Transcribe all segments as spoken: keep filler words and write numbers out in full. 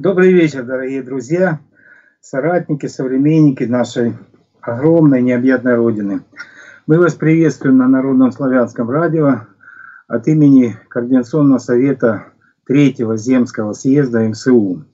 Добрый вечер, дорогие друзья, соратники, современники нашей огромной необъятной Родины. Мы вас приветствуем на Народном славянском радио от имени Координационного совета Третьего Земского съезда эм эс у.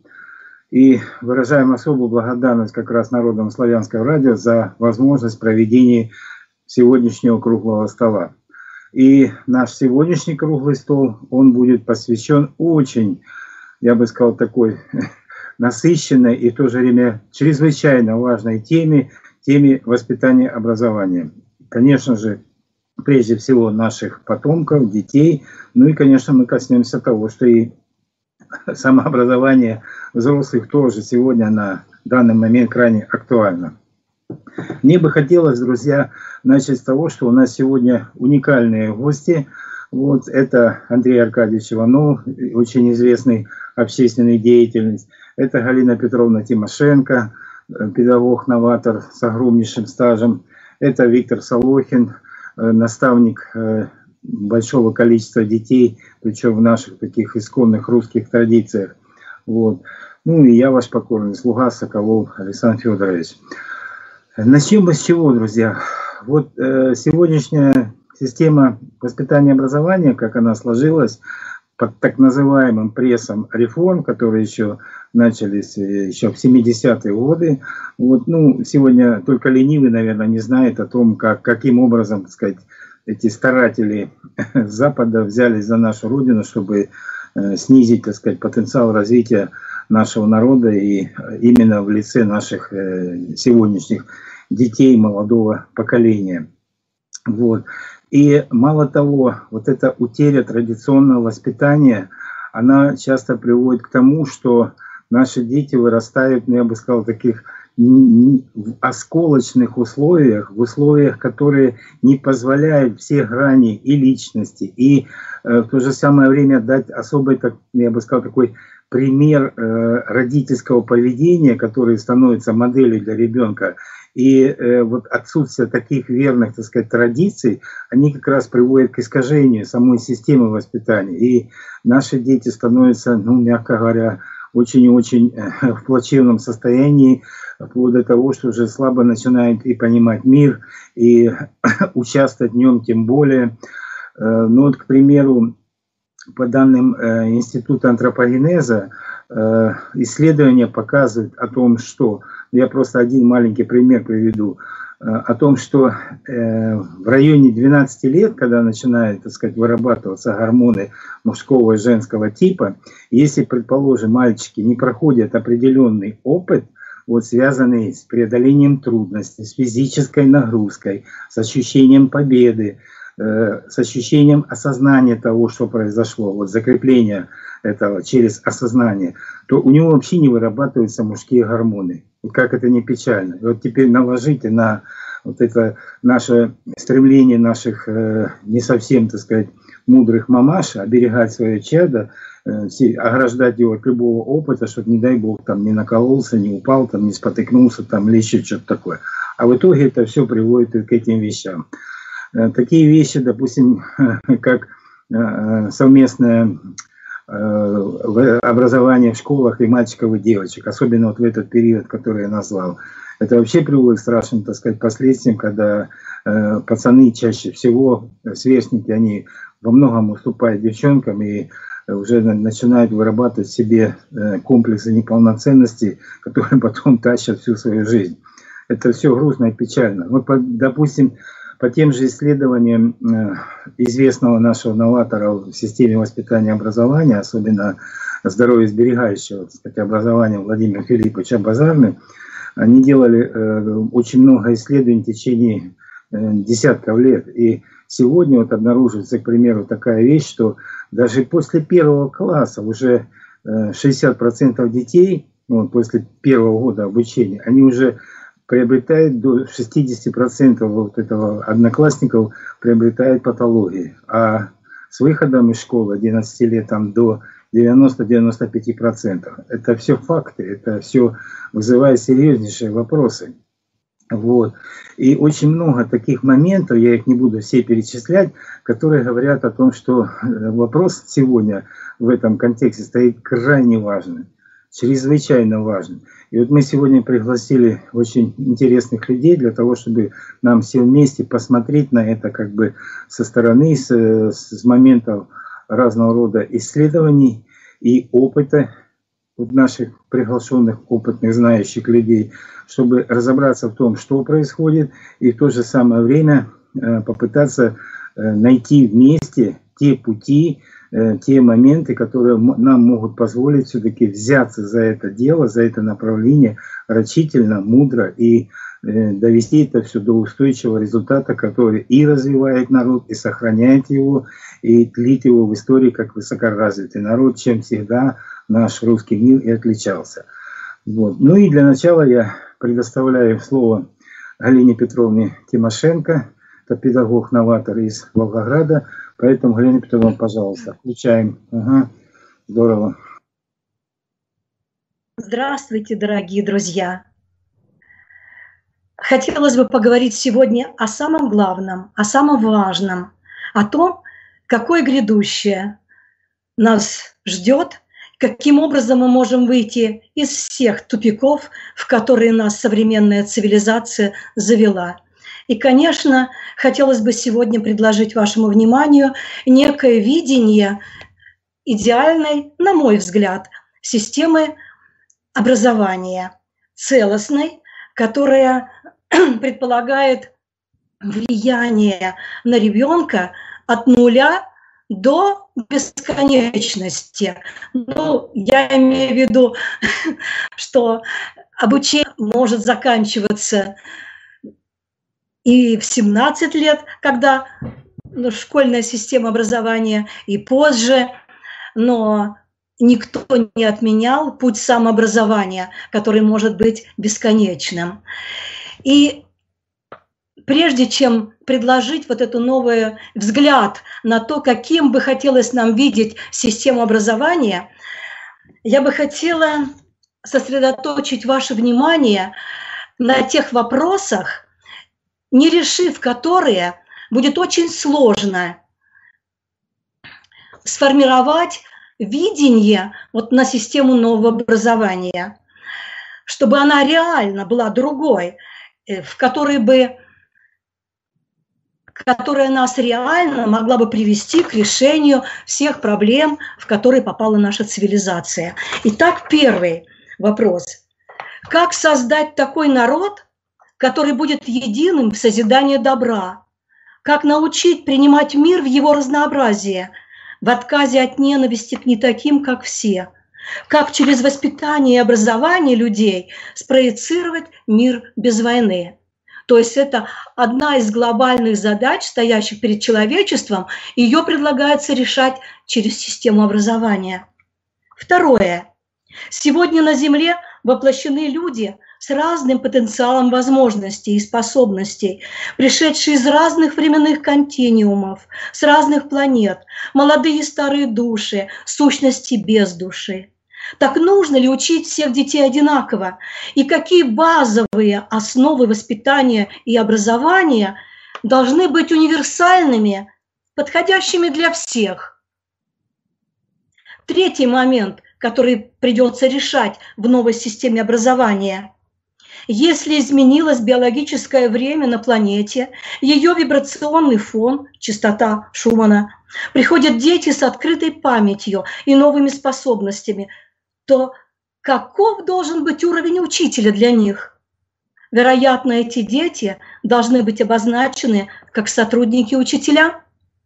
И выражаем особую благодарность как раз Народному славянскому радио за возможность проведения сегодняшнего круглого стола. И наш сегодняшний круглый стол, он будет посвящен очень, я бы сказал, такой насыщенной и в то же время чрезвычайно важной теме, теме воспитания образования. Конечно же, прежде всего наших потомков, детей, ну и, конечно, мы коснемся того, что и самообразование взрослых тоже сегодня на данный момент крайне актуально. Мне бы хотелось, друзья, начать с того, что у нас сегодня уникальные гости. Вот это Андрей Аркадьевич Иванов, очень известный общественный деятель. Это Галина Петровна Тимошенко, педагог-новатор с огромнейшим стажем. Это Виктор Солохин, наставник большого количества детей, причем в наших таких исконных русских традициях. Вот. Ну и я ваш покорный слуга Соколов Александр Федорович. Начнем мы с чего, друзья? Вот э, сегодняшняя система воспитания и образования, как она сложилась, под так называемым прессом реформ, которые еще начались еще в семидесятые годы. Вот, ну, сегодня только ленивый, наверное, не знает о том, как, каким образом, так сказать, эти старатели Запада взялись за нашу Родину, чтобы э, снизить, так сказать, потенциал развития нашего народа и именно в лице наших э, сегодняшних детей молодого поколения. Вот. И мало того, вот эта утеря традиционного воспитания, она часто приводит к тому, что наши дети вырастают, ну, я бы сказал, в таких в осколочных условиях, в условиях, которые не позволяют все грани и личности, и э, в то же самое время дать особый, так, я бы сказал, такой пример э, родительского поведения, который становится моделью для ребенка. И э, вот отсутствие таких верных, так сказать, традиций, они как раз приводят к искажению самой системы воспитания. И наши дети становятся, ну, мягко говоря, очень и очень э, в плачевном состоянии, вплоть до того, что уже слабо начинают и понимать мир, и участвовать в нем тем более. Э, ну вот, к примеру, по данным э, Института антропогенеза, э, исследования показывают о том, что, я просто один маленький пример приведу, э, о том, что э, в районе двенадцати лет, когда начинают, так сказать, вырабатываться гормоны мужского и женского типа, если, предположим, мальчики не проходят определенный опыт, вот, связанный с преодолением трудностей, с физической нагрузкой, с ощущением победы, с ощущением осознания того, что произошло, вот закрепление этого через осознание, то у него вообще не вырабатываются мужские гормоны. И как это не печально. И вот теперь наложите на вот это наше стремление наших э, не совсем, так сказать, мудрых мамаш оберегать свое чадо, э, ограждать его от любого опыта, чтобы, не дай бог, там не накололся, не упал, там не спотыкнулся, там или еще что-то такое. А в итоге это все приводит к этим вещам. Такие вещи, допустим, как совместное образование в школах и мальчиков и девочек, особенно вот в этот период, который я назвал, это вообще приводит к страшным, так сказать, последствиям, когда пацаны чаще всего, сверстники, они во многом уступают девчонкам и уже начинают вырабатывать в себе комплексы неполноценности, которые потом тащат всю свою жизнь. Это все грустно и печально. Вот, допустим, по тем же исследованиям известного нашего новатора в системе воспитания и образования, особенно здоровьесберегающего, так сказать, образования Владимира Филипповича Базарны, они делали очень много исследований в течение десятков лет. И сегодня вот обнаруживается, к примеру, такая вещь, что даже после первого класса уже шестьдесят процентов детей, ну, после первого года обучения, они уже приобретает до шестидесяти процентов вот этого одноклассников приобретает патологии, а с выходом из школы одиннадцати лет там, до девяноста-девяноста пяти процентов. Это все факты, это все вызывает серьезнейшие вопросы. Вот. И очень много таких моментов, я их не буду все перечислять, которые говорят о том, что вопрос сегодня в этом контексте стоит крайне важный. чрезвычайно важен. И вот мы сегодня пригласили очень интересных людей для того, чтобы нам все вместе посмотреть на это как бы со стороны, с, с момента разного рода исследований и опыта вот наших приглашенных, опытных, знающих людей, чтобы разобраться в том, что происходит, и в то же самое время э, попытаться э, найти вместе те пути, э, те моменты, которые нам могут позволить все-таки взяться за это дело, за это направление рачительно, мудро и э, довести это все до устойчивого результата, который и развивает народ, и сохраняет его, и тлит его в истории как высокоразвитый народ, чем всегда наш русский мир и отличался. Вот. Ну и для начала я предоставляю слово Галине Петровне Тимошенко, это педагог-новатор из Волгограда. Поэтому, Галина Петровна, пожалуйста, включаем. Ага, здорово. Здравствуйте, дорогие друзья. Хотелось бы поговорить сегодня о самом главном, о самом важном, о том, какое грядущее нас ждет, каким образом мы можем выйти из всех тупиков, в которые нас современная цивилизация завела. И, конечно, хотелось бы сегодня предложить вашему вниманию некое видение идеальной, на мой взгляд, системы образования, целостной, которая предполагает влияние на ребенка от нуля до бесконечности. Ну, я имею в виду, что обучение может заканчиваться и в семнадцать лет, когда ну, школьная система образования, и позже, но никто не отменял путь самообразования, который может быть бесконечным. И прежде чем предложить вот эту новый взгляд на то, каким бы хотелось нам видеть систему образования, я бы хотела сосредоточить ваше внимание на тех вопросах, не решив которые, будет очень сложно сформировать видение вот на систему нового образования, чтобы она реально была другой, в которой бы, которая нас реально могла бы привести к решению всех проблем, в которые попала наша цивилизация. Итак, первый вопрос. Как создать такой народ, который будет единым в созидании добра? Как научить принимать мир в его разнообразии, в отказе от ненависти к не таким, как все? Как через воспитание и образование людей спроецировать мир без войны? То есть это одна из глобальных задач, стоящих перед человечеством, ее предлагается решать через систему образования. Второе. Сегодня на Земле воплощены люди с разным потенциалом возможностей и способностей, пришедшие из разных временных континуумов, с разных планет, молодые и старые души, сущности без души. Так нужно ли учить всех детей одинаково? И какие базовые основы воспитания и образования должны быть универсальными, подходящими для всех? Третий момент, который придется решать в новой системе образования. Если изменилось биологическое время на планете, ее вибрационный фон, частота Шумана, приходят дети с открытой памятью и новыми способностями, то каков должен быть уровень учителя для них? Вероятно, эти дети должны быть обозначены как сотрудники учителя.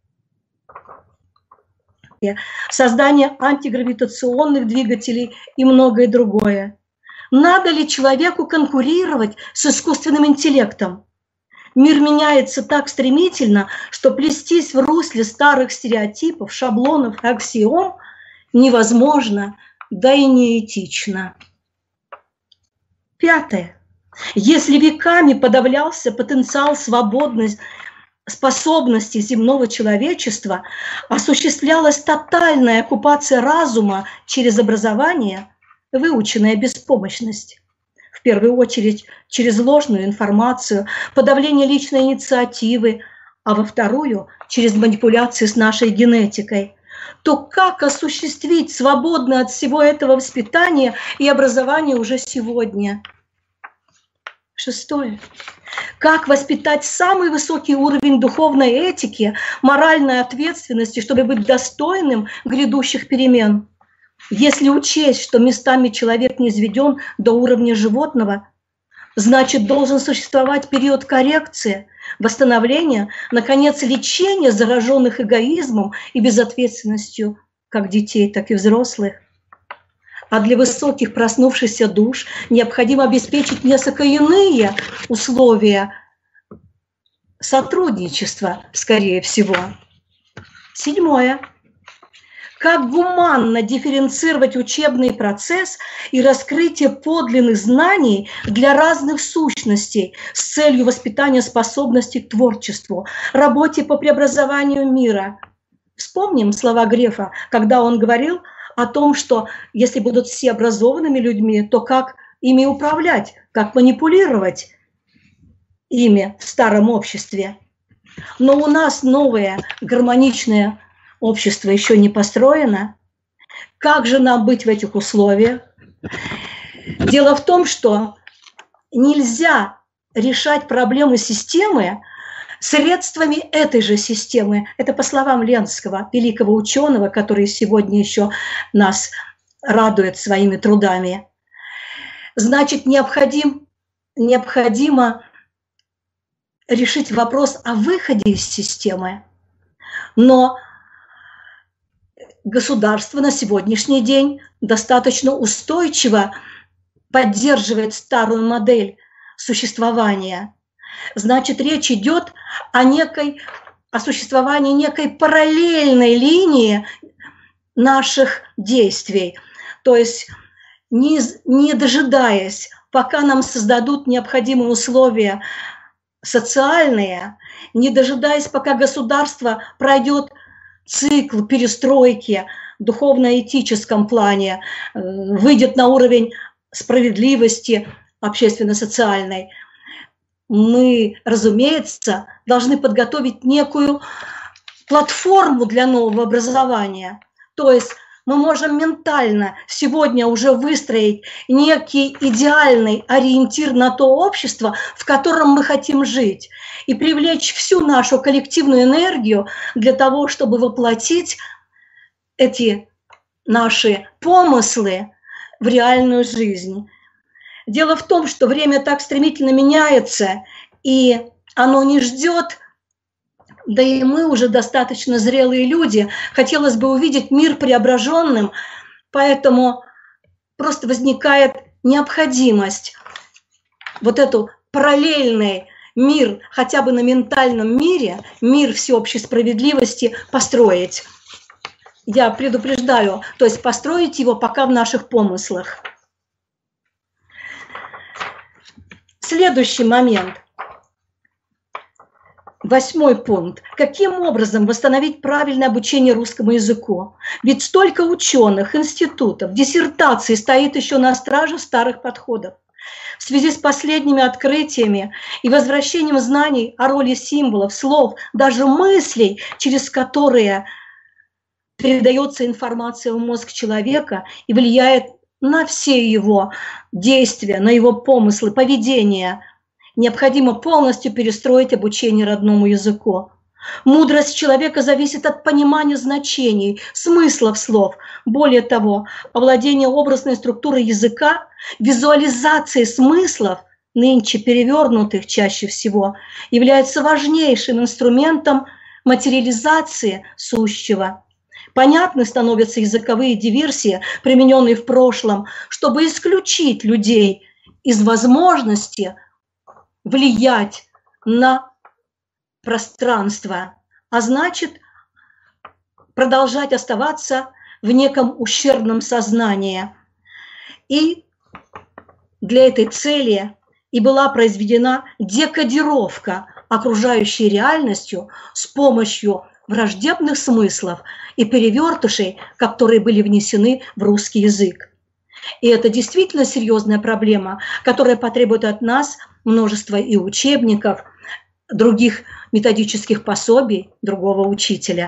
Создание антигравитационных двигателей и многое другое. Надо ли человеку конкурировать с искусственным интеллектом? Мир меняется так стремительно, что плестись в русле старых стереотипов, шаблонов, аксиом невозможно, да и неэтично. Пятое. Если веками подавлялся потенциал свободности, способностей земного человечества, осуществлялась тотальная оккупация разума через образование, выученная беспомощность. В первую очередь через ложную информацию, подавление личной инициативы, а во вторую через манипуляции с нашей генетикой, то как осуществить свободное от всего этого воспитания и образования уже сегодня? Шестое. Как воспитать самый высокий уровень духовной этики, моральной ответственности, чтобы быть достойным грядущих перемен? Если учесть, что местами человек низведен до уровня животного, значит, должен существовать период коррекции, восстановления, наконец, лечения зараженных эгоизмом и безответственностью как детей, так и взрослых. А для высоких проснувшихся душ необходимо обеспечить несколько иные условия сотрудничества, скорее всего. Седьмое. Как гуманно дифференцировать учебный процесс и раскрытие подлинных знаний для разных сущностей с целью воспитания способностей к творчеству, работе по преобразованию мира. Вспомним слова Грефа, когда он говорил о том, что если будут все образованными людьми, то как ими управлять, как манипулировать ими в старом обществе. Но у нас новое гармоничное общество еще не построено. Как же нам быть в этих условиях? Дело в том, что нельзя решать проблемы системы средствами этой же системы. Это по словам Ленского, великого ученого, который сегодня еще нас радует своими трудами. Значит, необходим, необходимо решить вопрос о выходе из системы. Но государство на сегодняшний день достаточно устойчиво поддерживает старую модель существования. Значит, речь идет о некой, о существовании некой параллельной линии наших действий. То есть, не, не дожидаясь, пока нам создадут необходимые условия социальные, не дожидаясь, пока государство пройдет цикл перестройки в духовно-этическом плане, выйдет на уровень справедливости общественно-социальной, мы, разумеется, должны подготовить некую платформу для нового образования. То есть мы можем ментально сегодня уже выстроить некий идеальный ориентир на то общество, в котором мы хотим жить, и привлечь всю нашу коллективную энергию для того, чтобы воплотить эти наши помыслы в реальную жизнь. Дело в том, что время так стремительно меняется, и оно не ждет, да и мы уже достаточно зрелые люди, хотелось бы увидеть мир преображенным, поэтому просто возникает необходимость вот эту параллельный мир, хотя бы на ментальном мире, мир всеобщей справедливости построить. Я предупреждаю, то есть построить его пока в наших помыслах. Следующий момент. Восьмой пункт. Каким образом восстановить правильное обучение русскому языку? Ведь столько ученых, институтов, диссертаций стоит еще на страже старых подходов. В связи с последними открытиями и возвращением знаний о роли символов, слов, даже мыслей, через которые передается информация в мозг человека и влияет на все его действия, на его помыслы, поведение, необходимо полностью перестроить обучение родному языку. Мудрость человека зависит от понимания значений, смыслов слов. Более того, овладение образной структурой языка, визуализацией смыслов, нынче перевернутых чаще всего, является важнейшим инструментом материализации сущего. Понятны становятся языковые диверсии, примененные в прошлом, чтобы исключить людей из возможности влиять на пространство, а значит, продолжать оставаться в неком ущербном сознании. И для этой цели и была произведена декодировка окружающей реальностью с помощью враждебных смыслов и перевертышей, которые были внесены в русский язык. И это действительно серьезная проблема, которая потребует от нас множество и учебников, других методических пособий, другого учителя.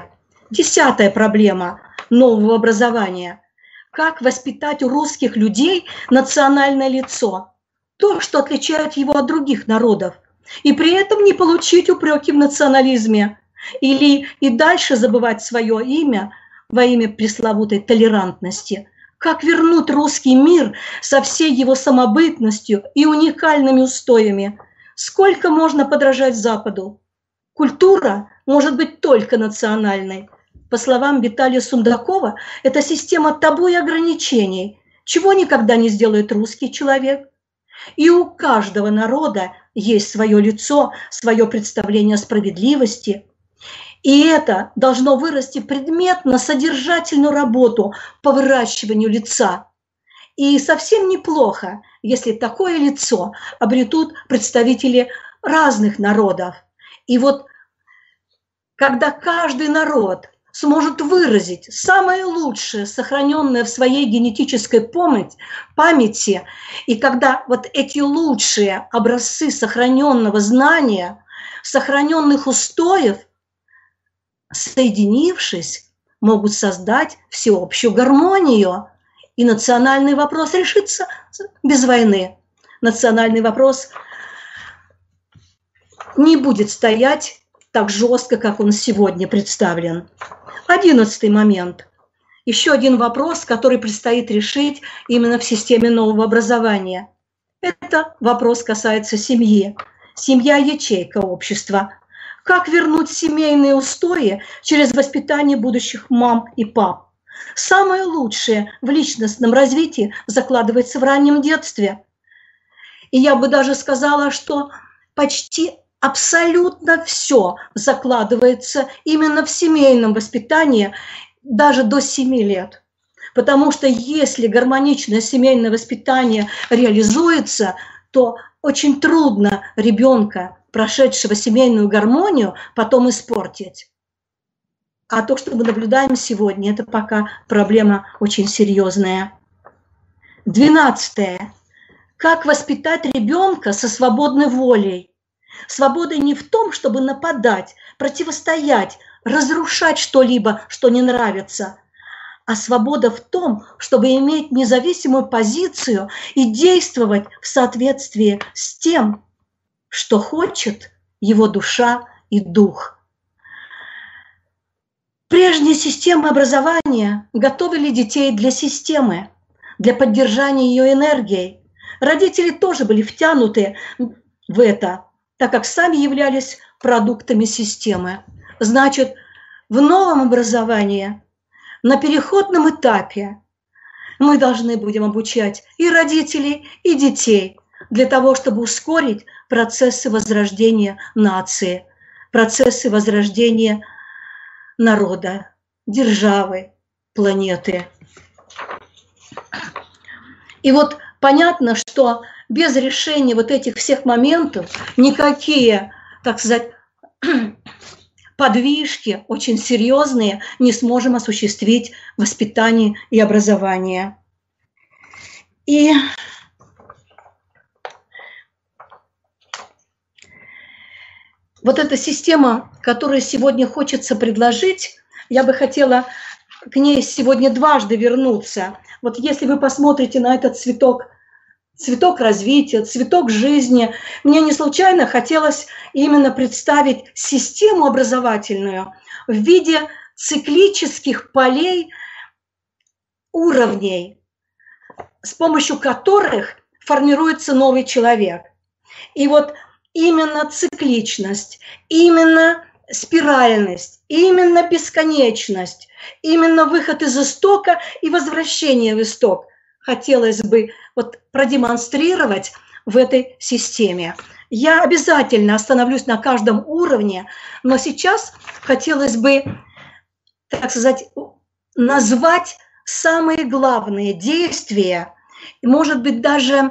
Десятая проблема нового образования. Как воспитать у русских людей национальное лицо, то, что отличает его от других народов, и при этом не получить упреки в национализме или и дальше забывать свое имя во имя пресловутой толерантности. Как вернуть русский мир со всей его самобытностью и уникальными устоями? Сколько можно подражать Западу? Культура может быть только национальной. По словам Виталия Сундакова, это система табу и ограничений, чего никогда не сделает русский человек. И у каждого народа есть свое лицо, свое представление о справедливости. И это должно вырасти в предметно-содержательную работу по выращиванию лица. И совсем неплохо, если такое лицо обретут представители разных народов. И вот когда каждый народ сможет выразить самое лучшее, сохраненное в своей генетической памяти, и когда вот эти лучшие образцы сохраненного знания, сохраненных устоев, соединившись, могут создать всеобщую гармонию, и национальный вопрос решится без войны. Национальный вопрос не будет стоять так жестко, как он сегодня представлен. Одиннадцатый момент. Еще один вопрос, который предстоит решить именно в системе нового образования. Это вопрос касается семьи. Семья – ячейка общества. Как вернуть семейные устои через воспитание будущих мам и пап? Самое лучшее в личностном развитии закладывается в раннем детстве. И я бы даже сказала, что почти абсолютно все закладывается именно в семейном воспитании даже до семи лет. Потому что если гармоничное семейное воспитание реализуется, то очень трудно ребенка, прошедшего семейную гармонию, потом испортить. А то, что мы наблюдаем сегодня, это пока проблема очень серьезная. Двенадцатое. Как воспитать ребенка со свободной волей? Свобода не в том, чтобы нападать, противостоять, разрушать что-либо, что не нравится, а свобода в том, чтобы иметь независимую позицию и действовать в соответствии с тем, что хочет его душа и дух. Прежние системы образования готовили детей для системы, для поддержания ее энергией. Родители тоже были втянуты в это, так как сами являлись продуктами системы. Значит, в новом образовании, на переходном этапе, мы должны будем обучать и родителей, и детей для того, чтобы ускорить процессы возрождения нации, процессы возрождения народа, державы, планеты. И вот понятно, что без решения вот этих всех моментов никакие, так сказать, подвижки очень серьезные не сможем осуществить в воспитании и образовании. И вот эта система, которую сегодня хочется предложить, я бы хотела к ней сегодня дважды вернуться. Вот если вы посмотрите на этот цветок, цветок развития, цветок жизни, мне не случайно хотелось именно представить систему образовательную в виде циклических полей, уровней, с помощью которых формируется новый человек. И вот именно цикличность, именно спиральность, именно бесконечность, именно выход из истока и возвращение в исток хотелось бы вот продемонстрировать в этой системе. Я обязательно остановлюсь на каждом уровне, но сейчас хотелось бы, так сказать, назвать самые главные действия, может быть, даже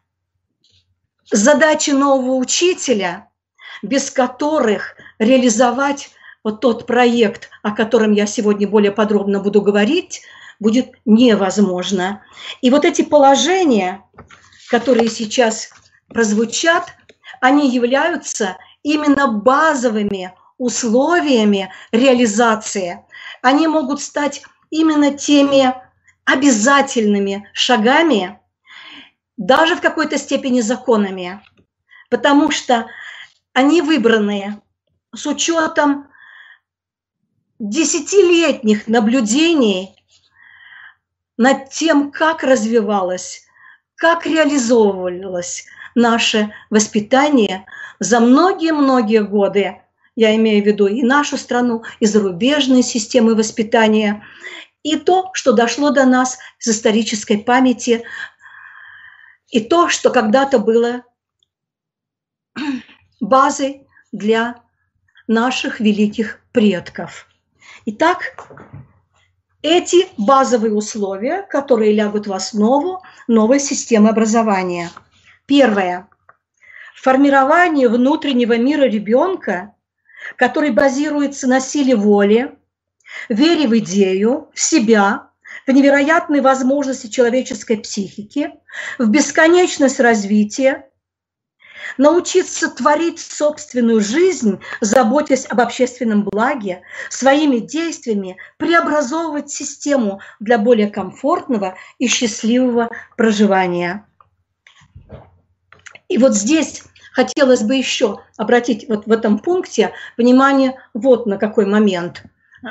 задачи нового учителя, без которых реализовать вот тот проект, о котором я сегодня более подробно буду говорить, будет невозможно. И вот эти положения, которые сейчас прозвучат, они являются именно базовыми условиями реализации они могут стать именно теми обязательными шагами, даже в какой-то степени законами, потому что они выбраны с учетом десятилетних наблюдений над тем, как развивалось, как реализовывалось наше воспитание за многие-многие годы. Я имею в виду и нашу страну, и зарубежные системы воспитания, и то, что дошло до нас из исторической памяти, и то, что когда-то было базой для наших великих предков. Итак, эти базовые условия, которые лягут в основу новой системы образования. Первое. Формирование внутреннего мира ребенка, который базируется на силе воли, вере в идею, в себя, в невероятные возможности человеческой психики, в бесконечность развития, научиться творить собственную жизнь, заботясь об общественном благе, своими действиями преобразовывать систему для более комфортного и счастливого проживания. И вот здесь хотелось бы еще обратить вот в этом пункте внимание вот на какой момент.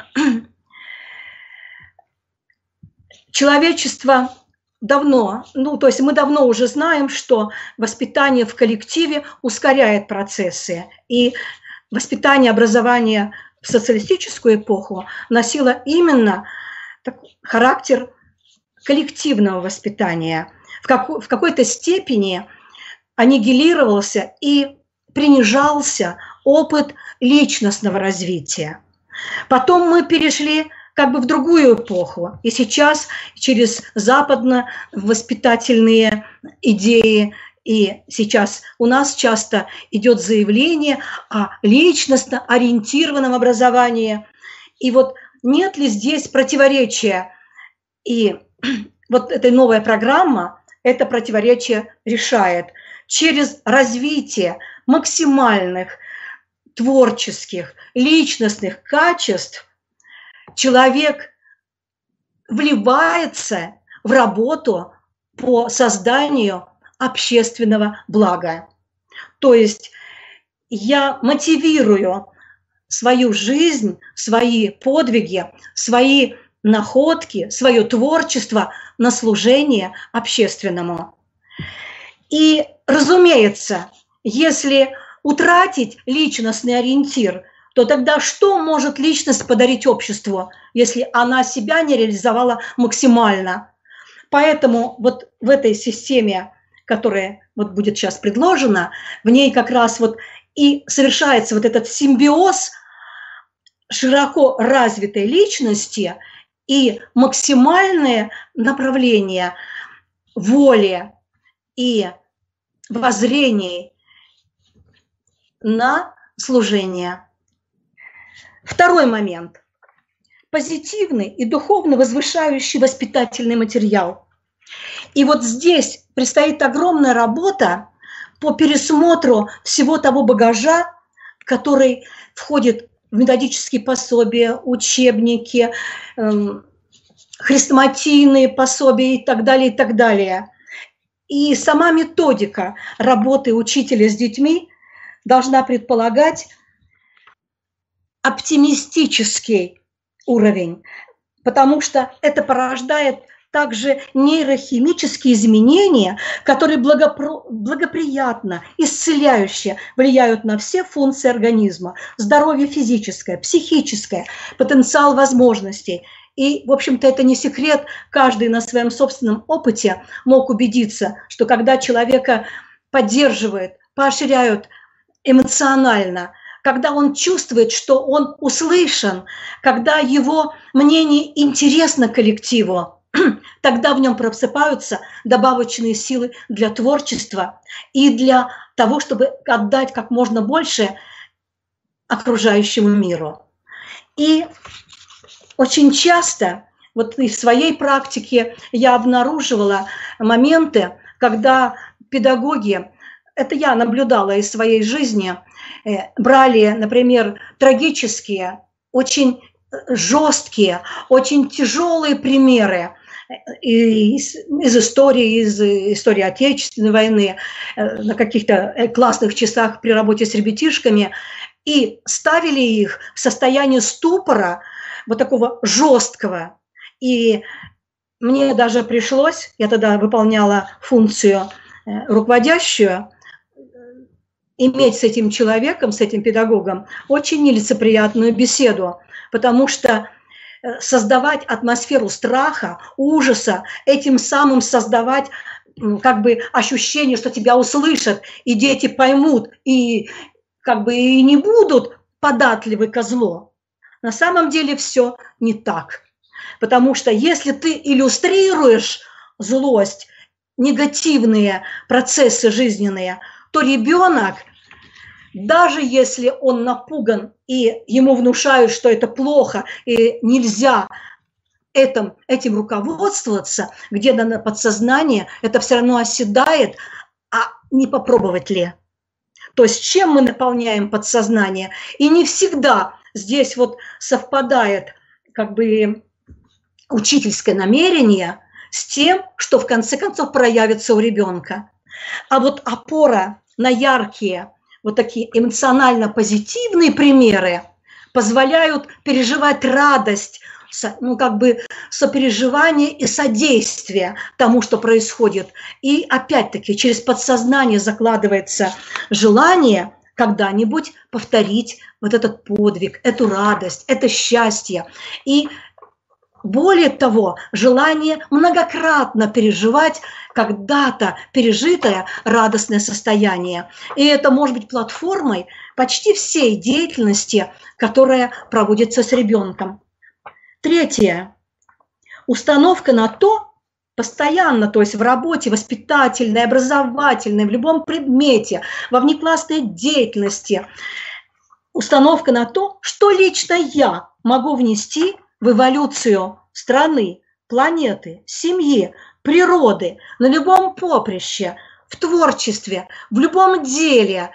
Человечество давно, ну, то есть мы давно уже знаем, что воспитание в коллективе ускоряет процессы. И воспитание, образование в социалистическую эпоху носило именно характер коллективного воспитания. В, как, в какой-то степени аннигилировался и принижался опыт личностного развития. Потом мы перешли как бы в другую эпоху. И сейчас через западно-воспитательные идеи, и сейчас у нас часто идет заявление о личностно ориентированном образовании. И вот нет ли здесь противоречия? И вот эта новая программа это противоречие решает. Через развитие максимальных творческих, личностных качеств человек вливается в работу по созданию общественного блага. То есть я мотивирую свою жизнь, свои подвиги, свои находки, свое творчество на служение общественному. И, разумеется, если утратить личностный ориентир, то тогда что может личность подарить обществу, если она себя не реализовала максимально? Поэтому вот в этой системе, которая вот будет сейчас предложена, в ней как раз вот и совершается вот этот симбиоз широко развитой личности и максимальное направление воли и воззрений на служение. Второй момент. Позитивный и духовно возвышающий воспитательный материал. И вот здесь предстоит огромная работа по пересмотру всего того багажа, который входит в методические пособия, учебники, эм, хрестоматийные пособия и так далее, и так далее. И сама методика работы учителя с детьми должна предполагать оптимистический уровень, потому что это порождает также нейрохимические изменения, которые благопро... благоприятно, исцеляюще влияют на все функции организма, здоровье физическое, психическое, потенциал возможностей. И, в общем-то, это не секрет, каждый на своем собственном опыте мог убедиться, что когда человека поддерживают, поощряют эмоционально, когда он чувствует, что он услышан, когда его мнение интересно коллективу, тогда в нем просыпаются добавочные силы для творчества и для того, чтобы отдать как можно больше окружающему миру. И очень часто, вот и в своей практике я обнаруживала моменты, когда педагоги, это я наблюдала из своей жизни, брали, например, трагические, очень жесткие, очень тяжелые примеры из, из истории, из истории Отечественной войны, на каких-то классных часах при работе с ребятишками, и ставили их в состояние ступора, вот такого жесткого. И мне даже пришлось, я тогда выполняла функцию руководящую, иметь с этим человеком, с этим педагогом очень нелицеприятную беседу, потому что создавать атмосферу страха, ужаса, этим самым создавать как бы ощущение, что тебя услышат, и дети поймут, и как бы и не будут податливы ко злу. На самом деле все не так. Потому что если ты иллюстрируешь злость, негативные процессы жизненные, то ребенок, даже если он напуган и ему внушают, что это плохо и нельзя этим, этим руководствоваться, где-то на подсознании, это все равно оседает, а не попробовать ли? То есть чем мы наполняем подсознание? И не всегда здесь вот совпадает как бы учительское намерение с тем, что в конце концов проявится у ребенка. А вот опора на яркие, вот такие эмоционально позитивные примеры позволяют переживать радость, ну, как бы сопереживание и содействие тому, что происходит. И опять-таки через подсознание закладывается желание когда-нибудь повторить вот этот подвиг, эту радость, это счастье. И более того, желание многократно переживать когда-то пережитое радостное состояние. И это может быть платформой почти всей деятельности, которая проводится с ребенком. Третье. Установка на то, постоянно, то есть в работе воспитательной, образовательной, в любом предмете, во внеклассной деятельности, установка на то, что лично я могу внести в эволюцию страны, планеты, семьи, природы, на любом поприще, в творчестве, в любом деле,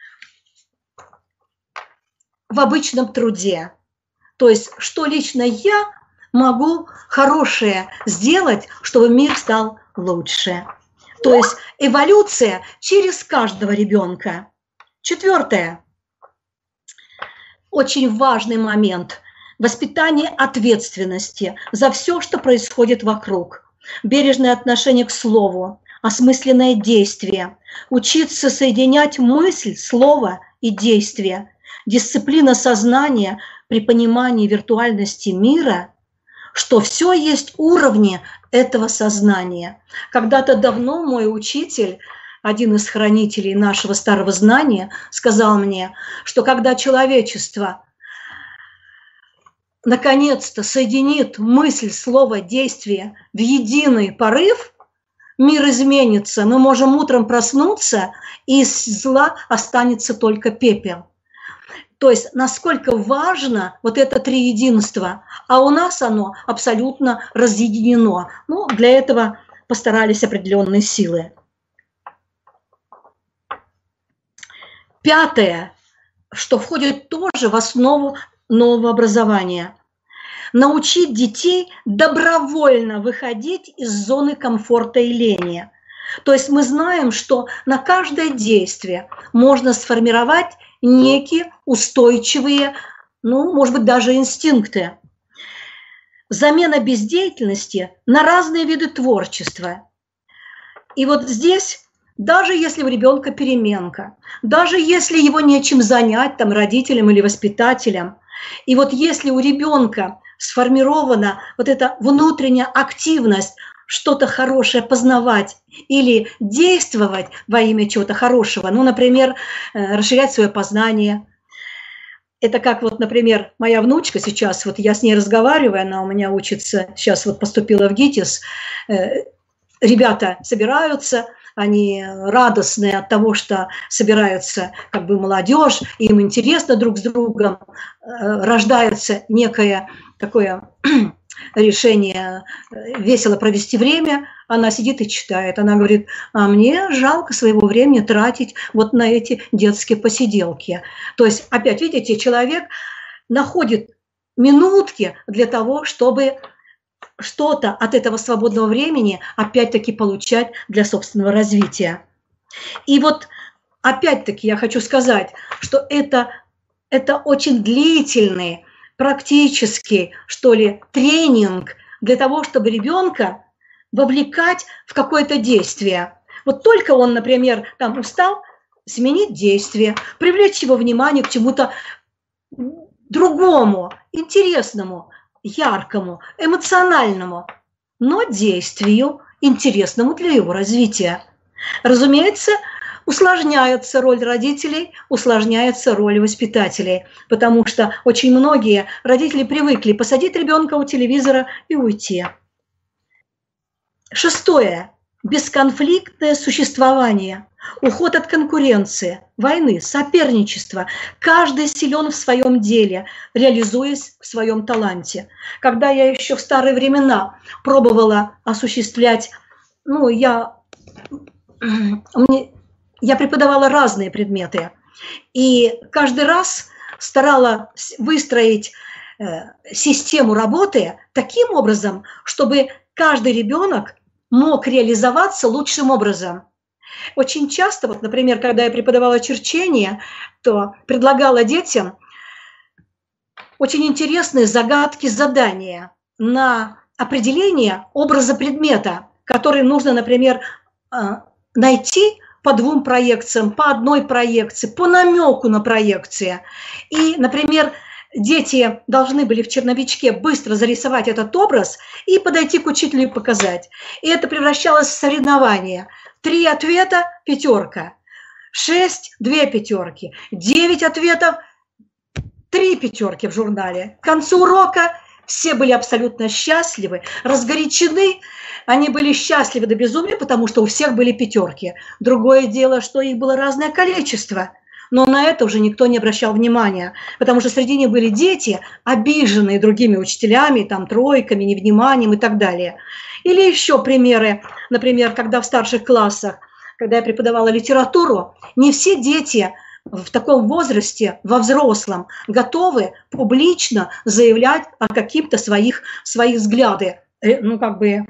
в обычном труде. То есть, что лично я могу хорошее сделать, чтобы мир стал лучше. То есть, эволюция через каждого ребенка. Четвертое. Очень важный момент. Воспитание ответственности за все, что происходит вокруг. Бережное отношение к слову, осмысленное действие. Учиться соединять мысль, слово и действие. Дисциплина сознания при понимании виртуальности мира, что все есть уровни этого сознания. Когда-то давно мой учитель, один из хранителей нашего старого знания, сказал мне, что когда человечество наконец-то соединит мысль, слово, действие в единый порыв, мир изменится. Мы можем утром проснуться, и из зла останется только пепел. То есть насколько важно вот это триединство, а у нас оно абсолютно разъединено. Ну, для этого постарались определенные силы. Пятое, что входит тоже в основу нового образования. Научить детей добровольно выходить из зоны комфорта и лени. То есть мы знаем, что на каждое действие можно сформировать некие устойчивые, ну, может быть, даже инстинкты. Замена бездеятельности на разные виды творчества. И вот здесь, даже если у ребенка переменка, даже если его нечем занять там, родителям или воспитателям, и вот если у ребенка сформирована вот эта внутренняя активность, что-то хорошее познавать или действовать во имя чего-то хорошего, ну, например, расширять свое познание. Это как вот, например, моя внучка сейчас, вот я с ней разговариваю, она у меня учится, сейчас вот поступила в ГИТИС, ребята собираются, они радостные от того, что собираются как бы молодежь, им интересно друг с другом, рождается некое такое решение весело провести время, она сидит и читает. Она говорит, а мне жалко своего времени тратить вот на эти детские посиделки. То есть, опять видите, человек находит минутки для того, чтобы что-то от этого свободного времени опять-таки получать для собственного развития. И вот опять-таки я хочу сказать, что это, это очень длительный, практический, что ли, тренинг для того, чтобы ребенка вовлекать в какое-то действие. Вот только он, например, там устал, сменить действие, привлечь его внимание к чему-то другому, интересному, яркому, эмоциональному, но действию, интересному для его развития. Разумеется, усложняется роль родителей, усложняется роль воспитателей, потому что очень многие родители привыкли посадить ребенка у телевизора и уйти. Шестое. Бесконфликтное существование, уход от конкуренции, войны, соперничества. Каждый силен в своем деле, реализуясь в своем таланте. Когда я еще в старые времена пробовала осуществлять, ну, я, мне, я преподавала разные предметы, и каждый раз старалась выстроить э, систему работы таким образом, чтобы каждый ребенок мог реализоваться лучшим образом. Очень часто, вот, например, когда я преподавала черчение, то предлагала детям очень интересные загадки, задания на определение образа предмета, который нужно, например, найти по двум проекциям, по одной проекции, по намеку на проекции. И, например, дети должны были в черновичке быстро зарисовать этот образ и подойти к учителю и показать. И это превращалось в соревнование. Три ответа – пятерка, шесть – две пятерки, девять ответов – три пятерки в журнале. К концу урока все были абсолютно счастливы, разгорячены. Они были счастливы до безумия, потому что у всех были пятерки. Другое дело, что их было разное количество. Но на это уже никто не обращал внимания, потому что среди них были дети, обиженные другими учителями, там, тройками, невниманием и так далее. Или еще примеры, например, когда в старших классах, когда я преподавала литературу, не все дети в таком возрасте, во взрослом, готовы публично заявлять о каких-то своих, своих взглядах, ну, как бы...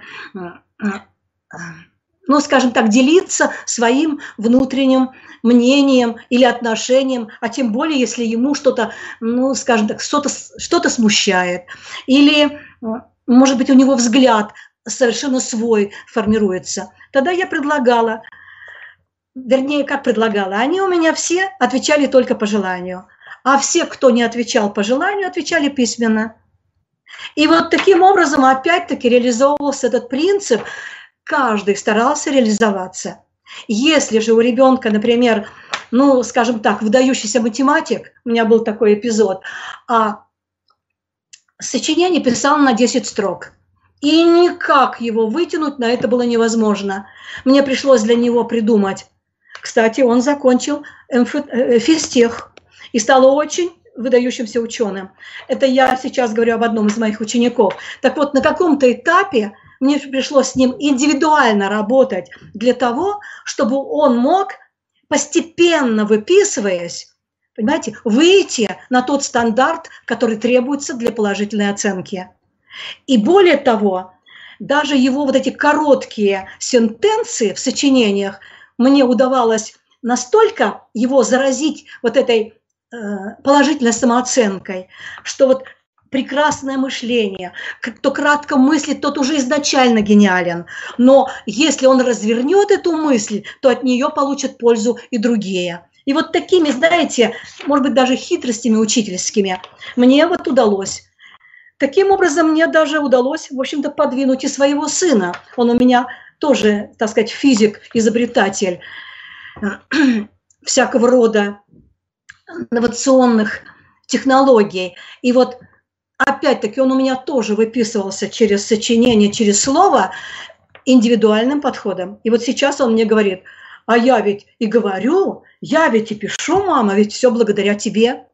ну, скажем так, делиться своим внутренним мнением или отношением, а тем более, если ему что-то, ну, скажем так, что-то что-то смущает, или, может быть, у него взгляд совершенно свой формируется. Тогда я предлагала, вернее, как предлагала, они у меня все отвечали только по желанию, а все, кто не отвечал по желанию, отвечали письменно. И вот таким образом, опять-таки, реализовывался этот принцип. Каждый старался реализоваться. Если же у ребенка, например, ну, скажем так, выдающийся математик, у меня был такой эпизод, а сочинение писал на десять строк, и никак его вытянуть на это было невозможно. Мне пришлось для него придумать. Кстати, он закончил физтех и стал очень выдающимся ученым. Это я сейчас говорю об одном из моих учеников. Так вот, на каком-то этапе мне пришлось с ним индивидуально работать для того, чтобы он мог, постепенно выписываясь, понимаете, выйти на тот стандарт, который требуется для положительной оценки. И более того, даже его вот эти короткие сентенции в сочинениях мне удавалось настолько его заразить вот этой э, положительной самооценкой, что вот прекрасное мышление. Кто кратко мыслит, тот уже изначально гениален. Но если он развернет эту мысль, то от нее получат пользу и другие. И вот такими, знаете, может быть, даже хитростями учительскими мне вот удалось. Таким образом, мне даже удалось, в общем-то, подвинуть и своего сына. Он у меня тоже, так сказать, физик, изобретатель всякого рода инновационных технологий. И вот опять-таки он у меня тоже выписывался через сочинение, через слово, индивидуальным подходом. И вот сейчас он мне говорит: а я ведь и говорю, я ведь и пишу, мама, ведь все благодаря тебе.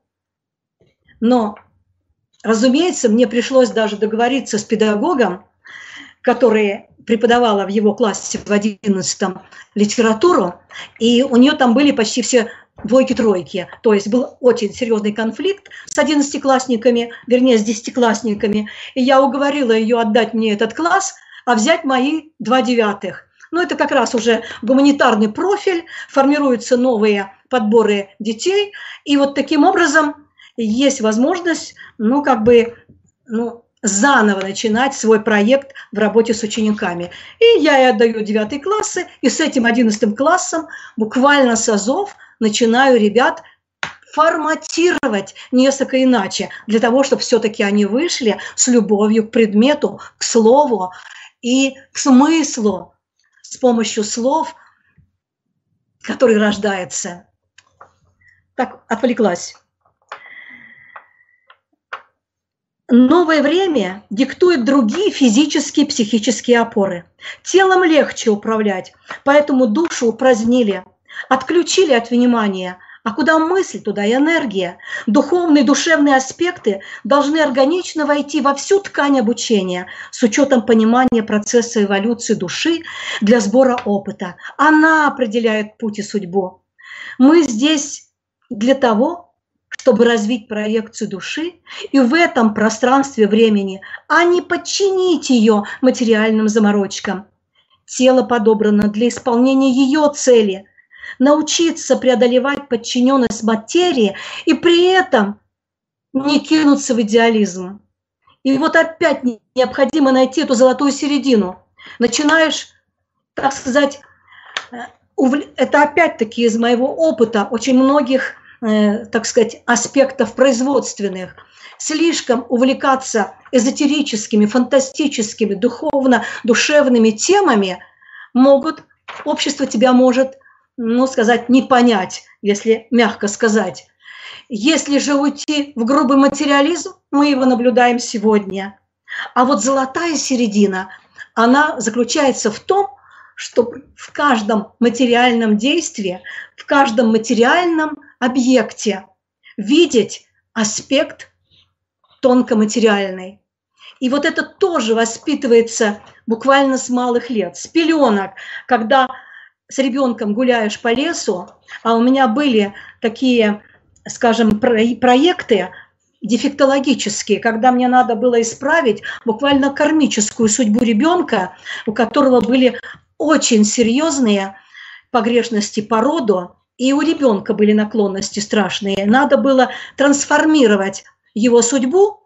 Но, разумеется, мне пришлось даже договориться с педагогом, которая преподавала в его классе в одиннадцатом литературу, и у нее там были почти все двойки-тройки. То есть был очень серьезный конфликт с одиннадцатиклассниками, вернее, с десятиклассниками. И я уговорила ее отдать мне этот класс, а взять мои два девятых. Ну, это как раз уже гуманитарный профиль, формируются новые подборы детей. И вот таким образом есть возможность, ну, как бы, ну, заново начинать свой проект в работе с учениками. И я ей отдаю девятые классы, и с этим одиннадцатым классом буквально с азов начинаю ребят форматировать несколько иначе, для того, чтобы все-таки они вышли с любовью к предмету, к слову и к смыслу, с помощью слов, который рождается. Так, отвлеклась. Новое время диктует другие физические и психические опоры. Телом легче управлять, поэтому душу упразднили, отключили от внимания. А куда мысль, туда и энергия. Духовные, душевные аспекты должны органично войти во всю ткань обучения с учетом понимания процесса эволюции души для сбора опыта. Она определяет путь и судьбу. Мы здесь для того, чтобы развить проекцию души и в этом пространстве времени, а не подчинить ее материальным заморочкам. Тело подобрано для исполнения ее цели – научиться преодолевать подчиненность материи и при этом не кинуться в идеализм. И вот опять необходимо найти эту золотую середину. Начинаешь, так сказать, это опять-таки из моего опыта очень многих, так сказать, аспектов производственных. Слишком увлекаться эзотерическими, фантастическими, духовно-душевными темами могут, общество тебя может, ну, сказать, не понять, если мягко сказать. Если же уйти в грубый материализм, мы его наблюдаем сегодня. А вот золотая середина, она заключается в том, что в каждом материальном действии, в каждом материальном объекте видеть аспект тонкоматериальный. И вот это тоже воспитывается буквально с малых лет, с пеленок, когда с ребенком гуляешь по лесу, а у меня были такие, скажем, проекты дефектологические, когда мне надо было исправить буквально кармическую судьбу ребенка, у которого были очень серьезные погрешности по роду, и у ребенка были наклонности страшные. Надо было трансформировать его судьбу,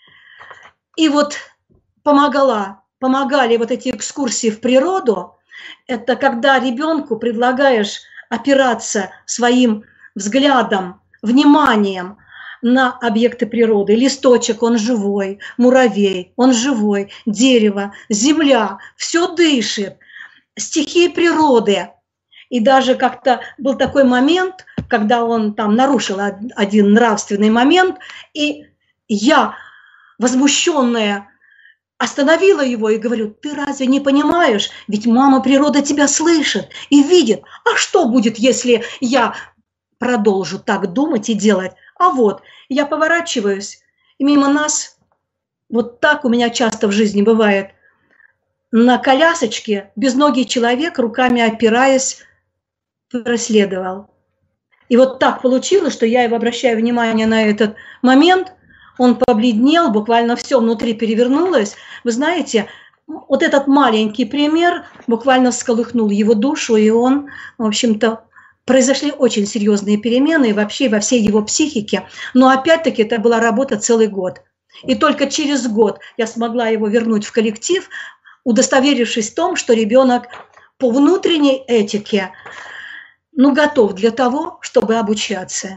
и вот помогала, помогали вот эти экскурсии в природу. Это когда ребенку предлагаешь опираться своим взглядом, вниманием на объекты природы. Листочек, он живой, муравей, он живой, дерево, земля, все дышит, стихии природы. И даже как-то был такой момент, когда он там нарушил один нравственный момент, и я, возмущенная, остановила его и говорю: ты разве не понимаешь, ведь мама природа тебя слышит и видит. А что будет, если я продолжу так думать и делать? А вот, я поворачиваюсь, и мимо нас, вот так у меня часто в жизни бывает, на колясочке безногий человек, руками опираясь, проследовал. И вот так получилось, что я его обращаю внимание на этот момент. Он побледнел, буквально все внутри перевернулось. Вы знаете, вот этот маленький пример буквально всколыхнул его душу, и он, в общем-то, произошли очень серьезные перемены вообще во всей его психике. Но опять-таки это была работа целый год. И только через год я смогла его вернуть в коллектив, удостоверившись в том, что ребенок по внутренней этике, ну, готов для того, чтобы обучаться.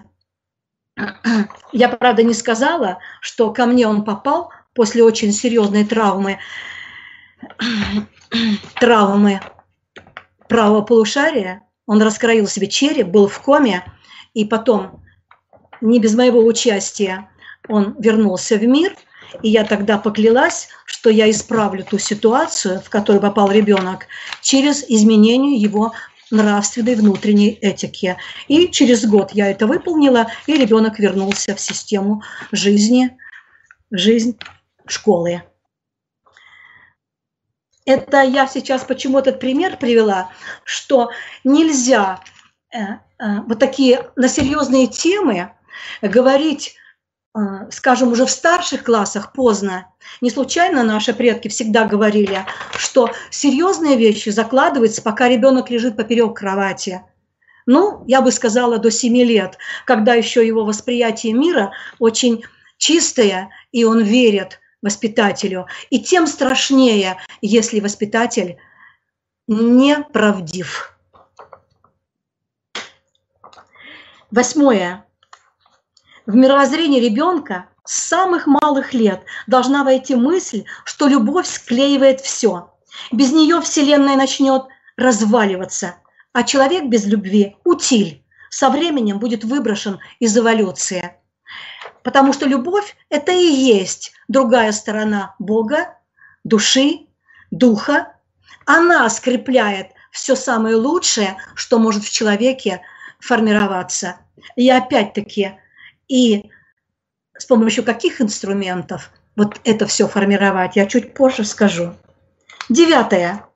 Я, правда, не сказала, что ко мне он попал после очень серьезной травмы, травмы правого полушария. Он раскроил себе череп, был в коме, и потом, не без моего участия, он вернулся в мир. И я тогда поклялась, что я исправлю ту ситуацию, в которую попал ребенок, через изменение его нравственной внутренней этики. И через год я это выполнила, и ребенок вернулся в систему жизни, в жизнь школы. Это я сейчас почему этот пример привела, что нельзя э, э, вот такие на серьезные темы говорить, э, скажем, уже в старших классах поздно. Не случайно наши предки всегда говорили, что серьезные вещи закладываются, пока ребенок лежит поперек кровати. Ну, я бы сказала, до семи лет, когда еще его восприятие мира очень чистое, и он верит воспитателю. И тем страшнее, если воспитатель неправдив. Восьмое. В мировоззрение ребенка с самых малых лет должна войти мысль, что любовь склеивает все. Без нее Вселенная начнет разваливаться, а человек без любви – утиль, со временем будет выброшен из эволюции. Потому что любовь – это и есть другая сторона Бога, души, духа. Она скрепляет все самое лучшее, что может в человеке формироваться. И опять-таки, и с помощью каких инструментов вот это все формировать, я чуть позже скажу. Девятое.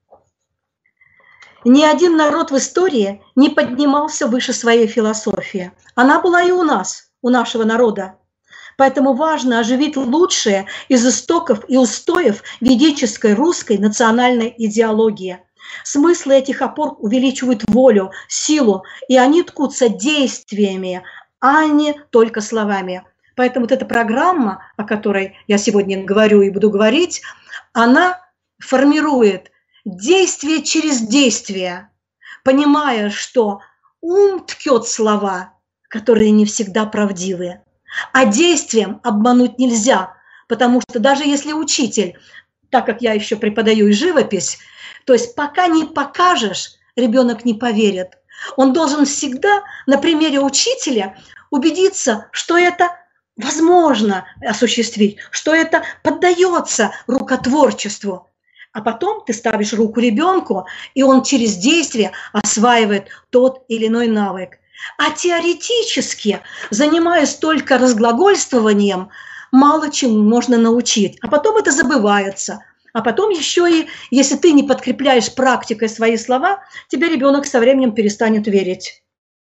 Ни один народ в истории не поднимался выше своей философии. Она была и у нас, у нашего народа. Поэтому важно оживить лучшее из истоков и устоев ведической русской национальной идеологии. Смыслы этих опор увеличивают волю, силу, и они ткутся действиями, а не только словами. Поэтому вот эта программа, о которой я сегодня говорю и буду говорить, она формирует действие через действие, понимая, что ум ткет слова, которые не всегда правдивы. А действием обмануть нельзя, потому что даже если учитель, так как я еще преподаю и живопись, то есть пока не покажешь, ребенок не поверит. Он должен всегда на примере учителя убедиться, что это возможно осуществить, что это поддается рукотворчеству. А потом ты ставишь руку ребенку, и он через действие осваивает тот или иной навык. А теоретически, занимаясь только разглагольствованием, мало чему можно научить. А потом это забывается. А потом еще и, если ты не подкрепляешь практикой свои слова, тебе ребенок со временем перестанет верить.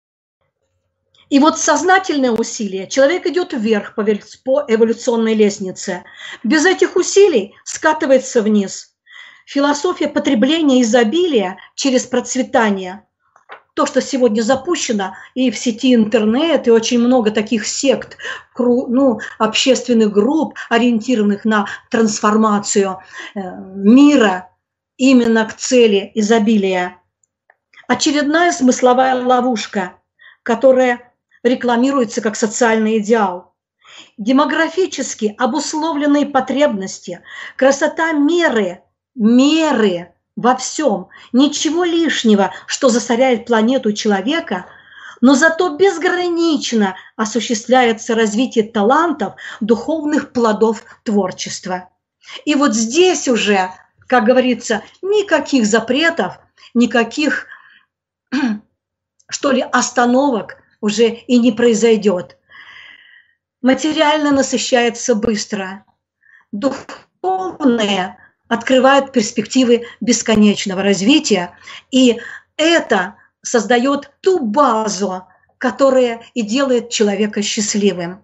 И вот сознательное усилие. Человек идет вверх по эволюционной лестнице. Без этих усилий скатывается вниз. Философия потребления изобилия через процветание. То, что сегодня запущено и в сети интернет, и очень много таких сект, ну, общественных групп, ориентированных на трансформацию мира именно к цели изобилия. Очередная смысловая ловушка, которая рекламируется как социальный идеал. Демографически обусловленные потребности, красота меры, меры во всем, ничего лишнего, что засоряет планету человека, но зато безгранично осуществляется развитие талантов, духовных плодов творчества. И вот здесь уже, как говорится, никаких запретов, никаких, что ли, остановок уже и не произойдет. Материально насыщается быстро, духовное открывает перспективы бесконечного развития, и это создает ту базу, которая и делает человека счастливым.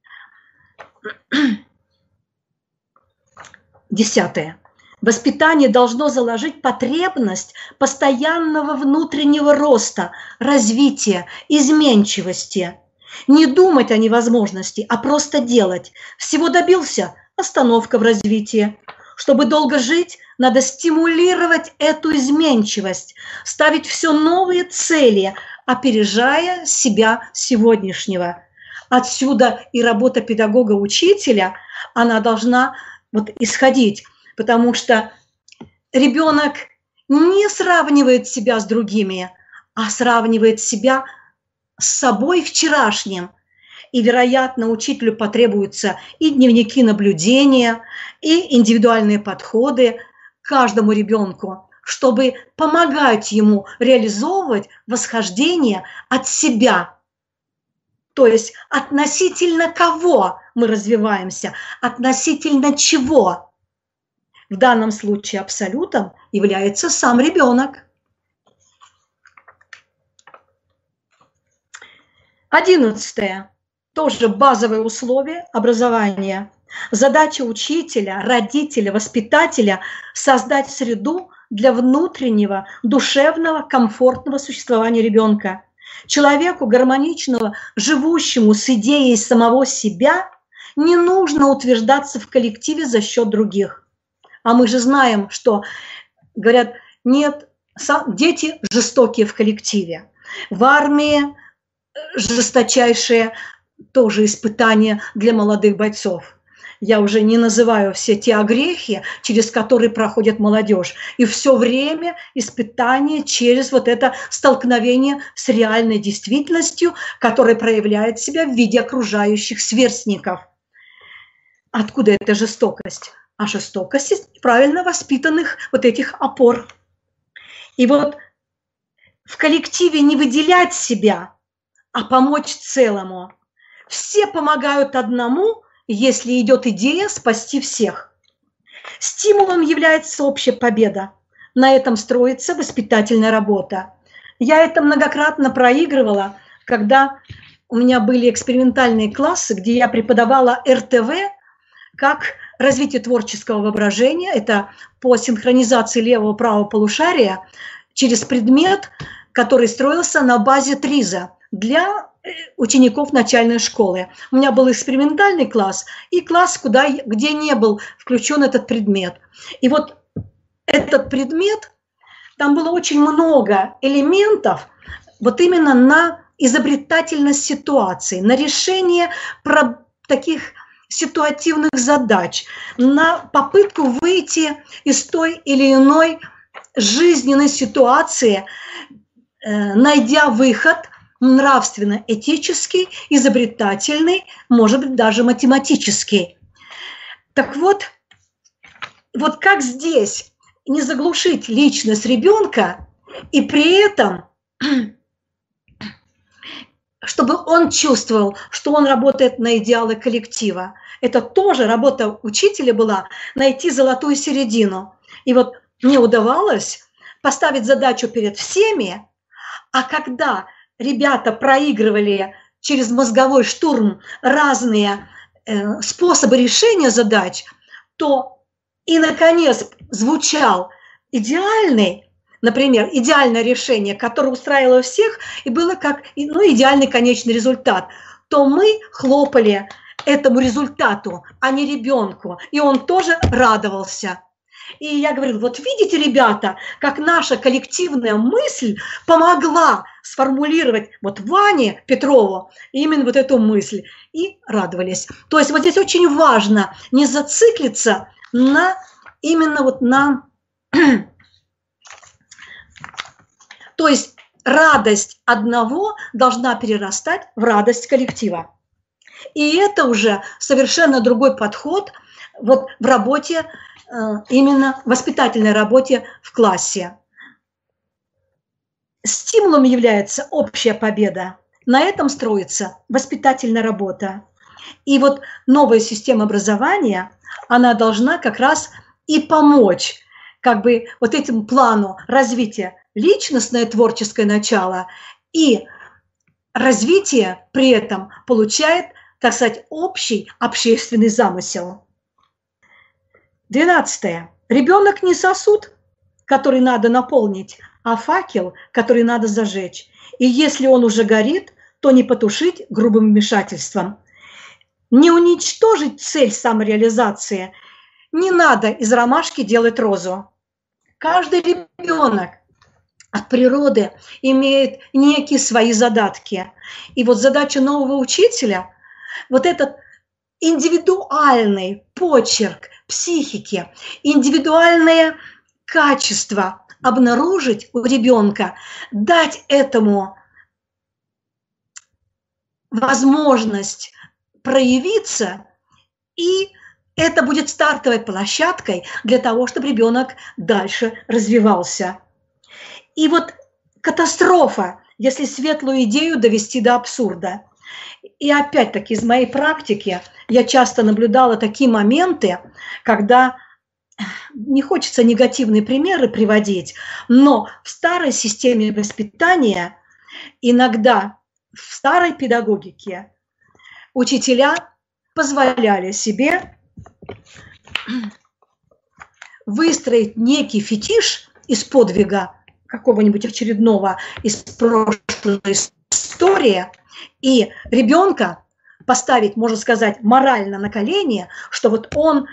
Десятое. Воспитание должно заложить потребность постоянного внутреннего роста, развития, изменчивости. Не думать о невозможности, а просто делать. Всего добился – остановка в развитии. Чтобы долго жить, надо стимулировать эту изменчивость, ставить все новые цели, опережая себя сегодняшнего. Отсюда и работа педагога-учителя, она должна вот исходить, потому что ребенок не сравнивает себя с другими, а сравнивает себя с собой вчерашним. И, вероятно, учителю потребуются и дневники наблюдения, и индивидуальные подходы к каждому ребенку, чтобы помогать ему реализовывать восхождение от себя. То есть относительно кого мы развиваемся, относительно чего. В данном случае абсолютом является сам ребенок. Одиннадцатое. Тоже базовые условия образования. Задача учителя, родителя, воспитателя – создать среду для внутреннего, душевного, комфортного существования ребенка. Человеку, гармоничного, живущему с идеей самого себя, не нужно утверждаться в коллективе за счет других. А мы же знаем, что, говорят, нет, дети жестокие в коллективе. В армии жесточайшие тоже испытания для молодых бойцов. Я уже не называю все те огрехи, через которые проходит молодежь. И все время испытания через вот это столкновение с реальной действительностью, которая проявляет себя в виде окружающих сверстников. Откуда эта жестокость? А жестокость из правильно воспитанных вот этих опор. И вот в коллективе не выделять себя, а помочь целому. Все помогают одному, если идет идея спасти всех. Стимулом является общая победа. На этом строится воспитательная работа. Я это многократно проигрывала, когда у меня были экспериментальные классы, где я преподавала эр тэ вэ, как развитие творческого воображения, это по синхронизации левого-правого полушария, через предмет, который строился на базе ТРИЗа для учеников начальной школы. У меня был экспериментальный класс и класс, куда, где не был включен этот предмет. И вот этот предмет, там было очень много элементов вот именно на изобретательность ситуации, на решение про таких ситуативных задач, на попытку выйти из той или иной жизненной ситуации, найдя выход нравственно-этический, изобретательный, может быть, даже математический. Так вот, вот как здесь не заглушить личность ребенка и при этом, чтобы он чувствовал, что он работает на идеалы коллектива. Это тоже работа учителя была найти золотую середину. И вот мне удавалось поставить задачу перед всеми, а когда ребята проигрывали через мозговой штурм разные э, способы решения задач, то и, наконец, звучал идеальный, например, идеальное решение, которое устраивало всех, и было как ну, идеальный конечный результат, то мы хлопали этому результату, а не ребенку, и он тоже радовался. И я говорю, вот видите, ребята, как наша коллективная мысль помогла сформулировать вот Ване Петрову именно вот эту мысль. И радовались. То есть вот здесь очень важно не зациклиться на именно вот на... То есть радость одного должна перерастать в радость коллектива. И это уже совершенно другой подход вот в работе, именно воспитательной работе в классе. Стимулом является общая победа. На этом строится воспитательная работа. И вот новая система образования, она должна как раз и помочь как бы вот этому плану развития личностное творческое начало и развитие при этом получает, так сказать, общий общественный замысел. Двенадцатое. Ребенок не сосуд, который надо наполнить, а факел, который надо зажечь. И если он уже горит, то не потушить грубым вмешательством. Не уничтожить цель самореализации. Не надо из ромашки делать розу. Каждый ребенок от природы имеет некие свои задатки. И вот задача нового учителя, вот этот индивидуальный почерк психики, индивидуальные качества обнаружить у ребенка, дать этому возможность проявиться, и это будет стартовой площадкой для того, чтобы ребенок дальше развивался. И вот катастрофа, если светлую идею довести до абсурда. И опять-таки из моей практики я часто наблюдала такие моменты, когда не хочется негативные примеры приводить, но в старой системе воспитания иногда в старой педагогике учителя позволяли себе выстроить некий фетиш из подвига какого-нибудь очередного из прошлой истории и ребенка поставить, можно сказать, морально на колени, что вот он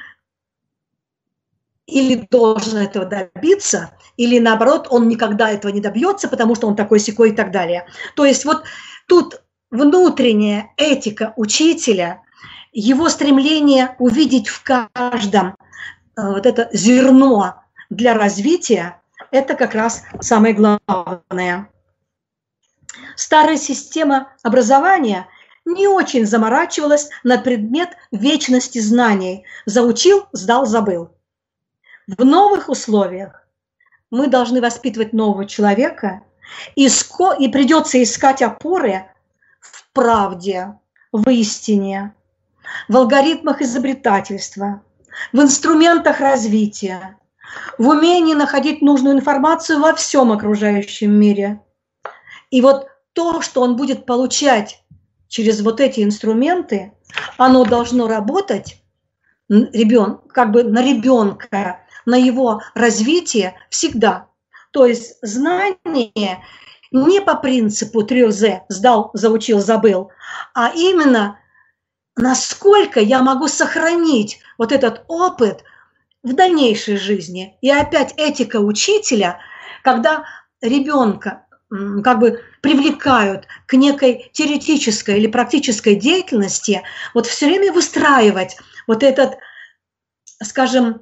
или должен этого добиться, или наоборот, он никогда этого не добьется, потому что он такой-сякой и так далее. То есть вот тут внутренняя этика учителя, его стремление увидеть в каждом вот это зерно для развития, это как раз самое главное. Старая система образования не очень заморачивалась на предмет вечности знаний. Заучил, сдал, забыл. В новых условиях мы должны воспитывать нового человека, и, и придется искать опоры в правде, в истине, в алгоритмах изобретательства, в инструментах развития, в умении находить нужную информацию во всем окружающем мире. И вот то, что он будет получать через вот эти инструменты, оно должно работать ребен, как бы на ребенка, на его развитие всегда. То есть знание не по принципу три зэ сдал, заучил, забыл, а именно насколько я могу сохранить вот этот опыт в дальнейшей жизни. И опять этика учителя, когда ребенка как бы привлекают к некой теоретической или практической деятельности, вот все время выстраивать вот этот, скажем,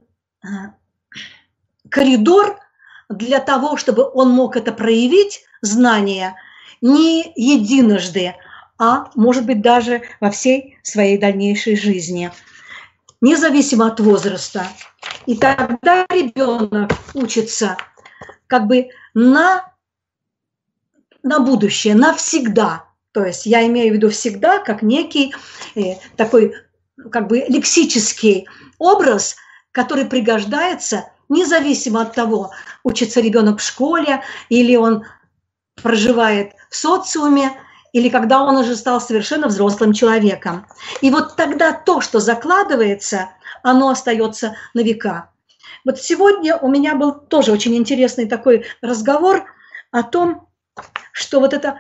коридор для того, чтобы он мог это проявить, знания, не единожды, а может быть даже во всей своей дальнейшей жизни, независимо от возраста. И тогда ребенок учится как бы на, на будущее, навсегда. То есть я имею в виду всегда как некий э, такой как бы лексический образ, который пригождается независимо от того, учится ребенок в школе, или он проживает в социуме, или когда он уже стал совершенно взрослым человеком. И вот тогда то, что закладывается, оно остается на века. Вот сегодня у меня был тоже очень интересный такой разговор о том, что вот это,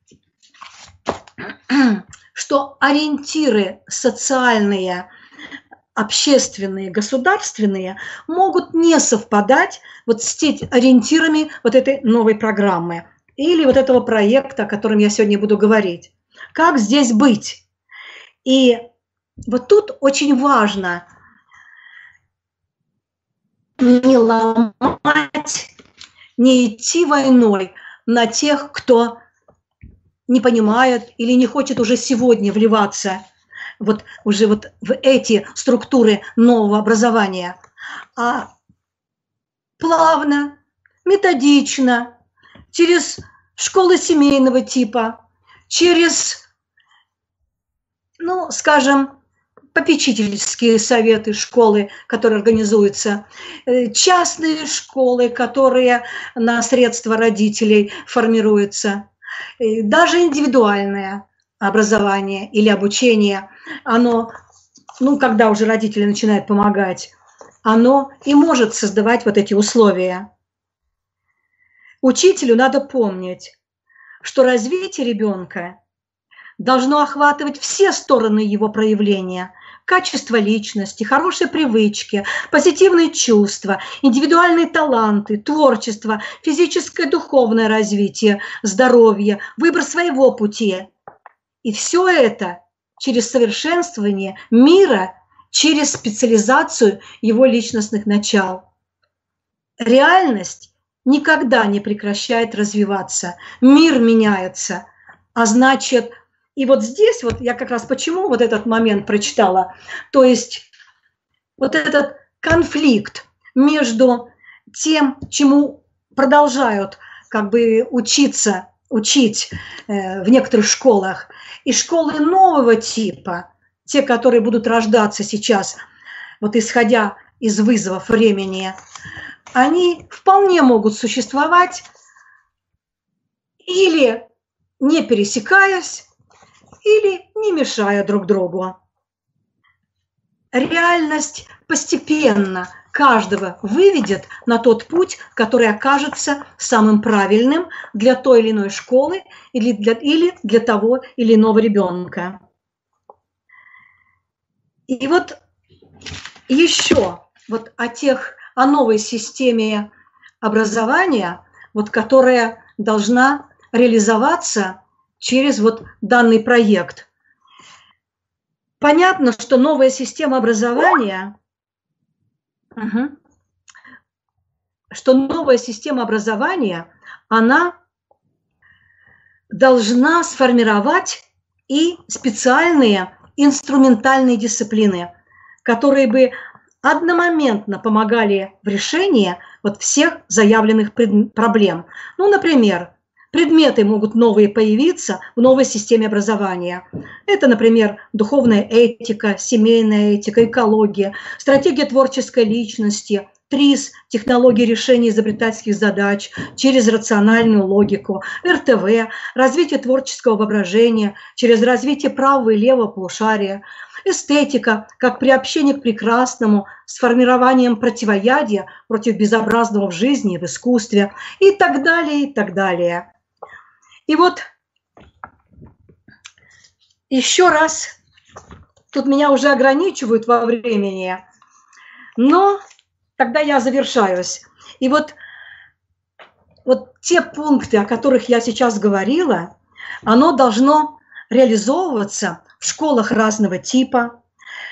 что ориентиры социальные, общественные, государственные могут не совпадать вот с теми ориентирами вот этой новой программы или вот этого проекта, о котором я сегодня буду говорить. Как здесь быть? И вот тут очень важно не ломать, не идти войной на тех, кто не понимает или не хочет уже сегодня вливаться вот уже вот в эти структуры нового образования, а плавно, методично, через школы семейного типа, через, ну, скажем, попечительские советы, школы, которые организуются, частные школы, которые на средства родителей формируются, даже индивидуальное образование или обучение, оно, ну, когда уже родители начинают помогать, оно и может создавать вот эти условия. Учителю надо помнить, что развитие ребенка должно охватывать все стороны его проявления: качество личности, хорошие привычки, позитивные чувства, индивидуальные таланты, творчество, физическое и духовное развитие, здоровье, выбор своего пути. И все это через совершенствование мира, через специализацию его личностных начал. Реальность никогда не прекращает развиваться, мир меняется, а значит, и вот здесь вот я как раз почему вот этот момент прочитала, то есть вот этот конфликт между тем, чему продолжают как бы учиться, учить э, в некоторых школах, и школы нового типа, те, которые будут рождаться сейчас, вот исходя из вызовов времени, они вполне могут существовать или не пересекаясь, или не мешая друг другу. Реальность постепенно каждого выведет на тот путь, который окажется самым правильным для той или иной школы или для, или для того или иного ребенка. И вот еще вот о тех, о новой системе образования, вот, которая должна реализоваться через вот данный проект. Понятно, что новая система образования, угу, что новая система образования, она должна сформировать и специальные инструментальные дисциплины, которые бы одномоментно помогали в решении вот всех заявленных проблем. Ну, например, предметы могут новые появиться в новой системе образования. Это, например, духовная этика, семейная этика, экология, стратегия творческой личности, ТРИЗ, технологии решения изобретательских задач через рациональную логику, эр тэ вэ, развитие творческого воображения через развитие правого и левого полушария, эстетика, как приобщение к прекрасному с формированием противоядия против безобразного в жизни и в искусстве, и так далее, и так далее. И вот еще раз, тут меня уже ограничивают во времени, но тогда я завершаюсь. И вот, вот те пункты, о которых я сейчас говорила, оно должно реализовываться в школах разного типа,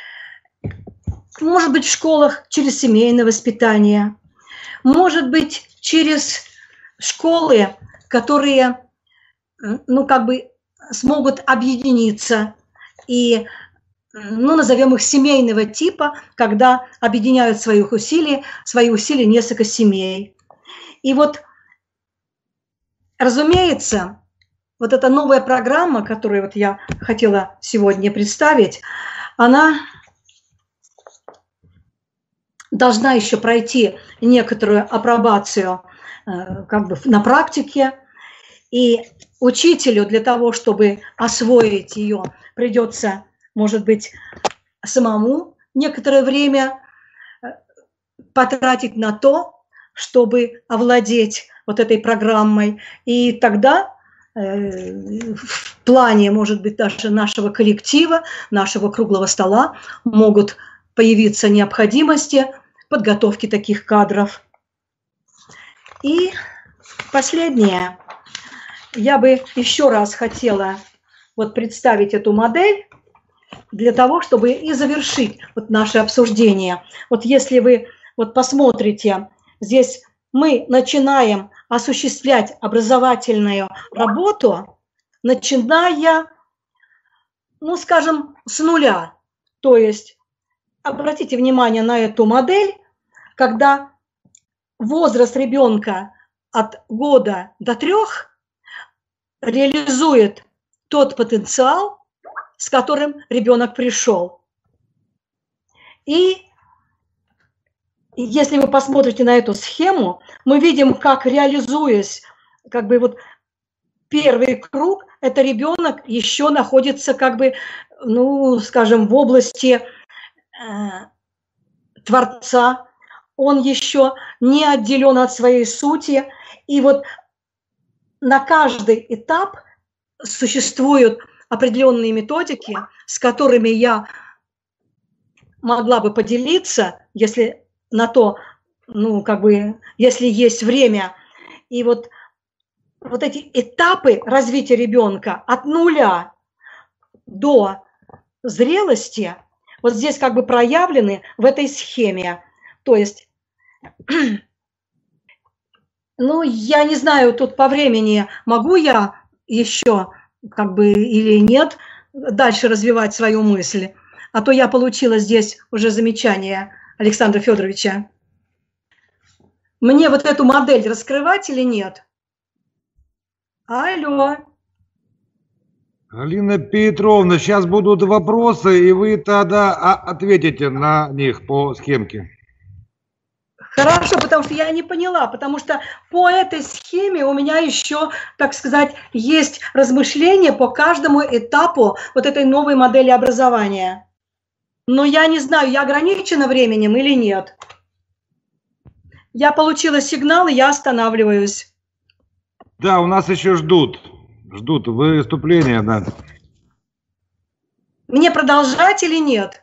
может быть, в школах через семейное воспитание, может быть, через школы, которые, ну, как бы смогут объединиться и, ну, назовем их семейного типа, когда объединяют свои усилия, свои усилия несколько семей. И вот, разумеется, вот эта новая программа, которую вот я хотела сегодня представить, она должна еще пройти некоторую апробацию как бы на практике. И учителю для того, чтобы освоить ее, придется, может быть, самому некоторое время потратить на то, чтобы овладеть вот этой программой. И тогда в плане, может быть, даже нашего коллектива, нашего круглого стола могут появиться необходимости подготовки таких кадров. И последнее. Я бы еще раз хотела вот представить эту модель для того, чтобы и завершить вот наше обсуждение. Вот если вы вот посмотрите, здесь мы начинаем осуществлять образовательную работу, начиная, ну, скажем, с нуля. То есть, обратите внимание на эту модель, когда возраст ребенка от года до трех реализует тот потенциал, с которым ребенок пришел. И если вы посмотрите на эту схему, мы видим, как, реализуясь, как бы вот первый круг, это ребенок еще находится, как бы, ну, скажем, в области э, Творца, он еще не отделен от своей сути, и вот на каждый этап существуют определенные методики, с которыми я могла бы поделиться, если на то, ну, как бы, если есть время. И вот, вот эти этапы развития ребенка от нуля до зрелости, вот здесь как бы проявлены в этой схеме. То есть, ну, я не знаю, тут по времени могу я еще, как бы, или нет, дальше развивать свою мысль. А то я получила здесь уже замечание Александра Федоровича. Мне вот эту модель раскрывать или нет? Алло. Алина Петровна, сейчас будут вопросы, и вы тогда ответите на них по схемке. Хорошо, потому что я не поняла, потому что по этой схеме у меня еще, так сказать, есть размышления по каждому этапу вот этой новой модели образования. Но я не знаю, я ограничена временем или нет. Я получила сигнал, и я останавливаюсь. Да, у нас еще ждут. Ждут выступления, да. Мне продолжать или нет?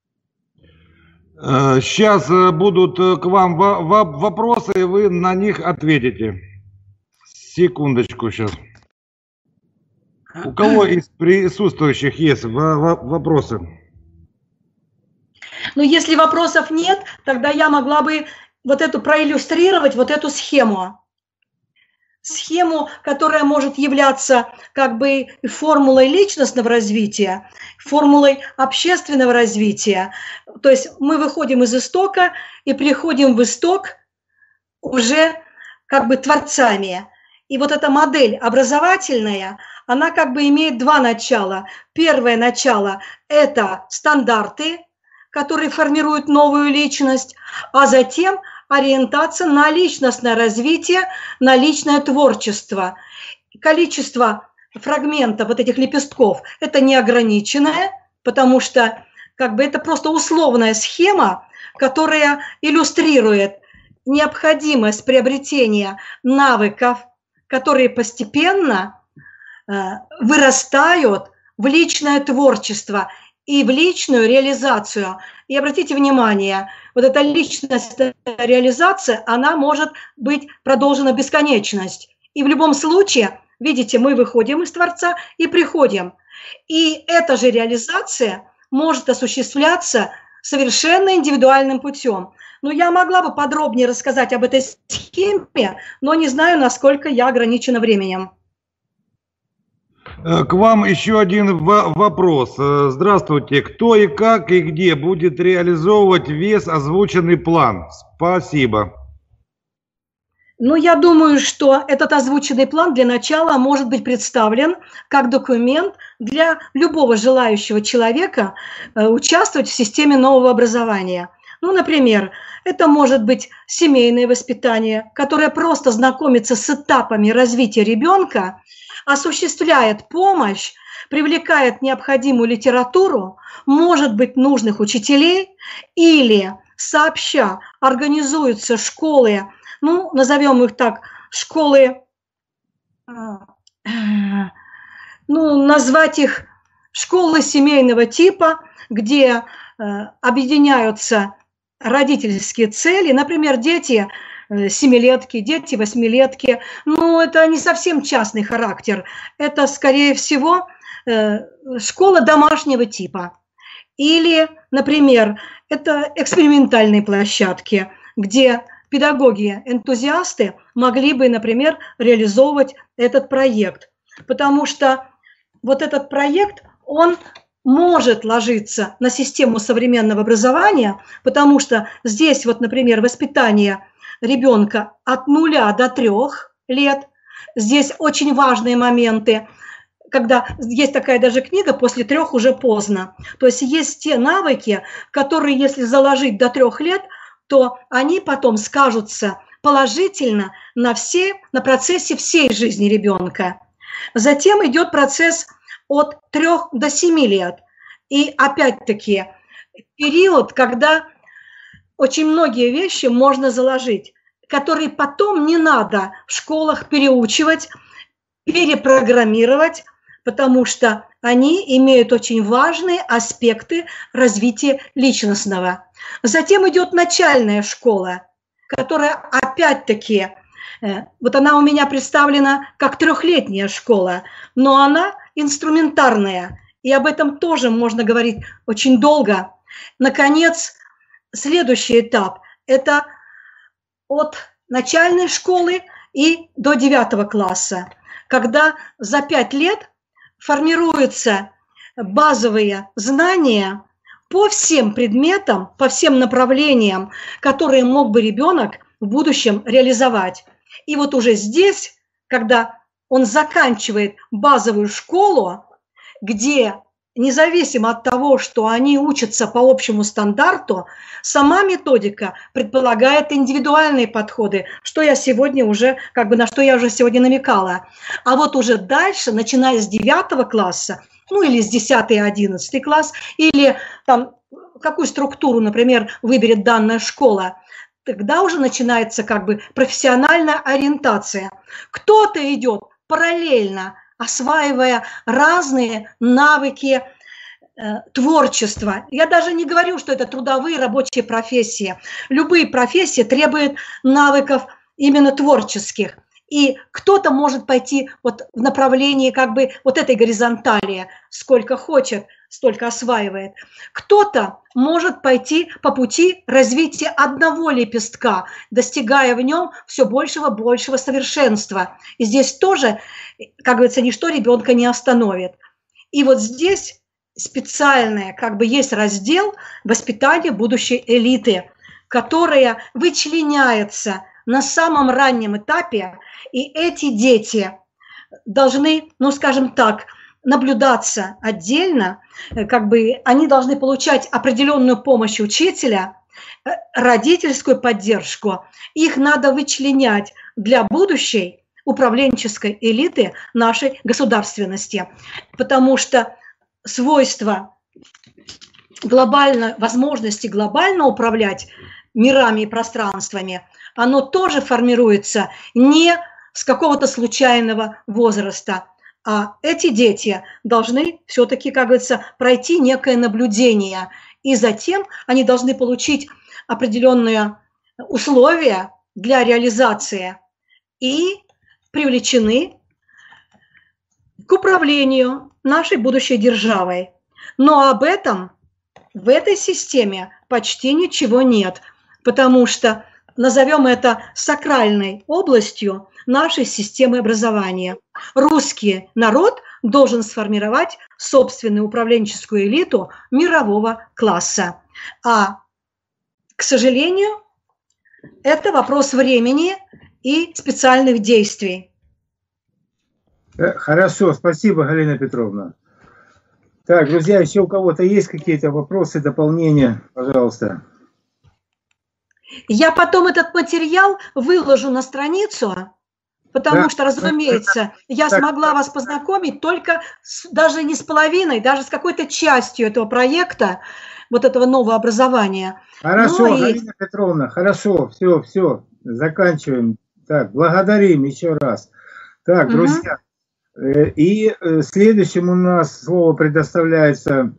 Сейчас будут к вам вопросы, и вы на них ответите. Секундочку сейчас. У кого из присутствующих есть вопросы? Ну, если вопросов нет, тогда я могла бы вот эту проиллюстрировать, вот эту схему. Схему, которая может являться как бы формулой личностного развития, формулой общественного развития. То есть мы выходим из истока и приходим в исток уже как бы творцами. И вот эта модель образовательная, она как бы имеет два начала. Первое начало – это стандарты, которые формируют новую личность, а затем ориентация на личностное развитие, на личное творчество. Количество фрагментов вот этих лепестков – это неограниченное, потому что как бы это просто условная схема, которая иллюстрирует необходимость приобретения навыков, которые постепенно э, вырастают в личное творчество и в личную реализацию. И обратите внимание, вот эта личностная реализация, она может быть продолжена бесконечность. И в любом случае, видите, мы выходим из Творца и приходим. И эта же реализация может осуществляться совершенно индивидуальным путем. Но я могла бы подробнее рассказать об этой схеме, но не знаю, насколько я ограничена временем. К вам еще один вопрос. Здравствуйте. Кто и как и где будет реализовывать весь озвученный план? Спасибо. Ну, я думаю, что этот озвученный план для начала может быть представлен как документ для любого желающего человека участвовать в системе нового образования. Ну, например, это может быть семейное воспитание, которое просто знакомится с этапами развития ребенка, осуществляет помощь, привлекает необходимую литературу, может быть, нужных учителей, или сообща организуются школы, ну, назовем их так, школы, ну, назвать их школы семейного типа, где объединяются родительские цели, например, дети семилетки, дети восьмилетки. Ну, это не совсем частный характер. Это, скорее всего, школа домашнего типа. Или, например, это экспериментальные площадки, где педагоги-энтузиасты могли бы, например, реализовывать этот проект. Потому что вот этот проект, он может ложиться на систему современного образования, потому что здесь, вот, например, воспитание ребенка от нуля до трех лет. Здесь очень важные моменты, когда есть такая даже книга «После трех уже поздно». То есть есть те навыки, которые, если заложить до трех лет, то они потом скажутся положительно на, все, на процессе всей жизни ребенка. Затем идет процесс от трех до семи лет. И опять-таки период, когда очень многие вещи можно заложить, которые потом не надо в школах переучивать, перепрограммировать, потому что они имеют очень важные аспекты развития личностного. Затем идет начальная школа, которая опять-таки, вот она у меня представлена как трехлетняя школа, но она инструментарная, и об этом тоже можно говорить очень долго. Наконец, следующий этап – это от начальной школы и до девятого класса, когда за пять лет формируются базовые знания по всем предметам, по всем направлениям, которые мог бы ребенок в будущем реализовать. И вот уже здесь, когда он заканчивает базовую школу, где независимо от того, что они учатся по общему стандарту, сама методика предполагает индивидуальные подходы, что я сегодня уже, как бы на что я уже сегодня намекала. А вот уже дальше, начиная с девятого класса, ну или с десятый, одиннадцатый класс, или там какую структуру, например, выберет данная школа, тогда уже начинается как бы профессиональная ориентация. Кто-то идет параллельно, осваивая разные навыки э, творчества. Я даже не говорю, что это трудовые рабочие профессии. Любые профессии требуют навыков именно творческих. И кто-то может пойти вот в направлении как бы вот этой горизонтали, сколько хочет, столько осваивает. Кто-то может пойти по пути развития одного лепестка, достигая в нем все большего, большего совершенства. И здесь тоже, как говорится, ничто ребенка не остановит. И вот здесь специальное, как бы есть раздел воспитания будущей элиты, которая вычленяется на самом раннем этапе, и эти дети должны, ну скажем так, наблюдаться отдельно, как бы они должны получать определенную помощь учителя, родительскую поддержку. Их надо вычленять для будущей управленческой элиты нашей государственности, потому что свойства глобально, возможности глобально управлять мирами и пространствами, оно тоже формируется не с какого-то случайного возраста, а эти дети должны все-таки, как говорится, пройти некое наблюдение, и затем они должны получить определенные условия для реализации и привлечены к управлению нашей будущей державой. Но об этом в этой системе почти ничего нет, потому что назовем это сакральной областью нашей системы образования. Русский народ должен сформировать собственную управленческую элиту мирового класса. А, к сожалению, это вопрос времени и специальных действий. Хорошо, спасибо, Галина Петровна. Так, друзья, еще у кого-то есть какие-то вопросы, дополнения? Пожалуйста. Я потом этот материал выложу на страницу, потому да. что, разумеется, я так, смогла вас познакомить только с, даже не с половиной, даже с какой-то частью этого проекта, вот этого нового образования. Хорошо, ну, Галина и... Петровна, хорошо, все, все, заканчиваем. Так, благодарим еще раз. Так, угу. друзья, и следующим у нас слово предоставляется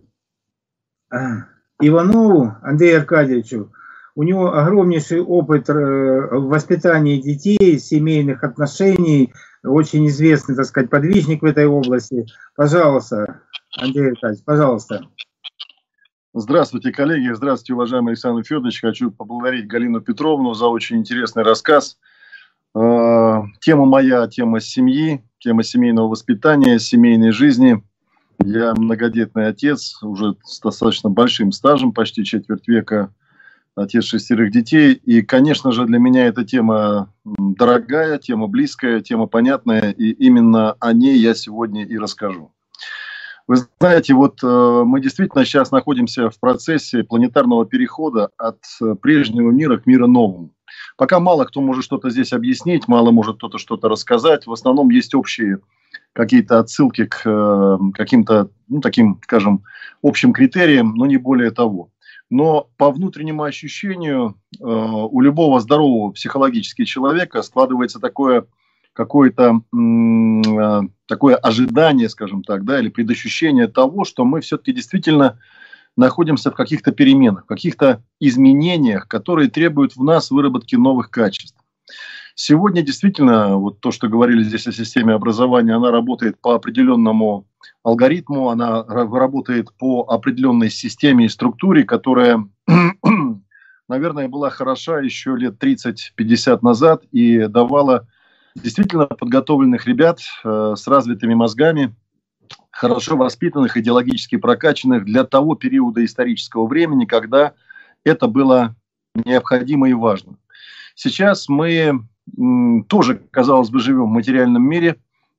Иванову Андрею Аркадьевичу. У него огромнейший опыт в воспитании детей, семейных отношений, очень известный, так сказать, подвижник в этой области. Пожалуйста, Андрей Аркадьевич, пожалуйста. Здравствуйте, коллеги, здравствуйте, уважаемый Александр Федорович. Хочу поблагодарить Галину Петровну за очень интересный рассказ. Тема моя, тема семьи, тема семейного воспитания, семейной жизни. Я многодетный отец, уже с достаточно большим стажем, почти четверть века. Отец шестерых детей. И, конечно же, для меня эта тема дорогая, тема близкая, тема понятная. И именно о ней я сегодня и расскажу. Вы знаете, вот э, мы действительно сейчас находимся в процессе планетарного перехода от прежнего мира к миру новому. Пока мало кто может что-то здесь объяснить, мало может кто-то что-то рассказать. В основном есть общие какие-то отсылки к э, каким-то, ну, таким, скажем, общим критериям, но не более того. Но по внутреннему ощущению э, у любого здорового психологически человека складывается такое какое-то э, такое ожидание, скажем так, да, или предощущение того, что мы все-таки действительно находимся в каких-то переменах, в каких-то изменениях, которые требуют в нас выработки новых качеств. Сегодня действительно, вот то, что говорили здесь о системе образования, она работает по определенному алгоритму, она работает по определенной системе и структуре, которая, наверное, была хороша еще лет тридцать-пятьдесят назад и давала действительно подготовленных ребят э, с развитыми мозгами, хорошо воспитанных, идеологически прокачанных для того периода исторического времени, когда это было необходимо и важно. Сейчас мы м, тоже, казалось бы, живем в материальном мире,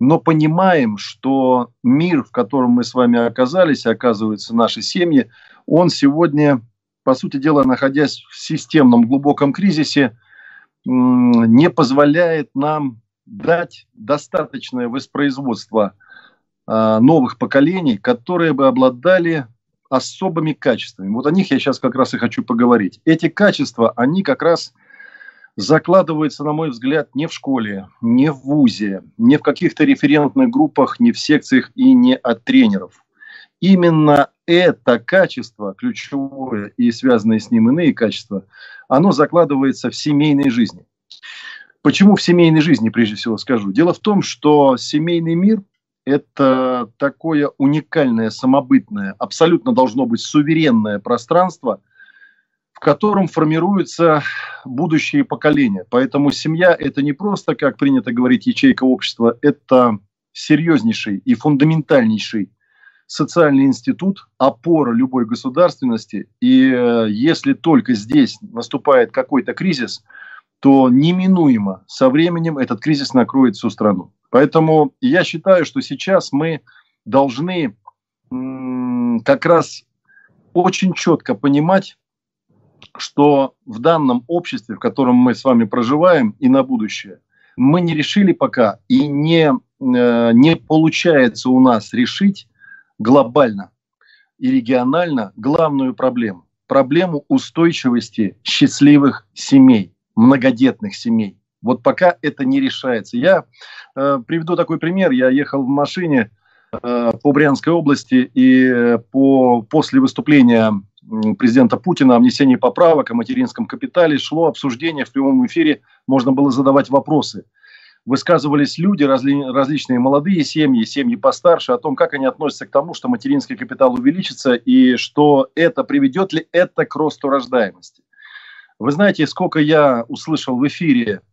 но понимаем, что мир, в котором мы с вами оказались, оказывается, наши семьи, он сегодня, по сути дела, находясь в системном глубоком кризисе, не позволяет нам дать достаточное воспроизводство новых поколений, которые бы обладали особыми качествами. Вот о них я сейчас как раз и хочу поговорить. Эти качества, они как раз закладываются, на мой взгляд, не в школе, не в вузе, не в каких-то референтных группах, не в секциях и не от тренеров. Именно это качество, ключевое и связанные с ним иные качества, оно закладывается в семейной жизни. Почему в семейной жизни, прежде всего, скажу? Дело в том, что семейный мир – это такое уникальное, самобытное, абсолютно должно быть суверенное пространство, в котором формируются будущие поколения. Поэтому семья – это не просто, как принято говорить, ячейка общества, это серьезнейший и фундаментальнейший социальный институт, опора любой государственности. И э, если только здесь наступает какой-то кризис, то неминуемо со временем этот кризис накроет всю страну. Поэтому я считаю, что сейчас мы должны м- как раз очень четко понимать, что в данном обществе, в котором мы с вами проживаем, и на будущее, мы не решили пока и не, э, не получается у нас решить глобально и регионально главную проблему. Проблему устойчивости счастливых семей, многодетных семей. Вот пока это не решается. Я э, приведу такой пример. Я ехал в машине э, по Брянской области, и э, по, после выступления президента Путина о внесении поправок о материнском капитале шло обсуждение в прямом эфире, можно было задавать вопросы. Высказывались люди, разли, различные молодые семьи, семьи постарше, о том, как они относятся к тому, что материнский капитал увеличится, и что это приведет ли это к росту рождаемости. Вы знаете, сколько я услышал в эфире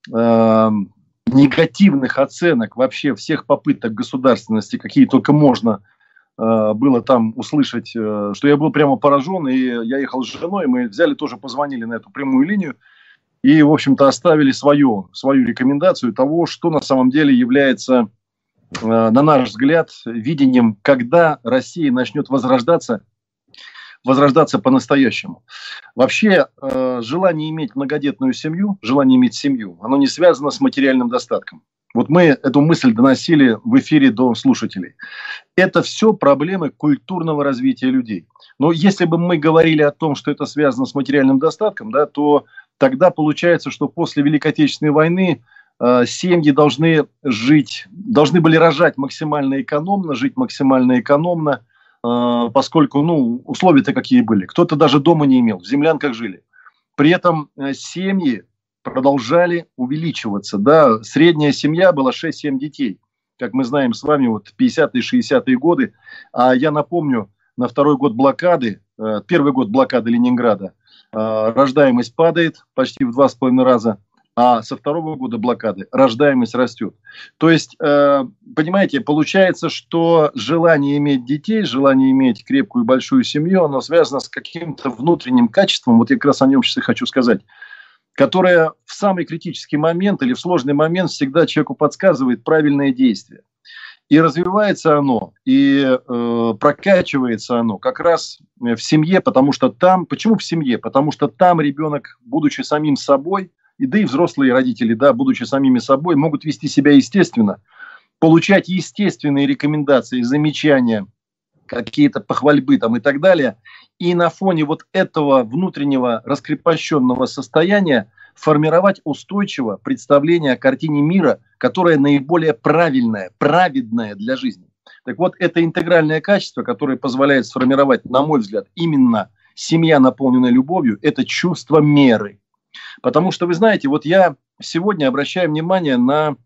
э, негативных оценок вообще всех попыток государственности, какие только можно э, было там услышать, э, что я был прямо поражен, и я ехал с женой, мы взяли, тоже позвонили на эту прямую линию, и, в общем-то, оставили свою, свою рекомендацию того, что на самом деле является, э, на наш взгляд, видением, когда Россия начнет возрождаться, возрождаться по-настоящему. Вообще, э, желание иметь многодетную семью, желание иметь семью, оно не связано с материальным достатком. Вот мы эту мысль доносили в эфире до слушателей. Это все проблемы культурного развития людей. Но если бы мы говорили о том, что это связано с материальным достатком, да, то тогда получается, что после Великой Отечественной войны э, семьи должны жить, должны были рожать максимально экономно, жить максимально экономно, э, поскольку ну, условия-то какие были. Кто-то даже дома не имел, в землянках жили. При этом э, семьи продолжали увеличиваться. Да? Средняя семья была шесть-семь детей. Как мы знаем с вами, вот пятидесятые, шестидесятые годы. А я напомню, на второй год блокады, э, первый год блокады Ленинграда, рождаемость падает почти в два с половиной раза, а со второго года блокады рождаемость растет. То есть, понимаете, получается, что желание иметь детей, желание иметь крепкую и большую семью, оно связано с каким-то внутренним качеством, вот я как раз о нем сейчас и хочу сказать, которое в самый критический момент или в сложный момент всегда человеку подсказывает правильное действие. И развивается оно, и э, прокачивается оно как раз в семье, потому что там, почему в семье? Потому что там ребенок, будучи самим собой, и да и взрослые родители, да, будучи самими собой, могут вести себя естественно, получать естественные рекомендации, замечания, какие-то похвальбы там и так далее. И на фоне вот этого внутреннего раскрепощенного состояния формировать устойчиво представление о картине мира, которая наиболее правильная, праведная для жизни. Так вот, это интегральное качество, которое позволяет сформировать, на мой взгляд, именно семья, наполненная любовью, это чувство меры. Потому что, вы знаете, вот я сегодня обращаю внимание на,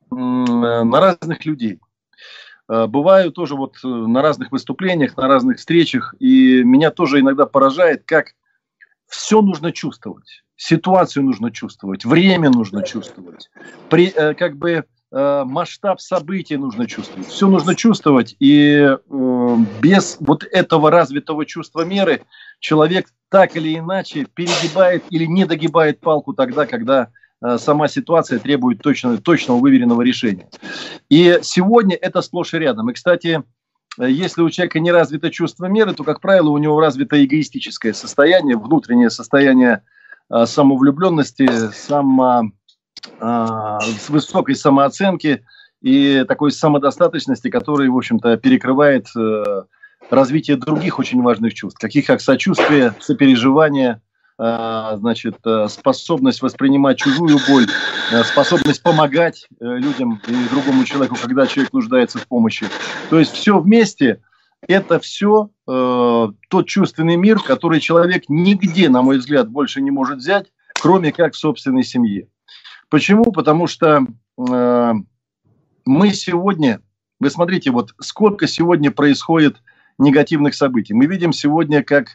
на разных людей. Бываю тоже вот на разных выступлениях, на разных встречах, и меня тоже иногда поражает, как все нужно чувствовать. Ситуацию нужно чувствовать, время нужно чувствовать, при, э, как бы э, масштаб событий нужно чувствовать. Все нужно чувствовать, и э, без вот этого развитого чувства меры человек так или иначе перегибает или не догибает палку тогда, когда сама ситуация требует точно, точного выверенного решения. И сегодня это сплошь и рядом. И, кстати, если у человека не развито чувство меры, то, как правило, у него развито эгоистическое состояние, внутреннее состояние э, самовлюбленности, само, э, с высокой самооценки и такой самодостаточности, которая, в общем-то, перекрывает э, развитие других очень важных чувств, таких как сочувствие, сопереживание, значит, способность воспринимать чужую боль, способность помогать людям и другому человеку, когда человек нуждается в помощи. То есть все вместе – это все э, тот чувственный мир, который человек нигде, на мой взгляд, больше не может взять, кроме как в собственной семье. Почему? Потому что э, мы сегодня, вы смотрите, вот сколько сегодня происходит негативных событий. Мы видим сегодня, как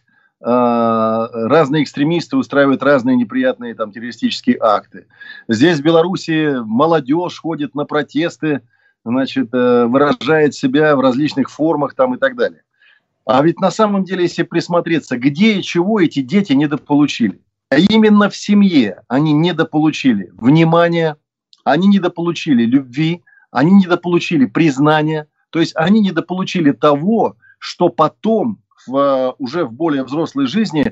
разные экстремисты устраивают разные неприятные там террористические акты. Здесь в Беларуси молодежь ходит на протесты, значит, выражает себя в различных формах там и так далее. А ведь на самом деле, если присмотреться, где и чего эти дети недополучили? А именно в семье они недополучили внимания, они недополучили любви, они недополучили признания, то есть они недополучили того, что потом В, уже в более взрослой жизни,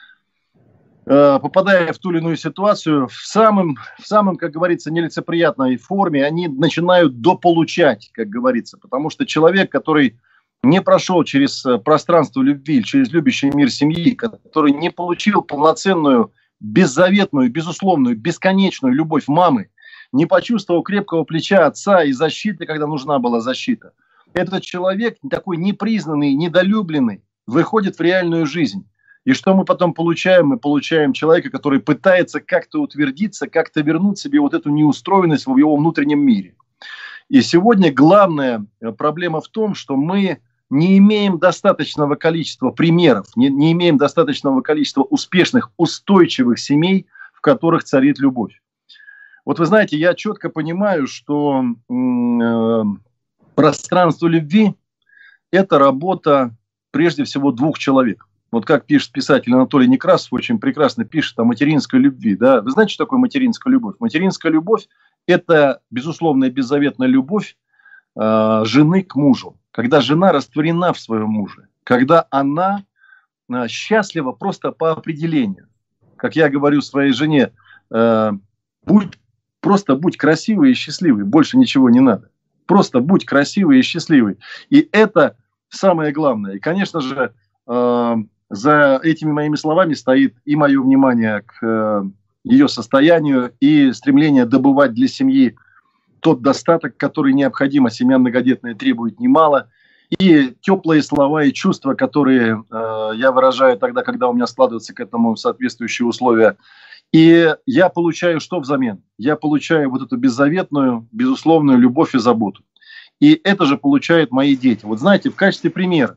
э, попадая в ту или иную ситуацию, в самом, в самом, как говорится, нелицеприятной форме, они начинают дополучать, как говорится. Потому что человек, который не прошел через пространство любви, через любящий мир семьи, который не получил полноценную, беззаветную, безусловную, бесконечную любовь мамы, не почувствовал крепкого плеча отца и защиты, когда нужна была защита, этот человек, такой непризнанный, недолюбленный, выходит в реальную жизнь. И что мы потом получаем? Мы получаем человека, который пытается как-то утвердиться, как-то вернуть себе вот эту неустроенность в его внутреннем мире. И сегодня главная проблема в том, что мы не имеем достаточного количества примеров, не, не имеем достаточного количества успешных, устойчивых семей, в которых царит любовь. Вот вы знаете, я четко понимаю, что э, пространство любви – это работа прежде всего двух человек. Вот как пишет писатель Анатолий Некрасов, очень прекрасно пишет о материнской любви. Да? Вы знаете, что такое материнская любовь? Материнская любовь – это безусловная беззаветная любовь э, жены к мужу. Когда жена растворена в своем муже. Когда она э, счастлива просто по определению. Как я говорю своей жене, э, будь, просто будь красивой и счастливой. Больше ничего не надо. Просто будь красивой и счастливой. И это самое главное. И, конечно же, э, за этими моими словами стоит и мое внимание к э, ее состоянию, и стремление добывать для семьи тот достаток, который необходим, а семья многодетная требует немало, и теплые слова и чувства, которые э, я выражаю тогда, когда у меня складываются к этому соответствующие условия. И я получаю что взамен? Я получаю вот эту беззаветную, безусловную любовь и заботу. И это же получают мои дети. Вот знаете, в качестве примера.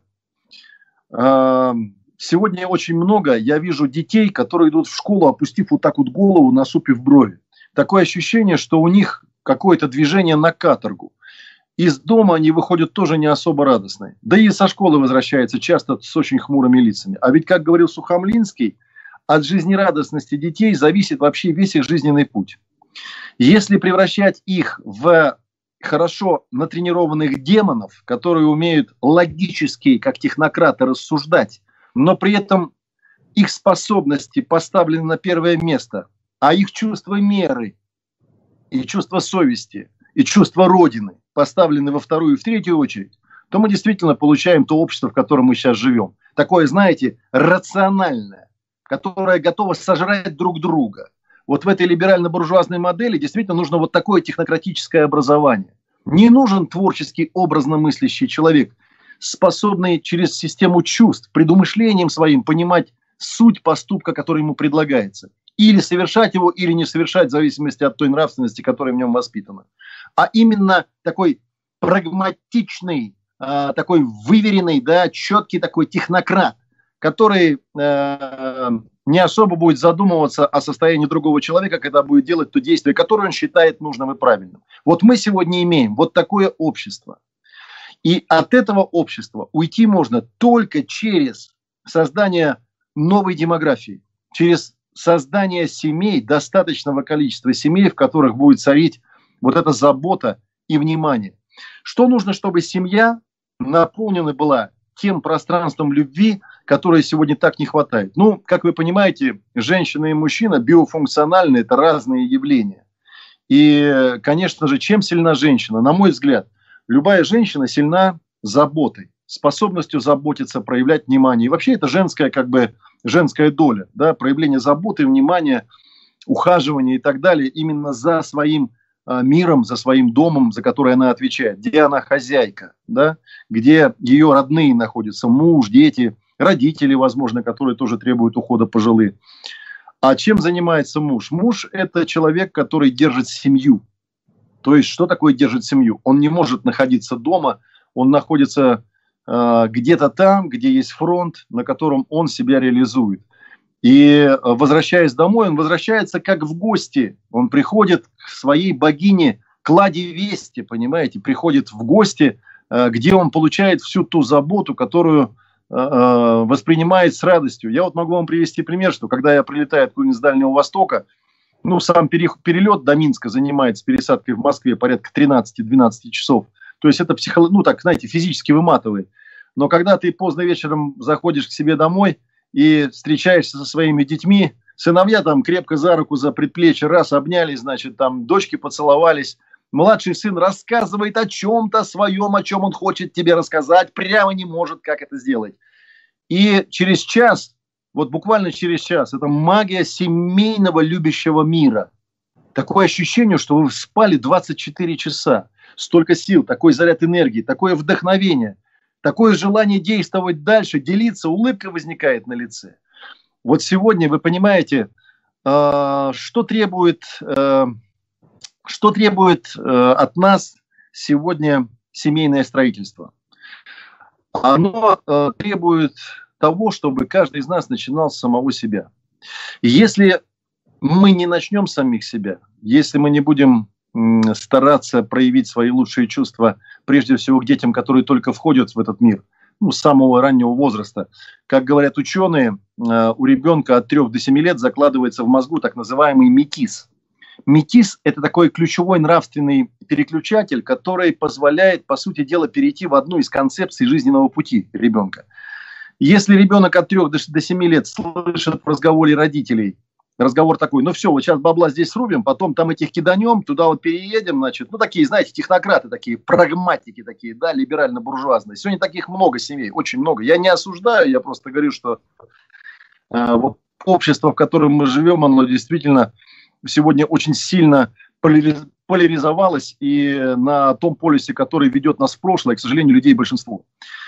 Сегодня очень много я вижу детей, которые идут в школу, опустив вот так вот голову, насупив брови. Такое ощущение, что у них какое-то движение на каторгу. Из дома они выходят тоже не особо радостные. Да и со школы возвращаются часто с очень хмурыми лицами. А ведь, как говорил Сухомлинский, от жизнерадостности детей зависит вообще весь их жизненный путь. Если превращать их в хорошо натренированных демонов, которые умеют логически, как технократы, рассуждать, но при этом их способности поставлены на первое место, а их чувство меры, и чувство совести, и чувство Родины поставлены во вторую и в третью очередь, то мы действительно получаем то общество, в котором мы сейчас живем. Такое, знаете, рациональное, которое готово сожрать друг друга. Вот в этой либерально-буржуазной модели действительно нужно вот такое технократическое образование. Не нужен творческий, образно мыслящий человек, способный через систему чувств, предумышлением своим понимать суть поступка, который ему предлагается. Или совершать его, или не совершать, в зависимости от той нравственности, которая в нем воспитана. А именно такой прагматичный, э, такой выверенный, да, четкий такой технократ, который э, не особо будет задумываться о состоянии другого человека, когда будет делать то действие, которое он считает нужным и правильным. Вот мы сегодня имеем вот такое общество. И от этого общества уйти можно только через создание новой демографии, через создание семей, достаточного количества семей, в которых будет царить вот эта забота и внимание. Что нужно, чтобы семья наполнена была тем пространством любви, которое сегодня так не хватает? Ну, как вы понимаете, женщина и мужчина биофункциональны, это разные явления. И, конечно же, чем сильна женщина? На мой взгляд, любая женщина сильна заботой, способностью заботиться, проявлять внимание. И вообще это женская, как бы, женская доля, да, проявление заботы, внимания, ухаживания и так далее именно за своим а, миром, за своим домом, за который она отвечает, где она хозяйка, да, где ее родные находятся, муж, дети, родители, возможно, которые тоже требуют ухода пожилые. А чем занимается муж? Муж – это человек, который держит семью. То есть, что такое держит семью? Он не может находиться дома, он находится э, где-то там, где есть фронт, на котором он себя реализует. И, возвращаясь домой, он возвращается как в гости. Он приходит к своей богине Кладе Вести, понимаете, приходит в гости, э, где он получает всю ту заботу, которую воспринимает с радостью. Я вот могу вам привести пример, что когда я прилетаю откуда-нибудь с Дальнего Востока, ну, сам перелет до Минска занимает с пересадкой в Москве порядка тринадцати-двенадцати часов. То есть это психолог... ну, так, знаете, физически выматывает. Но когда ты поздно вечером заходишь к себе домой и встречаешься со своими детьми, сыновья там крепко за руку, за предплечье, раз обнялись, значит, там дочки поцеловались, младший сын рассказывает о чем-то своем, о чем он хочет тебе рассказать, прямо не может, как это сделать. И через час, вот буквально через час, это магия семейного любящего мира. Такое ощущение, что вы спали двадцать четыре часа. Столько сил, такой заряд энергии, такое вдохновение, такое желание действовать дальше, делиться, улыбка возникает на лице. Вот сегодня вы понимаете, э, что требует... Э, Что требует э, от нас сегодня семейное строительство? Оно э, требует того, чтобы каждый из нас начинал с самого себя. И если мы не начнем с самих себя, если мы не будем м, стараться проявить свои лучшие чувства, прежде всего к детям, которые только входят в этот мир, ну, с самого раннего возраста, как говорят ученые, э, у ребенка от трёх до семи лет закладывается в мозгу так называемый метис. Метис – это такой ключевой нравственный переключатель, который позволяет, по сути дела, перейти в одну из концепций жизненного пути ребенка. Если ребенок от трёх до семи лет слышит в разговоре родителей, разговор такой: ну все, вот сейчас бабла здесь срубим, потом там этих киданем, туда вот переедем, значит, ну такие, знаете, технократы такие, прагматики такие, да, либерально-буржуазные. Сегодня таких много семей, очень много. Я не осуждаю, я просто говорю, что э, вот общество, в котором мы живем, оно действительно сегодня очень сильно поляризовалось, и на том полюсе, который ведет нас в прошлое, к сожалению, людей большинство.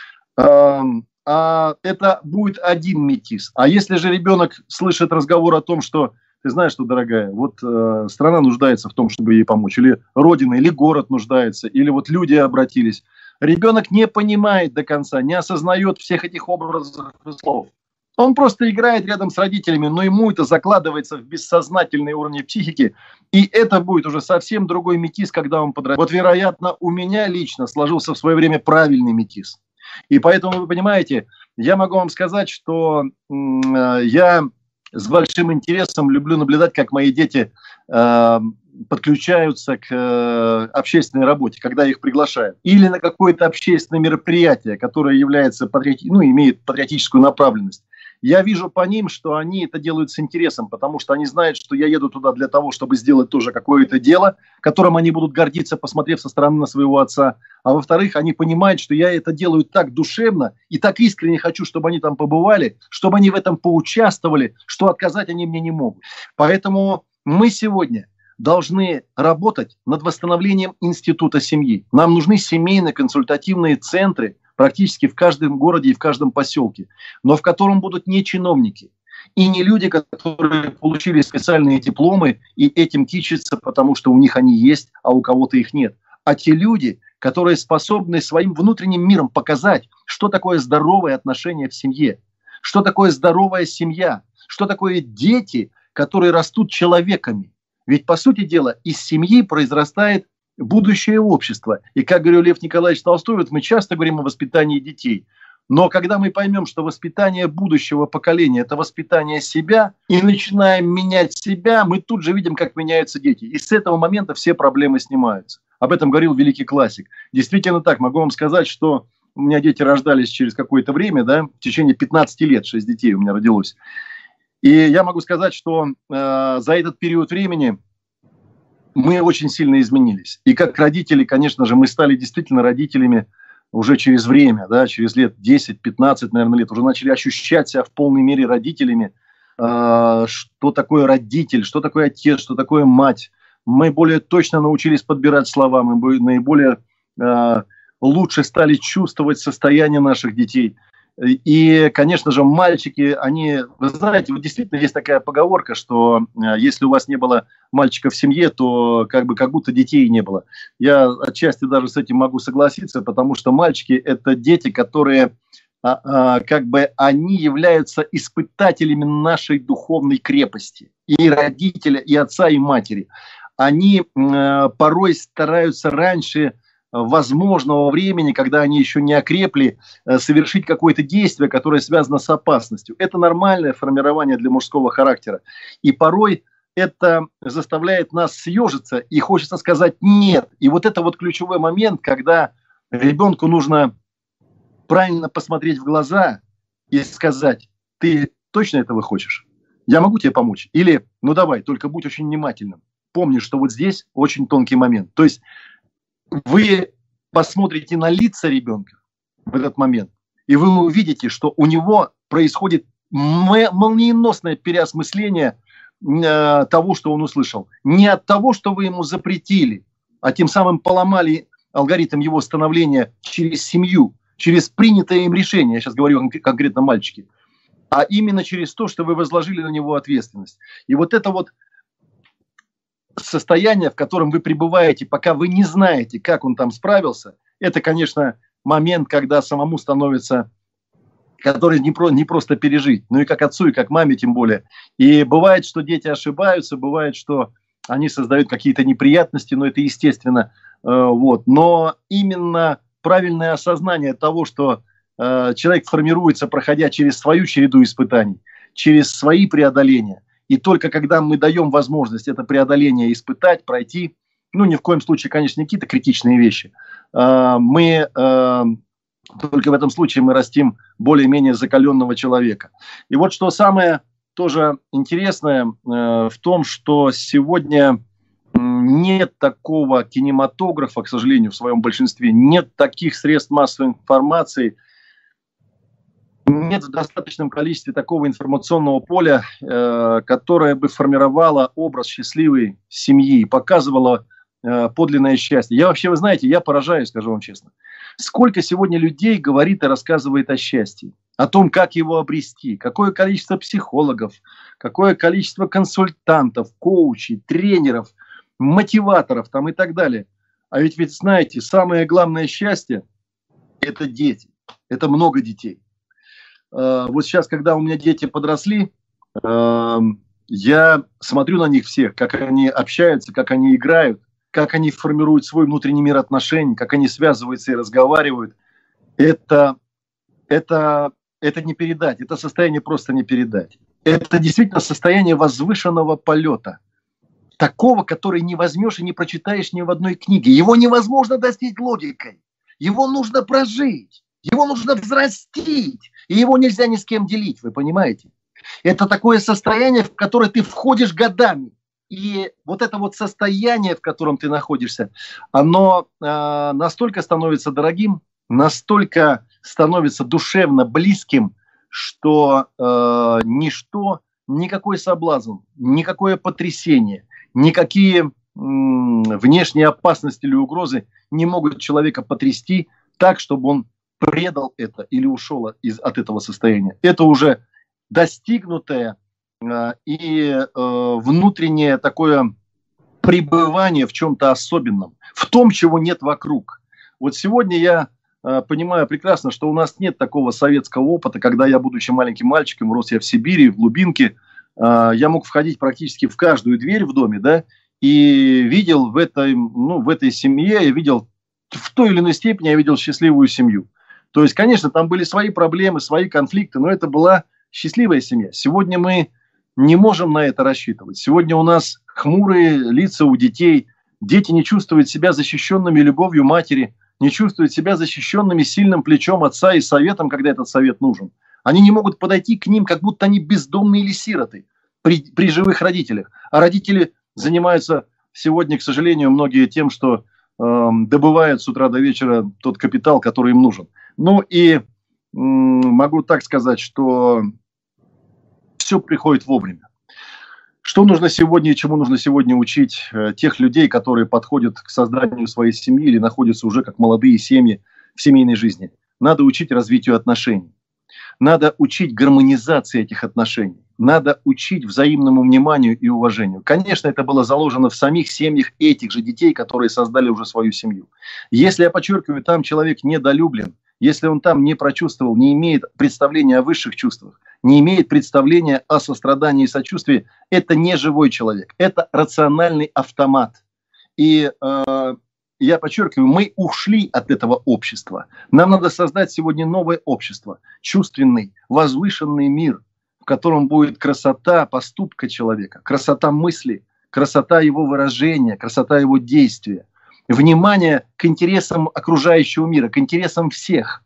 А это будет один метис. А если же ребенок слышит разговор о том, что, ты знаешь что, дорогая, вот э, страна нуждается в том, чтобы ей помочь, или родина, или город нуждается, или вот люди обратились, ребенок не понимает до конца, не осознает всех этих образов и слов. Он просто играет рядом с родителями, но ему это закладывается в бессознательный уровень психики, и это будет уже совсем другой метис, когда он подрастет. Вот, вероятно, у меня лично сложился в свое время правильный метис. И поэтому, вы понимаете, я могу вам сказать, что э, я с большим интересом люблю наблюдать, как мои дети э, подключаются к э, общественной работе, когда их приглашают. Или на какое-то общественное мероприятие, которое является патриоти... ну, имеет патриотическую направленность. Я вижу по ним, что они это делают с интересом, потому что они знают, что я еду туда для того, чтобы сделать тоже какое-то дело, которым они будут гордиться, посмотрев со стороны на своего отца. А во-вторых, они понимают, что я это делаю так душевно и так искренне хочу, чтобы они там побывали, чтобы они в этом поучаствовали, что отказать они мне не могут. Поэтому мы сегодня должны работать над восстановлением института семьи. Нам нужны семейно-консультативные центры, практически в каждом городе и в каждом поселке, но в котором будут не чиновники и не люди, которые получили специальные дипломы и этим кичатся, потому что у них они есть, а у кого-то их нет, а те люди, которые способны своим внутренним миром показать, что такое здоровое отношение в семье, что такое здоровая семья, что такое дети, которые растут человеками. Ведь, по сути дела, из семьи произрастает будущее общество. И, как говорил Лев Николаевич Толстой, вот мы часто говорим о воспитании детей. Но когда мы поймем, что воспитание будущего поколения – это воспитание себя, и начинаем менять себя, мы тут же видим, как меняются дети. И с этого момента все проблемы снимаются. Об этом говорил великий классик. Действительно так. Могу вам сказать, что у меня дети рождались через какое-то время, да, в течение пятнадцати лет, шесть детей у меня родилось. И я могу сказать, что э, за этот период времени мы очень сильно изменились. И как родители, конечно же, мы стали действительно родителями уже через время, да, через лет десять-пятнадцать, наверное, лет, уже начали ощущать себя в полной мере родителями. Э, что такое родитель, что такое отец, что такое мать. Мы более точно научились подбирать слова, мы наиболее э, лучше стали чувствовать состояние наших детей. И, конечно же, мальчики, они, вы знаете, вот действительно есть такая поговорка, что э, если у вас не было мальчика в семье, то как бы как будто детей не было. Я отчасти даже с этим могу согласиться, потому что мальчики – это дети, которые а, а, как бы они являются испытателями нашей духовной крепости. И родителя, и отца, и матери. Они э, порой стараются раньше возможного времени, когда они еще не окрепли, совершить какое-то действие, которое связано с опасностью. Это нормальное формирование для мужского характера. И порой это заставляет нас съежиться, и хочется сказать «нет». И вот это вот ключевой момент, когда ребенку нужно правильно посмотреть в глаза и сказать: ты точно этого хочешь? Я могу тебе помочь? Или ну давай, только будь очень внимательным. Помни, что вот здесь очень тонкий момент. То есть вы посмотрите на лица ребенка в этот момент, и вы увидите, что у него происходит молниеносное переосмысление э, того, что он услышал. Не от того, что вы ему запретили, а тем самым поломали алгоритм его становления через семью, через принятое им решение, я сейчас говорю кон- конкретно мальчики, а именно через то, что вы возложили на него ответственность. И вот это вот состояние, в котором вы пребываете, пока вы не знаете, как он там справился, это, конечно, момент, когда самому становится, который не, про, не просто пережить, ну и как отцу, и как маме тем более. И бывает, что дети ошибаются, бывает, что они создают какие-то неприятности, но это естественно. Э, вот. Но именно правильное осознание того, что э, человек формируется, проходя через свою череду испытаний, через свои преодоления. И только когда мы даем возможность это преодоление испытать, пройти, ну, ни в коем случае, конечно, не какие-то критичные вещи, мы, только в этом случае мы растим более-менее закаленного человека. И вот что самое тоже интересное в том, что сегодня нет такого кинематографа, к сожалению, в своем большинстве, нет таких средств массовой информации, нет в достаточном количестве такого информационного поля, э, которое бы формировало образ счастливой семьи, показывало э, подлинное счастье. Я вообще, вы знаете, я поражаюсь, скажу вам честно. Сколько сегодня людей говорит и рассказывает о счастье, о том, как его обрести, какое количество психологов, какое количество консультантов, коучей, тренеров, мотиваторов там и так далее. А ведь, ведь знаете, самое главное счастье – это дети, это много детей. Вот сейчас, когда у меня дети подросли, я смотрю на них всех, как они общаются, как они играют, как они формируют свой внутренний мир отношений, как они связываются и разговаривают. Это, это, это не передать, это состояние просто не передать. Это действительно состояние возвышенного полета. Такого, который не возьмешь и не прочитаешь ни в одной книге. Его невозможно достичь логикой. Его нужно прожить. Его нужно взрастить. И его нельзя ни с кем делить, вы понимаете? Это такое состояние, в которое ты входишь годами. И вот это вот состояние, в котором ты находишься, оно э, настолько становится дорогим, настолько становится душевно близким, что э, ничто, никакой соблазн, никакое потрясение, никакие э, внешние опасности или угрозы не могут человека потрясти так, чтобы он предал это или ушел из, от этого состояния. Это уже достигнутое э, и э, внутреннее такое пребывание в чем-то особенном, в том, чего нет вокруг. Вот сегодня я э, понимаю прекрасно, что у нас нет такого советского опыта, когда я, будучи маленьким мальчиком, рос я в Сибири, в глубинке, э, я мог входить практически в каждую дверь в доме, да, и видел в этой, ну, в этой семье, я видел в той или иной степени, я видел счастливую семью. То есть, конечно, там были свои проблемы, свои конфликты, но это была счастливая семья. Сегодня мы не можем на это рассчитывать. Сегодня у нас хмурые лица у детей. Дети не чувствуют себя защищенными любовью матери, не чувствуют себя защищенными сильным плечом отца и советом, когда этот совет нужен. Они не могут подойти к ним, как будто они бездомные или сироты при, при живых родителях. А родители занимаются сегодня, к сожалению, многие тем, что э, добывают с утра до вечера тот капитал, который им нужен. Ну и э, могу так сказать, что все приходит вовремя. Что нужно сегодня и чему нужно сегодня учить э, тех людей, которые подходят к созданию своей семьи или находятся уже как молодые семьи в семейной жизни? Надо учить развитию отношений. Надо учить гармонизации этих отношений. Надо учить взаимному вниманию и уважению. Конечно, это было заложено в самих семьях этих же детей, которые создали уже свою семью. Если, я подчеркиваю, там человек недолюблен, если он там не прочувствовал, не имеет представления о высших чувствах, не имеет представления о сострадании и сочувствии, это не живой человек, это рациональный автомат. И э, я подчеркиваю, мы ушли от этого общества. Нам надо создать сегодня новое общество, чувственный, возвышенный мир, в котором будет красота поступка человека, красота мысли, красота его выражения, красота его действия. Внимание к интересам окружающего мира, к интересам всех.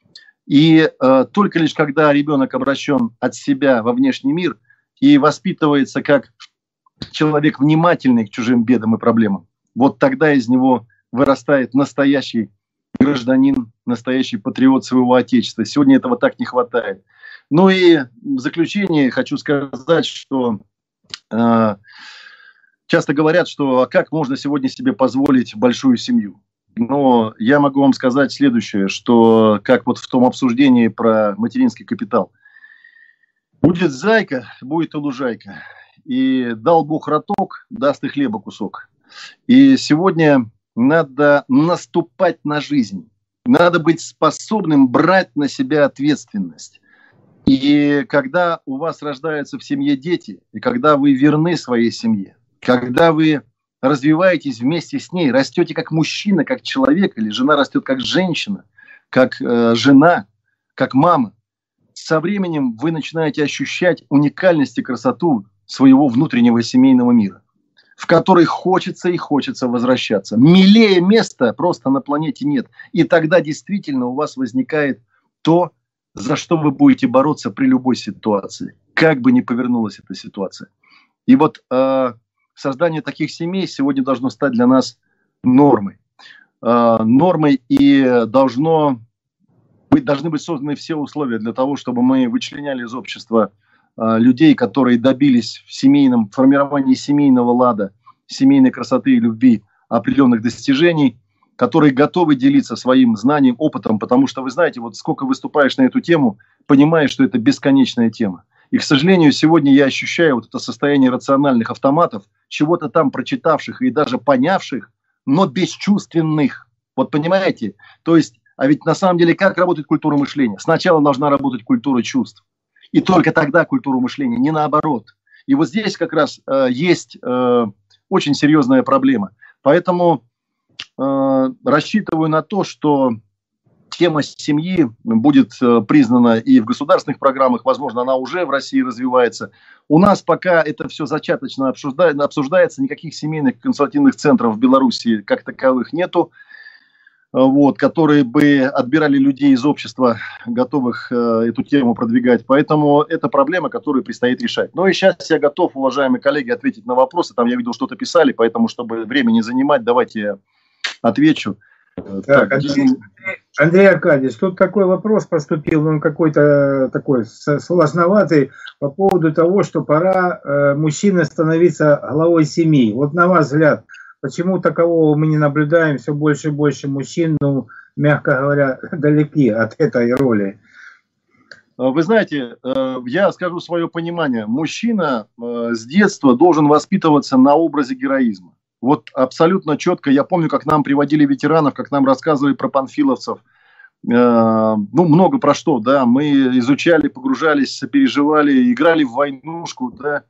И э, только лишь когда ребенок обращен от себя во внешний мир и воспитывается как человек внимательный к чужим бедам и проблемам, вот тогда из него вырастает настоящий гражданин, настоящий патриот своего отечества. Сегодня этого так не хватает. Ну и в заключение хочу сказать, что э, часто говорят, что а как можно сегодня себе позволить большую семью? Но я могу вам сказать следующее, что как вот в том обсуждении про материнский капитал. Будет зайка, будет и лужайка. И дал Бог роток, даст и хлеба кусок. И сегодня надо наступать на жизнь. Надо быть способным брать на себя ответственность. И когда у вас рождаются в семье дети, и когда вы верны своей семье, когда вы развиваетесь вместе с ней, растете как мужчина, как человек, или жена растет как женщина, как э, жена, как мама, со временем вы начинаете ощущать уникальность и красоту своего внутреннего семейного мира, в который хочется и хочется возвращаться. Милее места просто на планете нет. И тогда действительно у вас возникает то, за что вы будете бороться при любой ситуации, как бы ни повернулась эта ситуация. И вот э, создание таких семей сегодня должно стать для нас нормой. Э, нормой и должно быть, должны быть созданы все условия для того, чтобы мы вычленяли из общества э, людей, которые добились в семейном в формировании семейного лада, семейной красоты и любви определенных достижений, которые готовы делиться своим знанием, опытом, потому что, вы знаете, вот сколько выступаешь на эту тему, понимаешь, что это бесконечная тема. И, к сожалению, сегодня я ощущаю вот это состояние рациональных автоматов, чего-то там прочитавших и даже понявших, но бесчувственных. Вот понимаете? То есть, а ведь на самом деле как работает культура мышления? Сначала должна работать культура чувств. И только тогда культура мышления, не наоборот. И вот здесь как раз э, есть э, очень серьезная проблема. Поэтому э, рассчитываю на то, что тема семьи будет э, признана и в государственных программах, возможно, она уже в России развивается. У нас пока это все зачаточно обсуждается, обсуждается, никаких семейных консультативных центров в Беларуси как таковых нету, э, вот, которые бы отбирали людей из общества, готовых э, эту тему продвигать. Поэтому это проблема, которую предстоит решать. Ну и сейчас я готов, уважаемые коллеги, ответить на вопросы. Там я видел, что-то писали, поэтому, чтобы время не занимать, давайте я отвечу. Так, Андрей, Андрей Аркадьевич, тут такой вопрос поступил, он какой-то такой сложноватый по поводу того, что пора э, мужчине становиться главой семьи. Вот на ваш взгляд, почему такового мы не наблюдаем, все больше и больше мужчин, ну, мягко говоря, далеки от этой роли? Вы знаете, я скажу свое понимание. Мужчина с детства должен воспитываться на образе героизма. Вот абсолютно четко. Я помню, как нам приводили ветеранов, как нам рассказывали про панфиловцев. Ну, много про что, да. Мы изучали, погружались, сопереживали, играли в войнушку, да.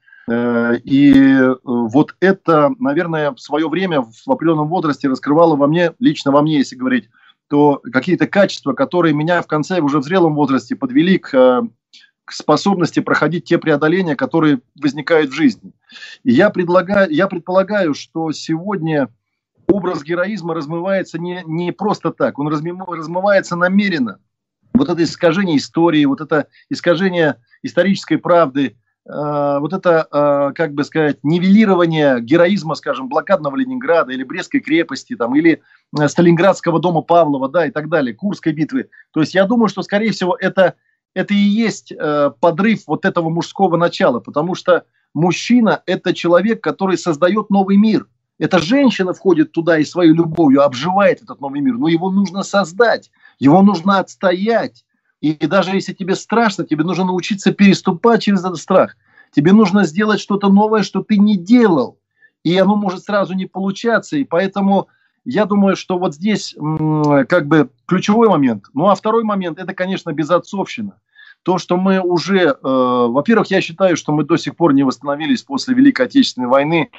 И вот это, наверное, в свое время в определенном возрасте раскрывало во мне, лично во мне, если говорить, то какие-то качества, которые меня в конце, уже в зрелом возрасте, подвели к, к способности проходить те преодоления, которые возникают в жизни. И я, предлагаю, я предполагаю, что сегодня образ героизма размывается не, не просто так, он размывается намеренно. Вот это искажение истории, вот это искажение исторической правды, э, вот это, э, как бы сказать, нивелирование героизма, скажем, блокадного Ленинграда или Брестской крепости, там, или э, Сталинградского дома Павлова, да, и так далее, Курской битвы. То есть я думаю, что, скорее всего, это, это и есть э, подрыв вот этого мужского начала, потому что мужчина – это человек, который создает новый мир. Эта женщина входит туда и своей любовью обживает этот новый мир, но его нужно создать, его нужно отстоять. И даже если тебе страшно, тебе нужно научиться переступать через этот страх. Тебе нужно сделать что-то новое, что ты не делал. И оно может сразу не получаться. И поэтому я думаю, что вот здесь как бы ключевой момент. Ну а второй момент – это, конечно, безотцовщина. То, что мы уже… Э, во-первых, я считаю, что мы до сих пор не восстановились после Великой Отечественной войны,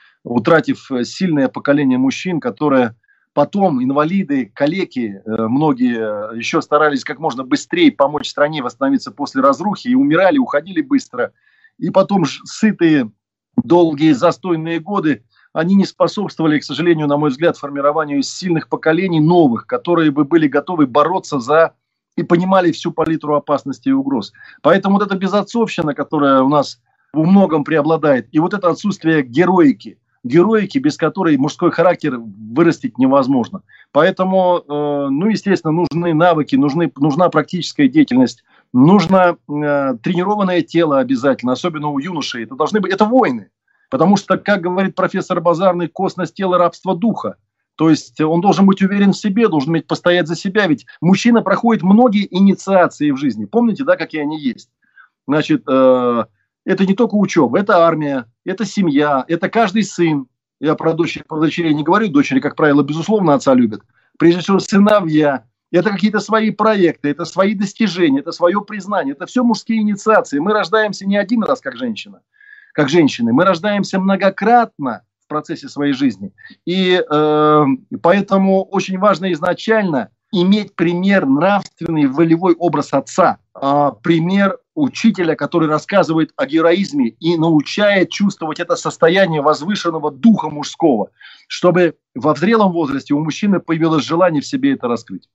утратив сильное поколение мужчин, которые потом, инвалиды, калеки, многие еще старались как можно быстрее помочь стране восстановиться после разрухи и умирали, уходили быстро. И потом сытые, долгие, застойные годы, они не способствовали, к сожалению, на мой взгляд, формированию сильных поколений новых, которые бы были готовы бороться за и понимали всю палитру опасностей и угроз. Поэтому вот эта безотцовщина, которая у нас во многом преобладает, и вот это отсутствие героики, героики, без которой мужской характер вырастить невозможно. Поэтому, э, ну, естественно, нужны навыки, нужны, нужна практическая деятельность, нужно э, тренированное тело обязательно, особенно у юношей. Это должны быть, это воины. Потому что, как говорит профессор Базарный, косность тела, рабство духа. То есть он должен быть уверен в себе, должен уметь постоять за себя. Ведь мужчина проходит многие инициации в жизни. Помните, да, какие они есть? Значит, э, это не только учеба, это армия, это семья, это каждый сын. Я про дочери, про дочерей не говорю, дочери, как правило, безусловно, отца любят. Прежде всего, сыновья. Это какие-то свои проекты, это свои достижения, это свое признание. Это все мужские инициации. Мы рождаемся не один раз, как женщина, как женщины. Мы рождаемся многократно в процессе своей жизни. И э, поэтому очень важно изначально иметь пример, нравственный, волевой образ отца, э, пример учителя, который рассказывает о героизме и научает чувствовать это состояние возвышенного духа мужского, чтобы во зрелом возрасте у мужчины появилось желание в себе это раскрыть.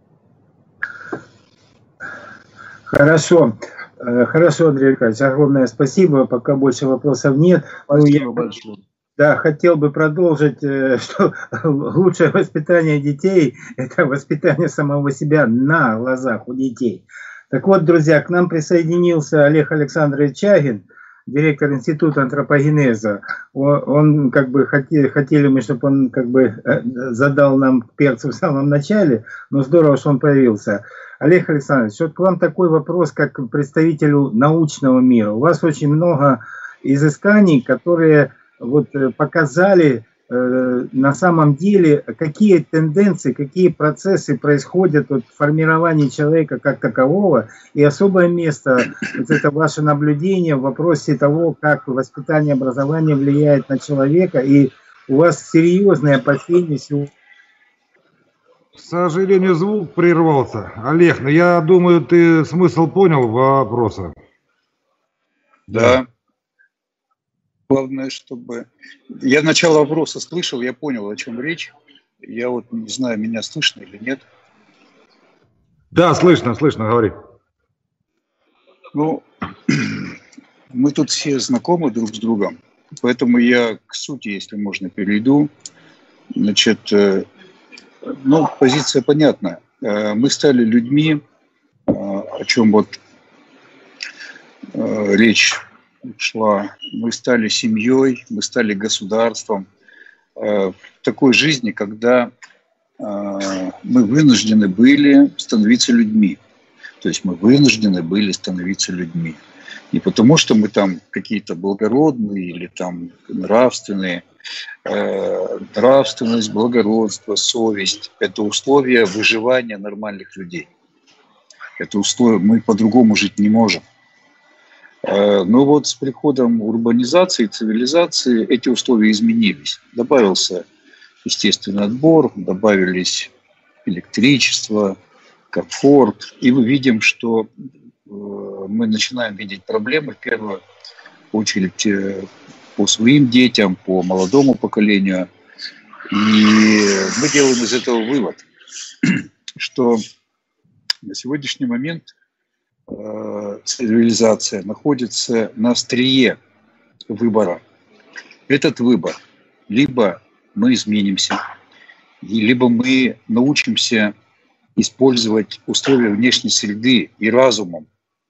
Хорошо. Хорошо, Андрей Николаевич, огромное спасибо. Пока больше вопросов нет. Спасибо я, большое. Да, хотел бы продолжить, что лучшее воспитание детей – это воспитание самого себя на глазах у детей. Так вот, друзья, к нам присоединился Олег Александрович Чагин, директор Института антропогенеза. Он, он как бы хотели, хотели мы, чтобы он как бы задал нам перцу в самом начале, но здорово, что он появился. Олег Александрович, вот к вам такой вопрос, как к представителю научного мира. У вас очень много изысканий, которые вот показали э, на самом деле, какие тенденции, какие процессы происходят вот, в формировании человека как такового. И особое место, вот это ваше наблюдение в вопросе того, как воспитание, образование влияет на человека. И у вас серьезные опасения сегодня. К сожалению, звук прервался. Олег, ну я думаю, ты смысл понял вопроса. Да. Главное, чтобы… Я начало вопроса слышал, я понял, о чем речь. Я вот не знаю, меня слышно или нет. Да, слышно, слышно, говори. Ну, мы тут все знакомы друг с другом, поэтому я к сути, если можно, перейду. Значит, ну, позиция понятна. Мы стали людьми, о чем вот речь шла. Мы стали семьей, мы стали государством. В такой жизни, когда мы вынуждены были становиться людьми. То есть мы вынуждены были становиться людьми. Не потому, что мы там какие-то благородные или там нравственные. Нравственность, благородство, совесть – это условия выживания нормальных людей. Это условия, мы по-другому жить не можем. Но вот с приходом урбанизации, цивилизации эти условия изменились. Добавился естественный отбор, добавились электричество, комфорт. И мы видим, что мы начинаем видеть проблемы в первую очередь по своим детям, по молодому поколению. И мы делаем из этого вывод, что на сегодняшний момент цивилизация находится на острие выбора. Этот выбор: либо мы изменимся, либо мы научимся использовать условия внешней среды и разумом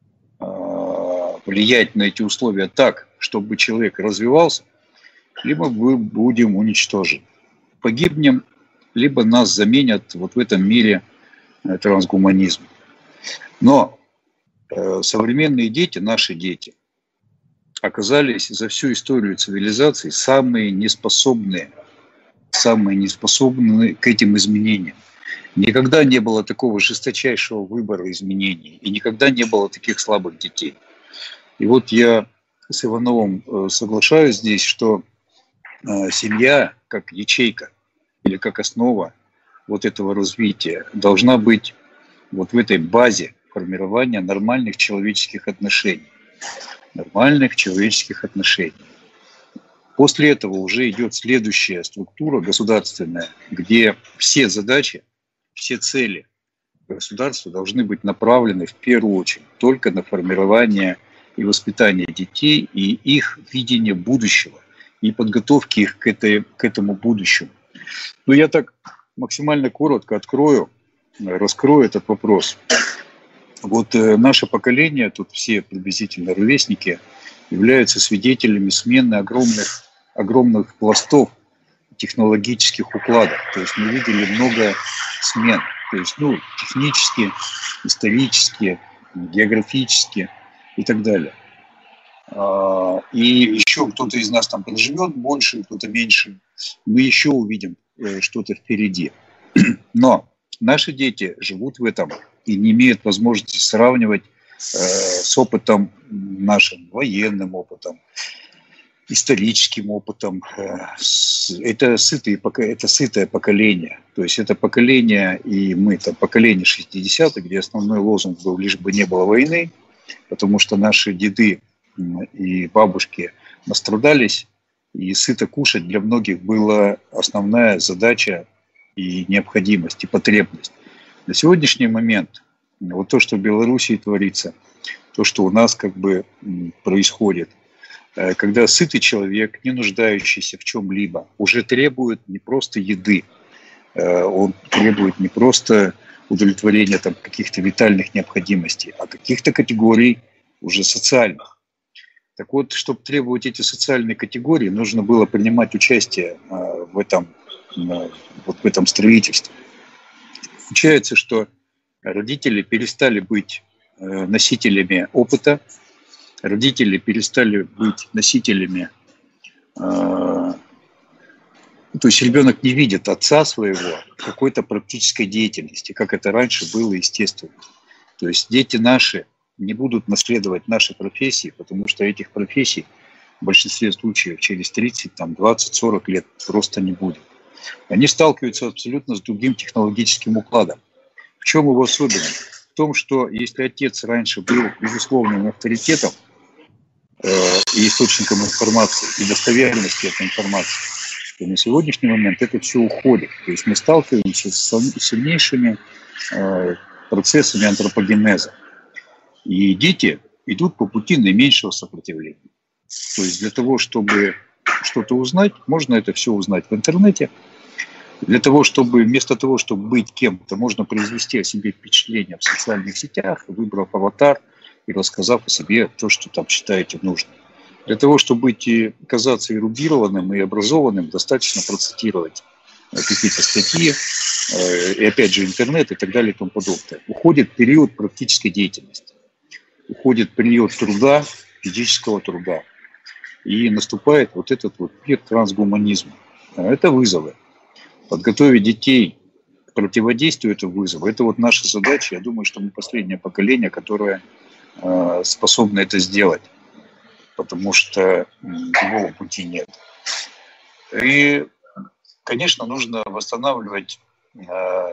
влиять на эти условия так, чтобы человек развивался, либо мы будем уничтожены. Погибнем, либо нас заменят вот в этом мире трансгуманизм. Но э, современные дети, наши дети, оказались за всю историю цивилизации самые неспособные, самые неспособные к этим изменениям. Никогда не было такого жесточайшего выбора изменений, и никогда не было таких слабых детей. И вот я с Ивановым соглашаюсь здесь, что семья как ячейка или как основа вот этого развития должна быть вот в этой базе формирования нормальных человеческих отношений. Нормальных человеческих отношений. После этого уже идет следующая структура государственная, где все задачи, все цели государства должны быть направлены в первую очередь только на формирование и воспитание детей и их видение будущего, и подготовки их к, этой, к этому будущему. Но я так максимально коротко открою, раскрою этот вопрос. Вот э, наше поколение, тут все приблизительно ровесники, являются свидетелями смены огромных, огромных пластов технологических укладов. То есть мы видели много смен. То есть, ну, технически, исторически, географически и так далее. И еще кто-то из нас там проживет больше, кто-то меньше. Мы еще увидим что-то впереди. Но наши дети живут в этом и не имеют возможности сравнивать с опытом нашим, военным опытом, историческим опытом. Это сытое, это сытое поколение. То есть это поколение, и мы, это поколение шестидесятых, где основной лозунг был «лишь бы не было войны», потому что наши деды и бабушки настрадались, и сыто кушать для многих была основная задача и необходимость, и потребность. На сегодняшний момент вот то, что в Белоруссии творится, то, что у нас как бы происходит, когда сытый человек, не нуждающийся в чем-либо, уже требует не просто еды, он требует не просто удовлетворения там, каких-то витальных необходимостей, а каких-то категорий уже социальных. Так вот, чтобы требовать эти социальные категории, нужно было принимать участие в этом, вот в этом строительстве. Получается, что родители перестали быть носителями опыта, родители перестали быть носителями, то есть ребенок не видит отца своего в какой-то практической деятельности, как это раньше было естественно. То есть дети наши не будут наследовать наши профессии, потому что этих профессий в большинстве случаев через тридцать, двадцать, сорок лет просто не будет. Они сталкиваются абсолютно с другим технологическим укладом. В чем его особенность? В том, что если отец раньше был безусловным авторитетом э, и источником информации, и достоверности этой информации, то на сегодняшний момент это все уходит. То есть мы сталкиваемся с сильнейшими э, процессами антропогенеза. И дети идут по пути наименьшего сопротивления. То есть для того, чтобы что-то узнать, можно это все узнать в интернете. Для того, чтобы вместо того, чтобы быть кем-то, можно произвести о себе впечатление в социальных сетях, выбрав аватар и рассказав о себе то, что там считаете нужным. Для того, чтобы быть и казаться эрудированным и образованным, достаточно процитировать какие-то статьи, и опять же интернет и так далее и тому подобное. Уходит период практической деятельности. Уходит период труда, физического труда. И наступает вот этот вот век трансгуманизма. Это вызовы. Подготовить детей к противодействию этого вызова, это вот наша задача. Я думаю, что мы последнее поколение, которое э, способно это сделать. Потому что другого пути нет. И, конечно, нужно восстанавливать э,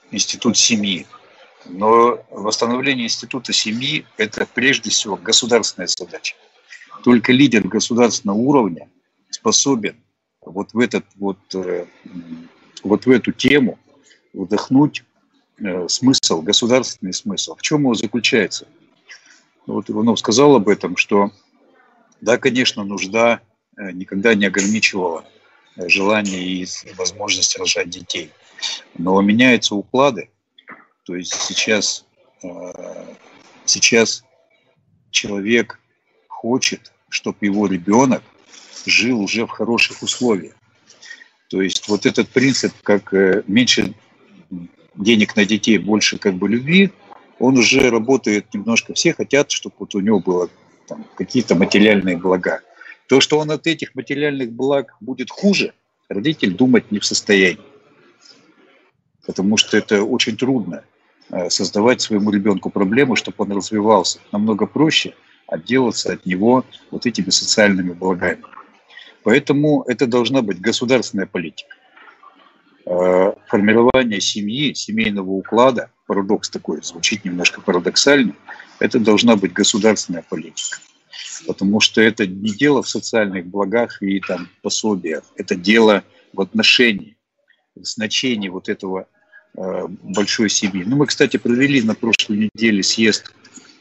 институт семьи. Но восстановление института семьи – это прежде всего государственная задача. Только лидер государственного уровня способен вот в, этот, вот, вот в эту тему вдохнуть смысл, государственный смысл. В чем его заключается? Вот Иванов сказал об этом, что да, конечно, нужда никогда не ограничивала желание и возможность рожать детей. Но меняются уклады. То есть сейчас, сейчас человек хочет, чтобы его ребенок жил уже в хороших условиях. То есть вот этот принцип, как меньше денег на детей, больше как бы любви, он уже работает немножко. Все хотят, чтобы вот у него было там какие-то материальные блага. То, что он от этих материальных благ будет хуже, родитель думать не в состоянии. Потому что это очень трудно создавать своему ребенку проблему, чтобы он развивался. Намного проще отделаться от него вот этими социальными благами. Поэтому это должна быть государственная политика. Формирование семьи, семейного уклада, парадокс такой, звучит немножко парадоксально, это должна быть государственная политика. Потому что это не дело в социальных благах и там пособиях, это дело в отношении, в значении вот этого э, большой семьи. Ну, мы, кстати, провели на прошлой неделе съезд,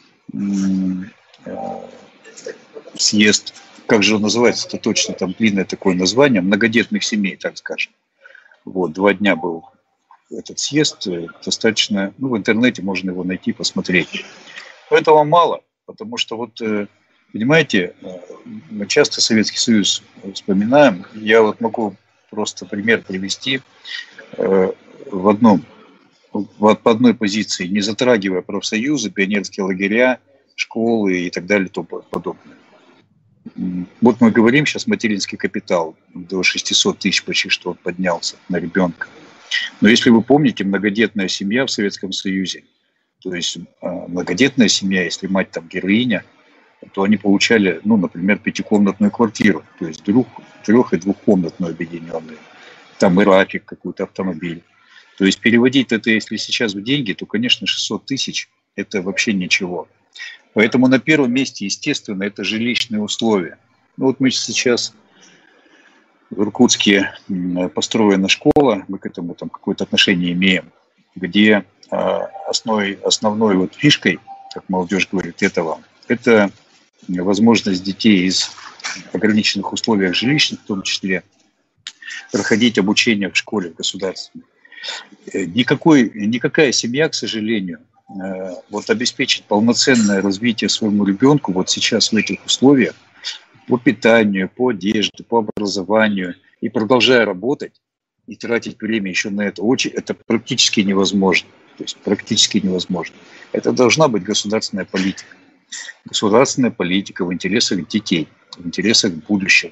э, съезд, как же он называется-то точно, там длинное такое название, многодетных семей, так скажем. Вот, два дня был этот съезд, достаточно, ну, в интернете можно его найти, посмотреть. Но этого мало, потому что вот, понимаете, мы часто Советский Союз вспоминаем. Я вот могу просто пример привести в одном, в одной позиции, не затрагивая профсоюзы, пионерские лагеря, школы и так далее и тому подобное. Вот мы говорим сейчас материнский капитал до шестисот тысяч почти что поднялся на ребенка. Но если вы помните, многодетная семья в Советском Союзе, то есть многодетная семья, если мать там героиня, то они получали, ну, например, пятикомнатную квартиру, то есть трех, трех- и двухкомнатную объединенную. Там и рафик, какой-то автомобиль. То есть переводить это, если сейчас в деньги, то, конечно, шестьсот тысяч – это вообще ничего. Поэтому на первом месте, естественно, это жилищные условия. Ну, вот мы сейчас в Иркутске построена школа, мы к этому там какое-то отношение имеем, где основной, основной вот фишкой, как молодежь говорит, этого, это возможность детей из ограниченных условиях жилищных, в том числе, проходить обучение в школе государственной. Никакой, никакая семья, к сожалению, вот обеспечить полноценное развитие своему ребенку вот сейчас в этих условиях по питанию, по одежде, по образованию и продолжая работать и тратить время еще на это, очень, это практически невозможно. То есть практически невозможно. Это должна быть государственная политика. Государственная политика в интересах детей, в интересах будущего.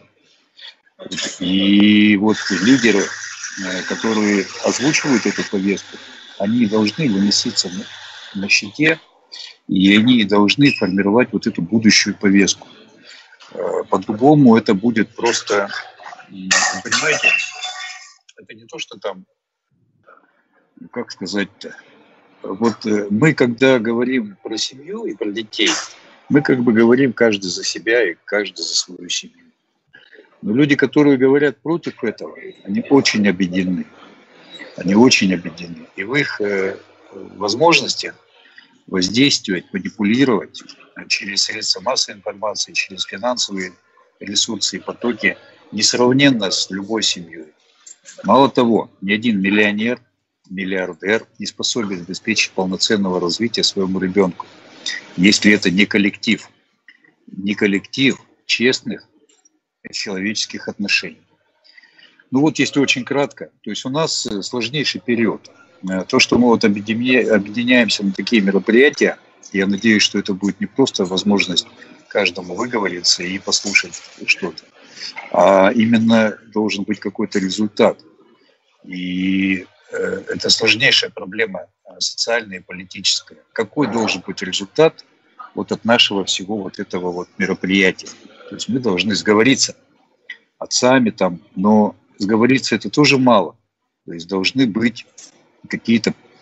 И вот лидеры, которые озвучивают эту повестку, они должны выноситься на щите, и они должны формировать вот эту будущую повестку. По-другому это будет просто, понимаете, это не то, что там, как сказать-то, вот мы, когда говорим про семью и про детей, мы как бы говорим каждый за себя и каждый за свою семью. Но люди, которые говорят против этого, они очень обидены. Они очень обидены. И в их возможностях воздействовать, манипулировать через средства массовой информации, через финансовые ресурсы и потоки несравненно с любой семьей. Мало того, ни один миллионер, миллиардер не способен обеспечить полноценного развития своему ребенку, если это не коллектив, не коллектив честных человеческих отношений. Ну вот, если очень кратко, то есть у нас сложнейший период. То, что мы вот объединяемся на такие мероприятия, я надеюсь, что это будет не просто возможность каждому выговориться и послушать что-то, а именно должен быть какой-то результат. И это сложнейшая проблема социальная и политическая. Какой должен быть результат вот от нашего всего вот этого вот мероприятия? То есть мы должны сговориться отцами там, но сговориться это тоже мало. То есть должны быть какие-то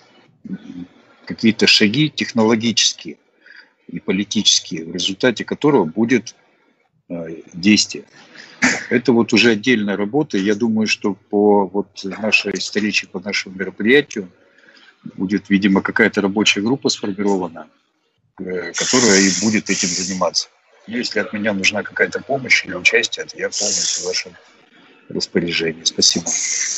какие-то шаги технологические и политические, в результате которого будет действие. Это вот уже отдельная работа. Я думаю, что по вот нашей встрече, по нашему мероприятию будет, видимо, какая-то рабочая группа сформирована, которая и будет этим заниматься. Если от меня нужна какая-то помощь или участие, то я полностью в вашем распоряжении. Спасибо.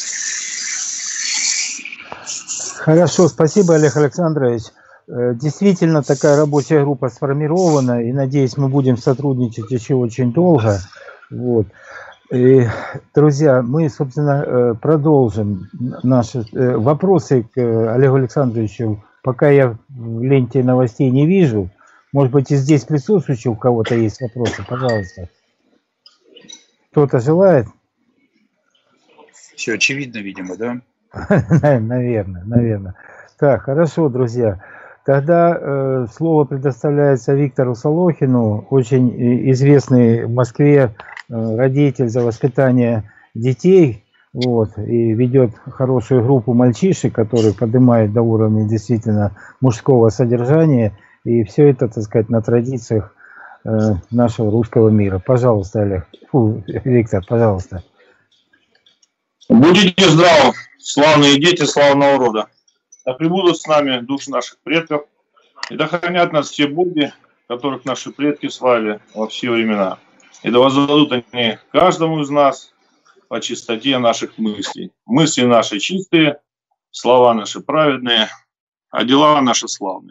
Хорошо, спасибо, Олег Александрович. Действительно, такая рабочая группа сформирована, и, надеюсь, мы будем сотрудничать еще очень долго. Вот. И, друзья, мы, собственно, продолжим наши вопросы к Олегу Александровичу. Пока я в ленте новостей не вижу. Может быть, и здесь присутствующих у кого-то есть вопросы? Пожалуйста. Кто-то желает? Все очевидно, видимо, да? Наверное, наверное. Так, хорошо, друзья. Тогда э, слово предоставляется Виктору Солохину, очень известный в Москве э, родитель за воспитание детей, вот, и ведет хорошую группу мальчишек, которые поднимают до уровня действительно мужского содержания, и все это, так сказать, на традициях э, нашего русского мира. Пожалуйста, Олег. Фу, Виктор, пожалуйста. Будете здравы, славные дети славного рода. Да пребудут с нами души наших предков, и да хранят нас все боги, которых наши предки славили во все времена. И да воздадут они каждому из нас по чистоте наших мыслей. Мысли наши чистые, слова наши праведные, а дела наши славные.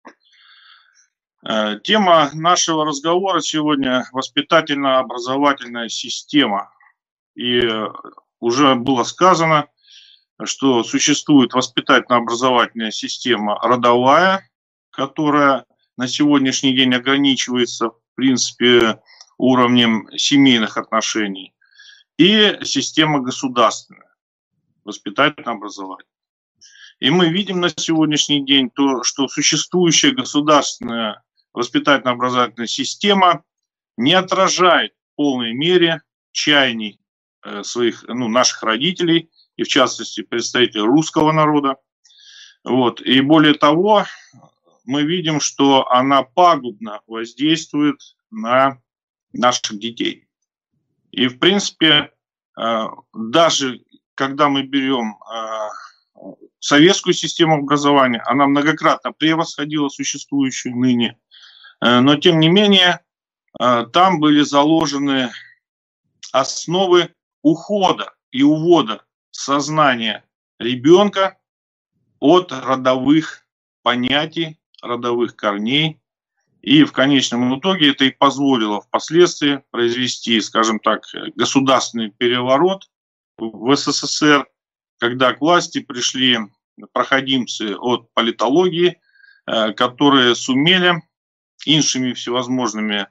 Тема нашего разговора сегодня – воспитательно-образовательная система. И уже было сказано, что существует воспитательно-образовательная система родовая, которая на сегодняшний день ограничивается, в принципе, уровнем семейных отношений, и система государственная, воспитательно-образовательная. И мы видим на сегодняшний день то, что существующая государственная воспитательно-образовательная система не отражает в полной мере чаяний своих, ну, наших родителей, и в частности представителей русского народа. Вот. И более того, мы видим, что она пагубно воздействует на наших детей. И в принципе, даже когда мы берем советскую систему образования, она многократно превосходила существующую ныне, но тем не менее там были заложены основы ухода и увода сознания ребенка от родовых понятий, родовых корней. И в конечном итоге это и позволило впоследствии произвести, скажем так, государственный переворот в СССР, когда к власти пришли проходимцы от политологии, которые сумели иншими всевозможными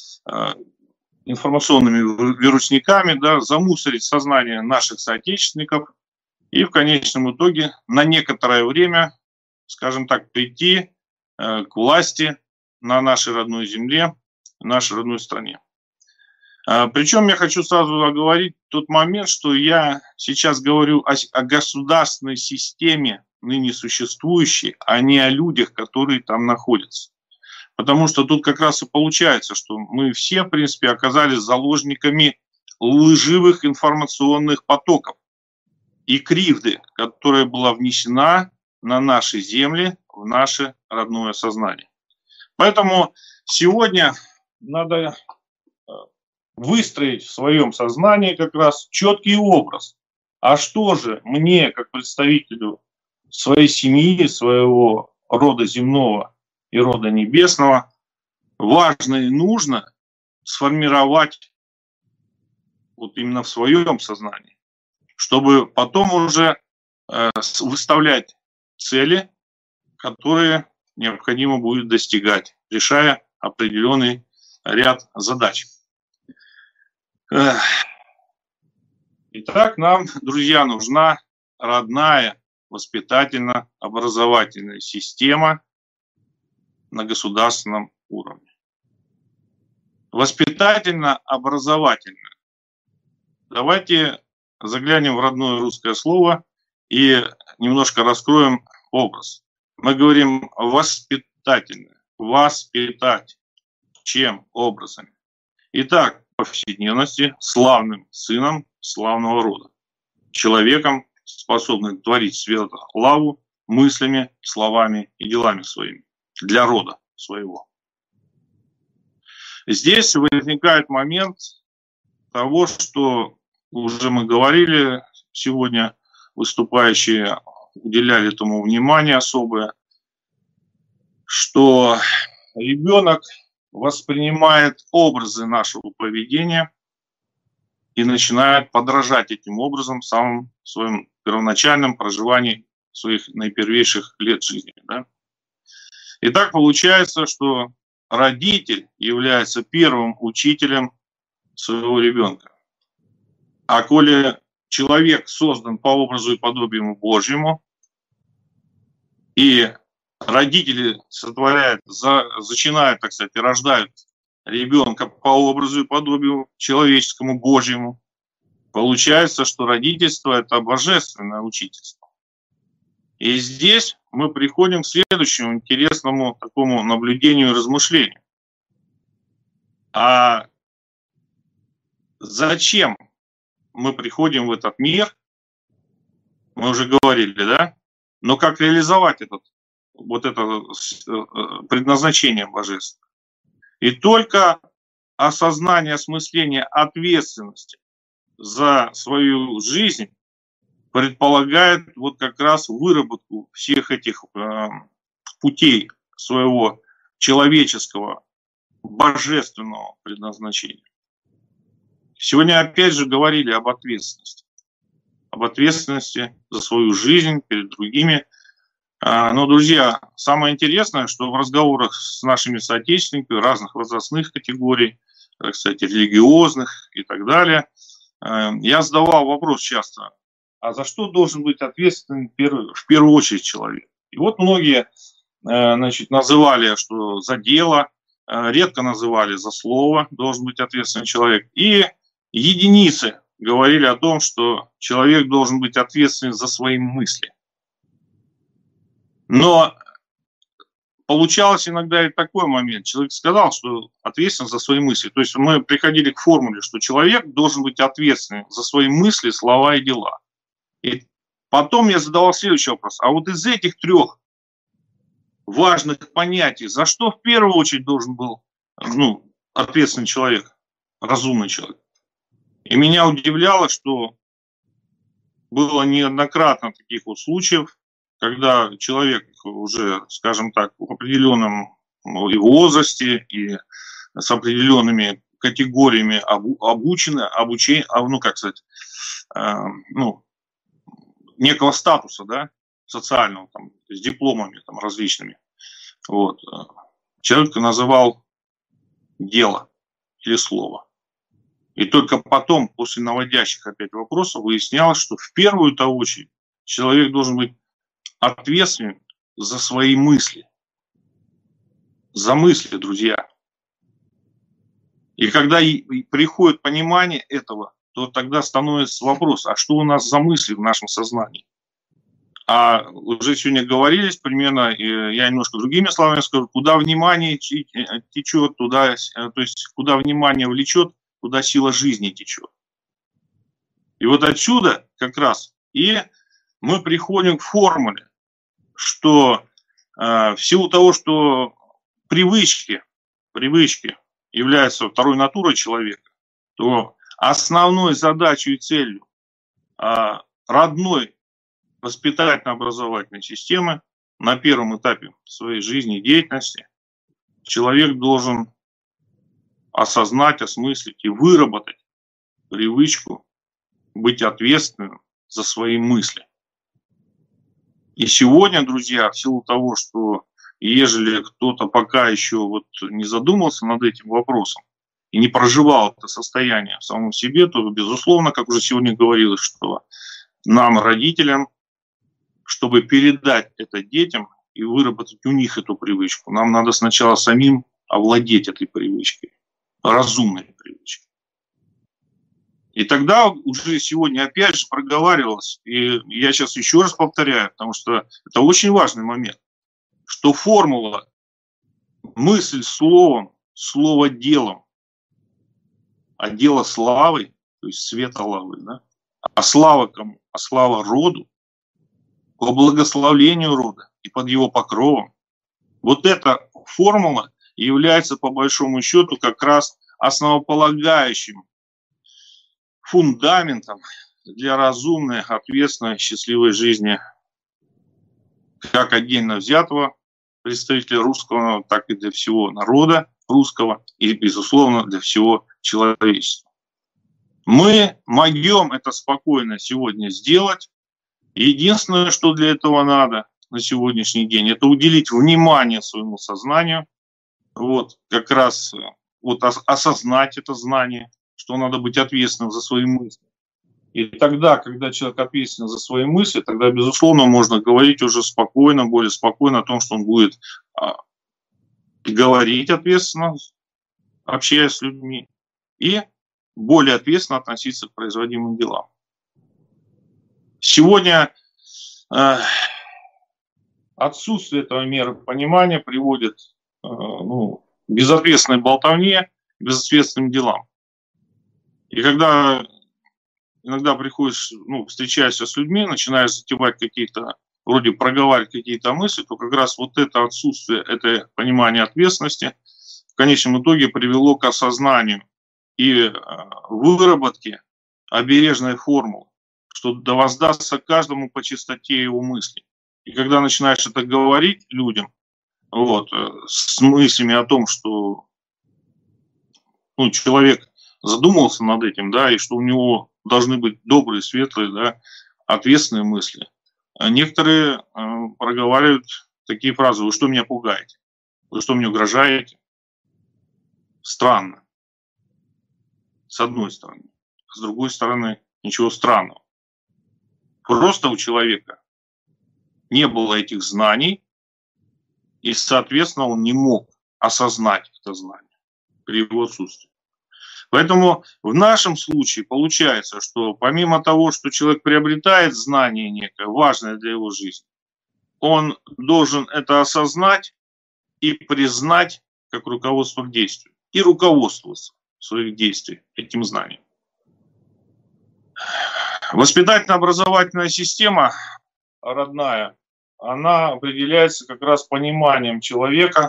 информационными вирусниками, да, замусорить сознание наших соотечественников и в конечном итоге на некоторое время, скажем так, прийти э, к власти на нашей родной земле, в нашей родной стране. А, причем я хочу сразу оговорить тот момент, что я сейчас говорю о, о государственной системе, ныне существующей, а не о людях, которые там находятся. Потому что тут как раз и получается, что мы все, в принципе, оказались заложниками лживых информационных потоков и кривды, которая была внесена на наши земли, в наше родное сознание. Поэтому сегодня надо выстроить в своем сознании как раз четкий образ. А что же мне, как представителю своей семьи, своего рода земного и рода небесного, важно и нужно сформировать вот именно в своем сознании, чтобы потом уже э, выставлять цели, которые необходимо будет достигать, решая определенный ряд задач. Итак, нам, друзья, нужна родная воспитательно-образовательная система на государственном уровне. Воспитательно-образовательно. Давайте заглянем в родное русское слово и немножко раскроем образ. Мы говорим воспитательное. Воспитать. Чем? Образами. Итак, повседневности славным сыном славного рода. Человеком, способным творить славу мыслями, словами и делами своими. Для рода своего. Здесь возникает момент того, что уже мы говорили сегодня, выступающие уделяли этому внимание особое, что ребенок воспринимает образы нашего поведения и начинает подражать этим образом в самом своем первоначальном проживании своих наипервейших лет жизни. Да? И так получается, что родитель является первым учителем своего ребенка. А коли человек создан по образу и подобию Божьему, и родители сотворяют, за, зачинают, так сказать, и рождают ребенка по образу и подобию человеческому, Божьему, получается, что родительство – это божественное учительство. И здесь мы приходим к следующему интересному такому наблюдению и размышлению. А зачем мы приходим в этот мир? Мы уже говорили, да? Но как реализовать этот, вот это предназначение божественное? И только осознание, осмысление ответственности за свою жизнь предполагает вот как раз выработку всех этих э, путей своего человеческого, божественного предназначения. Сегодня опять же говорили об ответственности. Об ответственности за свою жизнь перед другими. Но, друзья, самое интересное, что в разговорах с нашими соотечественниками разных возрастных категорий, кстати, религиозных и так далее, я задавал вопрос часто, а за что должен быть ответственен в первую очередь человек? И вот многие, значит, называли, что за дело, редко называли за слово должен быть ответственный человек. И единицы говорили о том, что человек должен быть ответственен за свои мысли. Но получалось иногда и такой момент. Человек сказал, что ответственен за свои мысли. То есть мы приходили к формуле, что человек должен быть ответственен за свои мысли, слова и дела. И потом я задавал следующий вопрос. А вот из этих трех важных понятий, за что в первую очередь должен был, ну, ответственный человек, разумный человек? И меня удивляло, что было неоднократно таких вот случаев, когда человек уже, скажем так, в определенном и возрасте, и с определенными категориями обучены, обучение, ну, как сказать, э, ну, некого статуса, да, социального, там, с дипломами там, различными. Вот. Человек называл дело или слово. И только потом, после наводящих опять вопросов, выяснялось, что в первую-то очередь человек должен быть ответственен за свои мысли. За мысли, друзья. И когда приходит понимание этого, то тогда становится вопрос, а что у нас за мысли в нашем сознании? А уже сегодня говорились примерно, я немножко другими словами скажу, куда внимание течет, туда, то есть куда внимание влечет, туда сила жизни течет. И вот отсюда как раз и мы приходим к формуле, что э, в силу того, что привычки, привычки являются второй натурой человека, то основной задачей и целью э, родной воспитательно-образовательной системы на первом этапе своей жизни и деятельности человек должен осознать, осмыслить и выработать привычку быть ответственным за свои мысли. И сегодня, друзья, в силу того, что ежели кто-то пока еще вот не задумался над этим вопросом и не проживал это состояние в самом себе, то, безусловно, как уже сегодня говорилось, что нам, родителям, чтобы передать это детям и выработать у них эту привычку, нам надо сначала самим овладеть этой привычкой, разумной привычкой. И тогда уже сегодня опять же проговаривалось, и я сейчас еще раз повторяю, потому что это очень важный момент. что формула мысль словом, слово делом, а дело славой, то есть света лавы, да? А слава кому? А слава роду, по благословлению рода и под его покровом. Вот эта формула является по большому счету как раз основополагающим фундаментом для разумной, ответственной, счастливой жизни как отдельно взятого представителя русского, так и для всего народа русского и, безусловно, для всего человечества. Мы могем это спокойно сегодня сделать. Единственное, что для этого надо на сегодняшний день, это уделить внимание своему сознанию, вот, как раз вот осознать это знание, что надо быть ответственным за свои мысли. И тогда, когда человек ответственен за свои мысли, тогда, безусловно, можно говорить уже спокойно, более спокойно о том, что он будет а, говорить ответственно, общаясь с людьми, и более ответственно относиться к производимым делам. Сегодня э, отсутствие этого миропонимания приводит э, ну, к безответственной болтовне, к безответственным делам. И когда иногда приходишь, ну, встречаешься с людьми, начинаешь затевать какие-то, вроде проговаривать какие-то мысли, то как раз вот это отсутствие, это понимание ответственности в конечном итоге привело к осознанию и э, выработке обережной формулы, что да воздастся каждому по чистоте его мысли. И когда начинаешь это говорить людям, вот, с мыслями о том, что ну, человек задумался над этим, да, и что у него должны быть добрые, светлые, да, ответственные мысли, а некоторые э, проговаривают такие фразы: вы что меня пугаете? Вы что мне угрожаете? Странно. С одной стороны. С другой стороны, ничего странного. Просто у человека не было этих знаний, и, соответственно, он не мог осознать это знание при его отсутствии. Поэтому в нашем случае получается, что помимо того, что человек приобретает знание некое, важное для его жизни, он должен это осознать и признать как руководство к действию. И руководствоваться в своих действиях этим знанием. Воспитательно-образовательная система родная, она определяется как раз пониманием человека,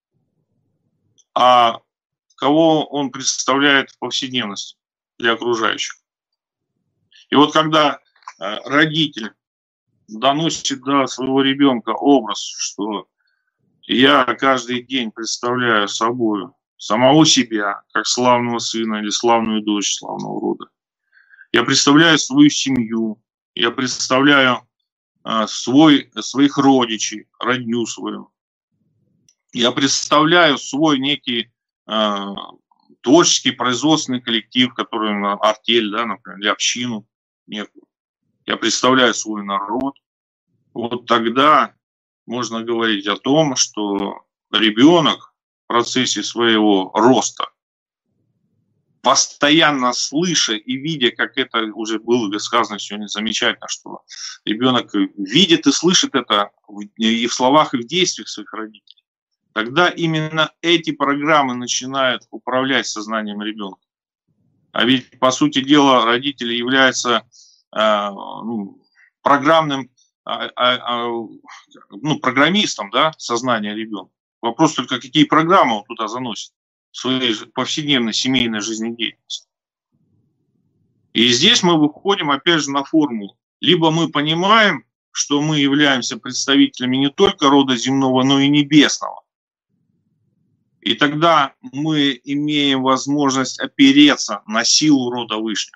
а кого он представляет в повседневности для окружающих. И вот когда родитель доносит до своего ребенка образ, что я каждый день представляю собой самого себя, как славного сына или славную дочь славного рода, я представляю свою семью, я представляю э, свой, своих родичей, родню свою. Я представляю свой некий э, творческий производственный коллектив, который артель, да, например, или общину некую. Я представляю свой народ. Вот тогда можно говорить о том, что ребенок в процессе своего роста, постоянно слыша и видя, как это уже было сказано сегодня замечательно, что ребенок видит и слышит это и в словах, и в действиях своих родителей, тогда именно эти программы начинают управлять сознанием ребенка. А ведь, по сути дела, родители являются э, ну, программным э, э, ну, программистом, да, сознания ребенка. Вопрос только, какие программы он туда заносит в своей повседневной семейной жизнедеятельности. И здесь мы выходим опять же на формулу. Либо мы понимаем, что мы являемся представителями не только рода земного, но и небесного. И тогда мы имеем возможность опереться на силу рода Вышнего.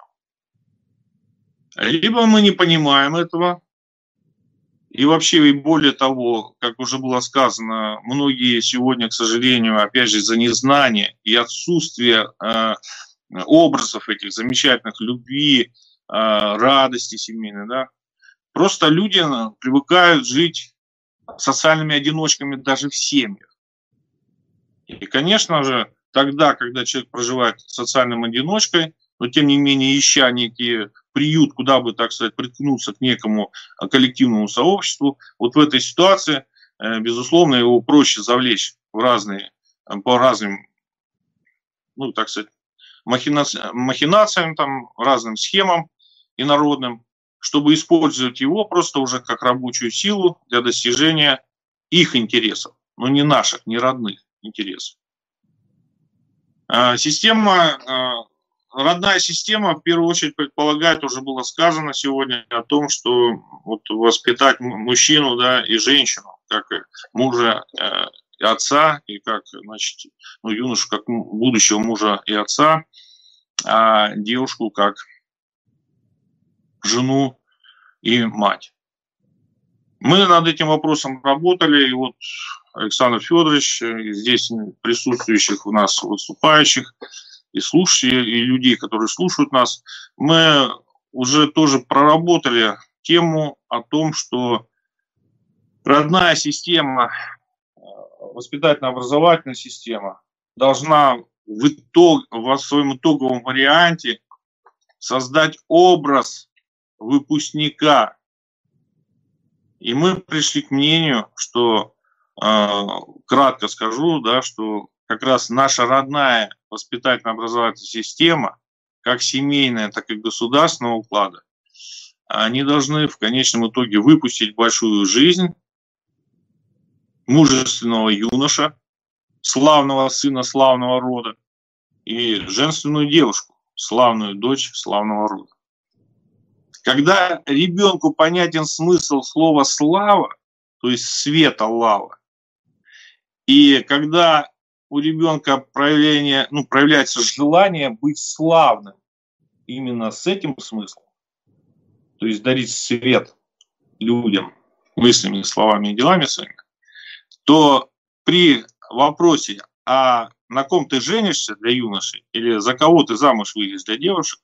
Либо мы не понимаем этого. И вообще, и более того, как уже было сказано, многие сегодня, к сожалению, опять же, из-за незнания и отсутствия э, образов этих замечательных любви, э, радости семейной, да, просто люди привыкают жить социальными одиночками даже в семьях. И, конечно же, тогда, когда человек проживает социальным одиночкой, но тем не менее ища некий приют, куда бы, так сказать, приткнуться к некому коллективному сообществу, вот в этой ситуации безусловно, его проще завлечь в разные, по разным, ну, так сказать, махинациям, махинациям там, разным схемам инородным, чтобы использовать его просто уже как рабочую силу для достижения их интересов, но не наших, не родных интересов. Система, родная система, в первую очередь, предполагает, уже было сказано сегодня о том, что вот воспитать мужчину, да, и женщину, как и мужа и отца, и как, значит, ну, юношу как будущего мужа и отца, а девушку как жену и мать. Мы над этим вопросом работали, и вот Александр Федорович, здесь присутствующих у нас выступающих, и слушателей, и людей, которые слушают нас, мы уже тоже проработали тему о том, что родная система, воспитательно-образовательная система должна в, итог, в своем итоговом варианте создать образ выпускника. И мы пришли к мнению, что, э, кратко скажу, да, что как раз наша родная воспитательно-образовательная система, как семейная, так и государственного уклада, они должны в конечном итоге выпустить большую жизнь мужественного юноша, славного сына славного рода, и женственную девушку, славную дочь славного рода. Когда ребенку понятен смысл слова «слава», то есть света, лава, и когда у ребенка проявление, ну, проявляется желание быть славным именно с этим смыслом, то есть дарить свет людям мыслями, словами и делами своими, то при вопросе, а на ком ты женишься для юноши или за кого ты замуж выйдешь для девушек,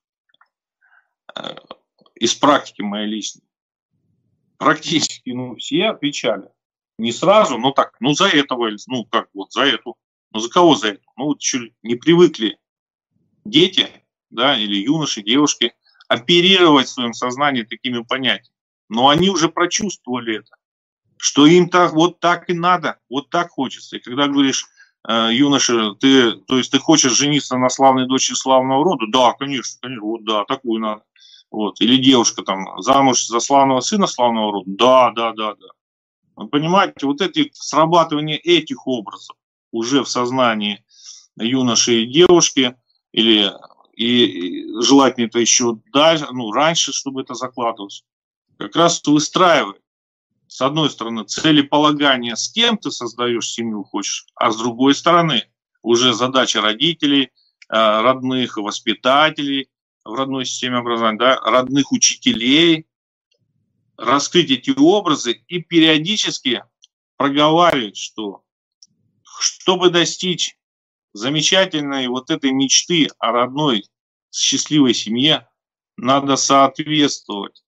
из практики моей личной, практически, ну, все отвечали. Не сразу, но так, ну, за этого, ну, как вот, за эту. Ну, за кого за это? Ну, вот еще не привыкли дети, да, или юноши, девушки оперировать в своем сознании такими понятиями. Но они уже прочувствовали это, что им так, вот так и надо, вот так хочется. И когда говоришь, э, юноша, ты, то есть ты хочешь жениться на славной дочери славного рода? Да, конечно, конечно, вот да, такую надо. Вот. Или девушка там замуж за славного сына славного рода? Да, да, да, да. Вы понимаете, вот эти срабатывание этих образов уже в сознании юноши и девушки, или и, и желательно это еще дальше, ну, раньше, чтобы это закладывалось, как раз выстраивает, с одной стороны, целеполагание, с кем ты создаешь семью хочешь, а с другой стороны, уже задача родителей, родных воспитателей в родной системе образования, да, родных учителей, раскрыть эти образы и периодически проговаривать, что чтобы достичь замечательной вот этой мечты о родной счастливой семье, надо соответствовать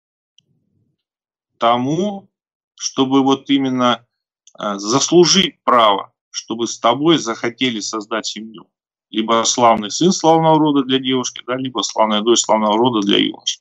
тому, чтобы вот именно заслужить право, чтобы с тобой захотели создать семью. Либо славный сын славного рода для девушки, да, либо славная дочь славного рода для юноши.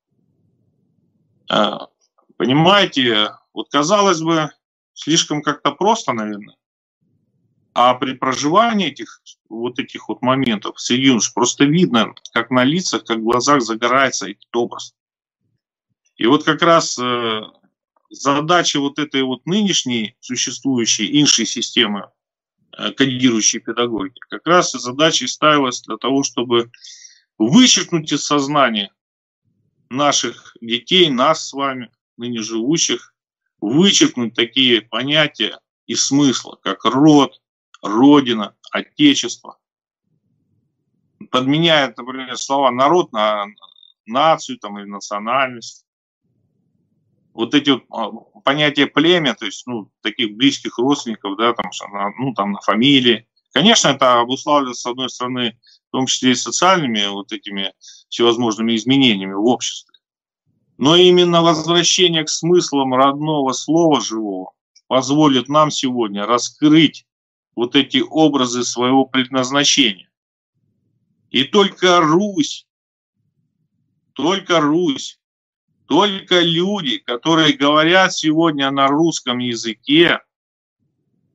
Понимаете, вот казалось бы, слишком как-то просто, наверное. А при проживании этих вот этих вот моментов среди юношей просто видно, как на лицах, как в глазах загорается этот образ. И вот как раз э, задача вот этой вот нынешней существующей иншей системы э, кодирующей педагогики, как раз и задачей ставилась для того, чтобы вычеркнуть из сознания наших детей, нас с вами, ныне живущих, вычеркнуть такие понятия и смысла, как род, родина, отечество. Подменяет, например, слова народ на нацию там, или национальность. Вот эти вот понятия племя, то есть, ну, таких близких родственников, да, там, ну, там, на фамилии. Конечно, это обуславливается, с одной стороны, в том числе и социальными вот этими всевозможными изменениями в обществе. Но именно возвращение к смыслам родного слова живого позволит нам сегодня раскрыть вот эти образы своего предназначения. И только Русь, только Русь, только люди, которые говорят сегодня на русском языке,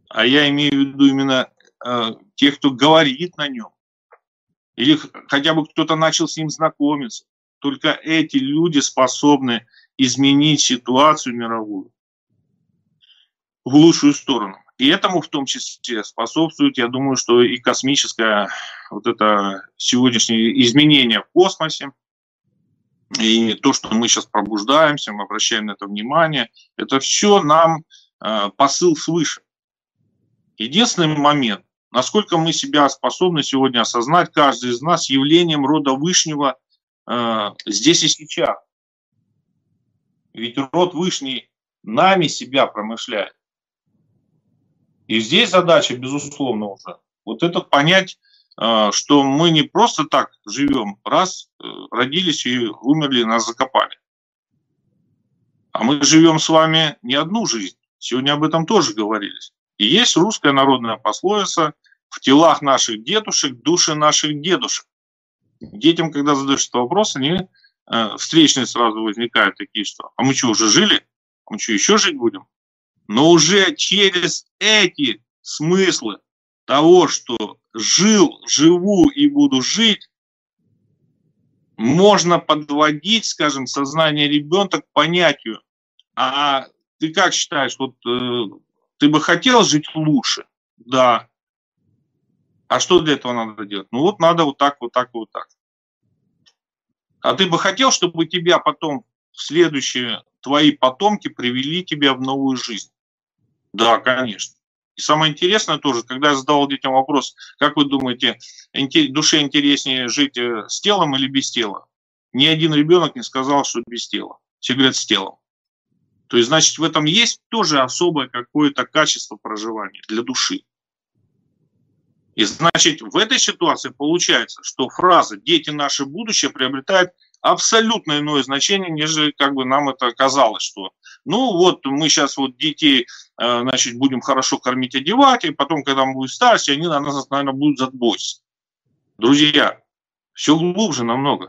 а я имею в виду именно э, тех, кто говорит на нем, или хотя бы кто-то начал с ним знакомиться. Только эти люди способны изменить ситуацию мировую в лучшую сторону. И этому в том числе способствует, я думаю, что и космическое вот это сегодняшнее изменение в космосе, и то, что мы сейчас пробуждаемся, мы обращаем на это внимание, это все нам э, посыл свыше. Единственный момент, насколько мы себя способны сегодня осознать, каждый из нас, явлением рода Вышнего э, здесь и сейчас. Ведь род Вышний нами себя промышляет. И здесь задача, безусловно, уже вот это понять, э, что мы не просто так живем, раз э, родились и умерли, нас закопали. А мы живем с вами не одну жизнь. Сегодня об этом тоже говорились. И есть русская народная пословица: в телах наших дедушек, души наших дедушек. Детям, когда задаешь этот вопрос, они э, встречные сразу возникают такие, что а мы что, уже жили? А мы что, еще жить будем? Но уже через эти смыслы того, что жил, живу и буду жить, можно подводить, скажем, сознание ребенка к понятию: а ты как считаешь, вот э, ты бы хотел жить лучше? Да. А что для этого надо делать? Ну вот надо вот так, вот так, вот так. А ты бы хотел, чтобы тебя потом, следующие твои потомки, привели тебя в новую жизнь? Да, конечно. И самое интересное тоже, когда я задавал детям вопрос: как вы думаете, душе интереснее жить с телом или без тела? Ни один ребенок не сказал, что без тела. Все говорят, с телом. То есть, значит, в этом есть тоже особое какое-то качество проживания для души. И значит, в этой ситуации получается, что фраза «дети наше будущее» приобретает абсолютно иное значение, нежели как бы нам это казалось, что ну вот мы сейчас вот детей, значит, будем хорошо кормить, одевать, и потом, когда мы будем старости, они на нас, наверное, будут заботиться. Друзья, все глубже намного.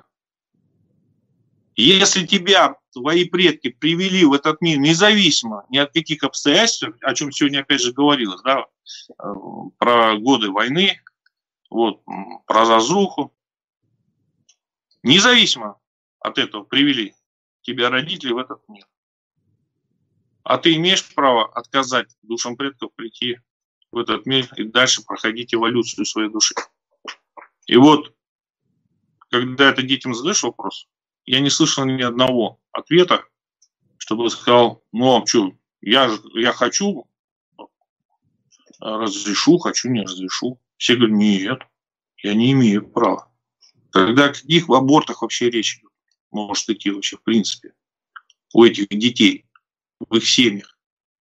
Если тебя твои предки привели в этот мир независимо ни от каких обстоятельств, о чем сегодня опять же говорилось, да, про годы войны, вот, про разруху, независимо от этого привели тебя родители в этот мир. А ты имеешь право отказать душам предков прийти в этот мир и дальше проходить эволюцию своей души. И вот, когда это детям задаешь вопрос, я не слышал ни одного ответа, чтобы сказал: ну а что, я, я хочу, разрешу, хочу, не разрешу. Все говорят: нет, я не имею права. Тогда о каких абортах вообще речь может идти вообще в принципе у этих детей, в их семьях?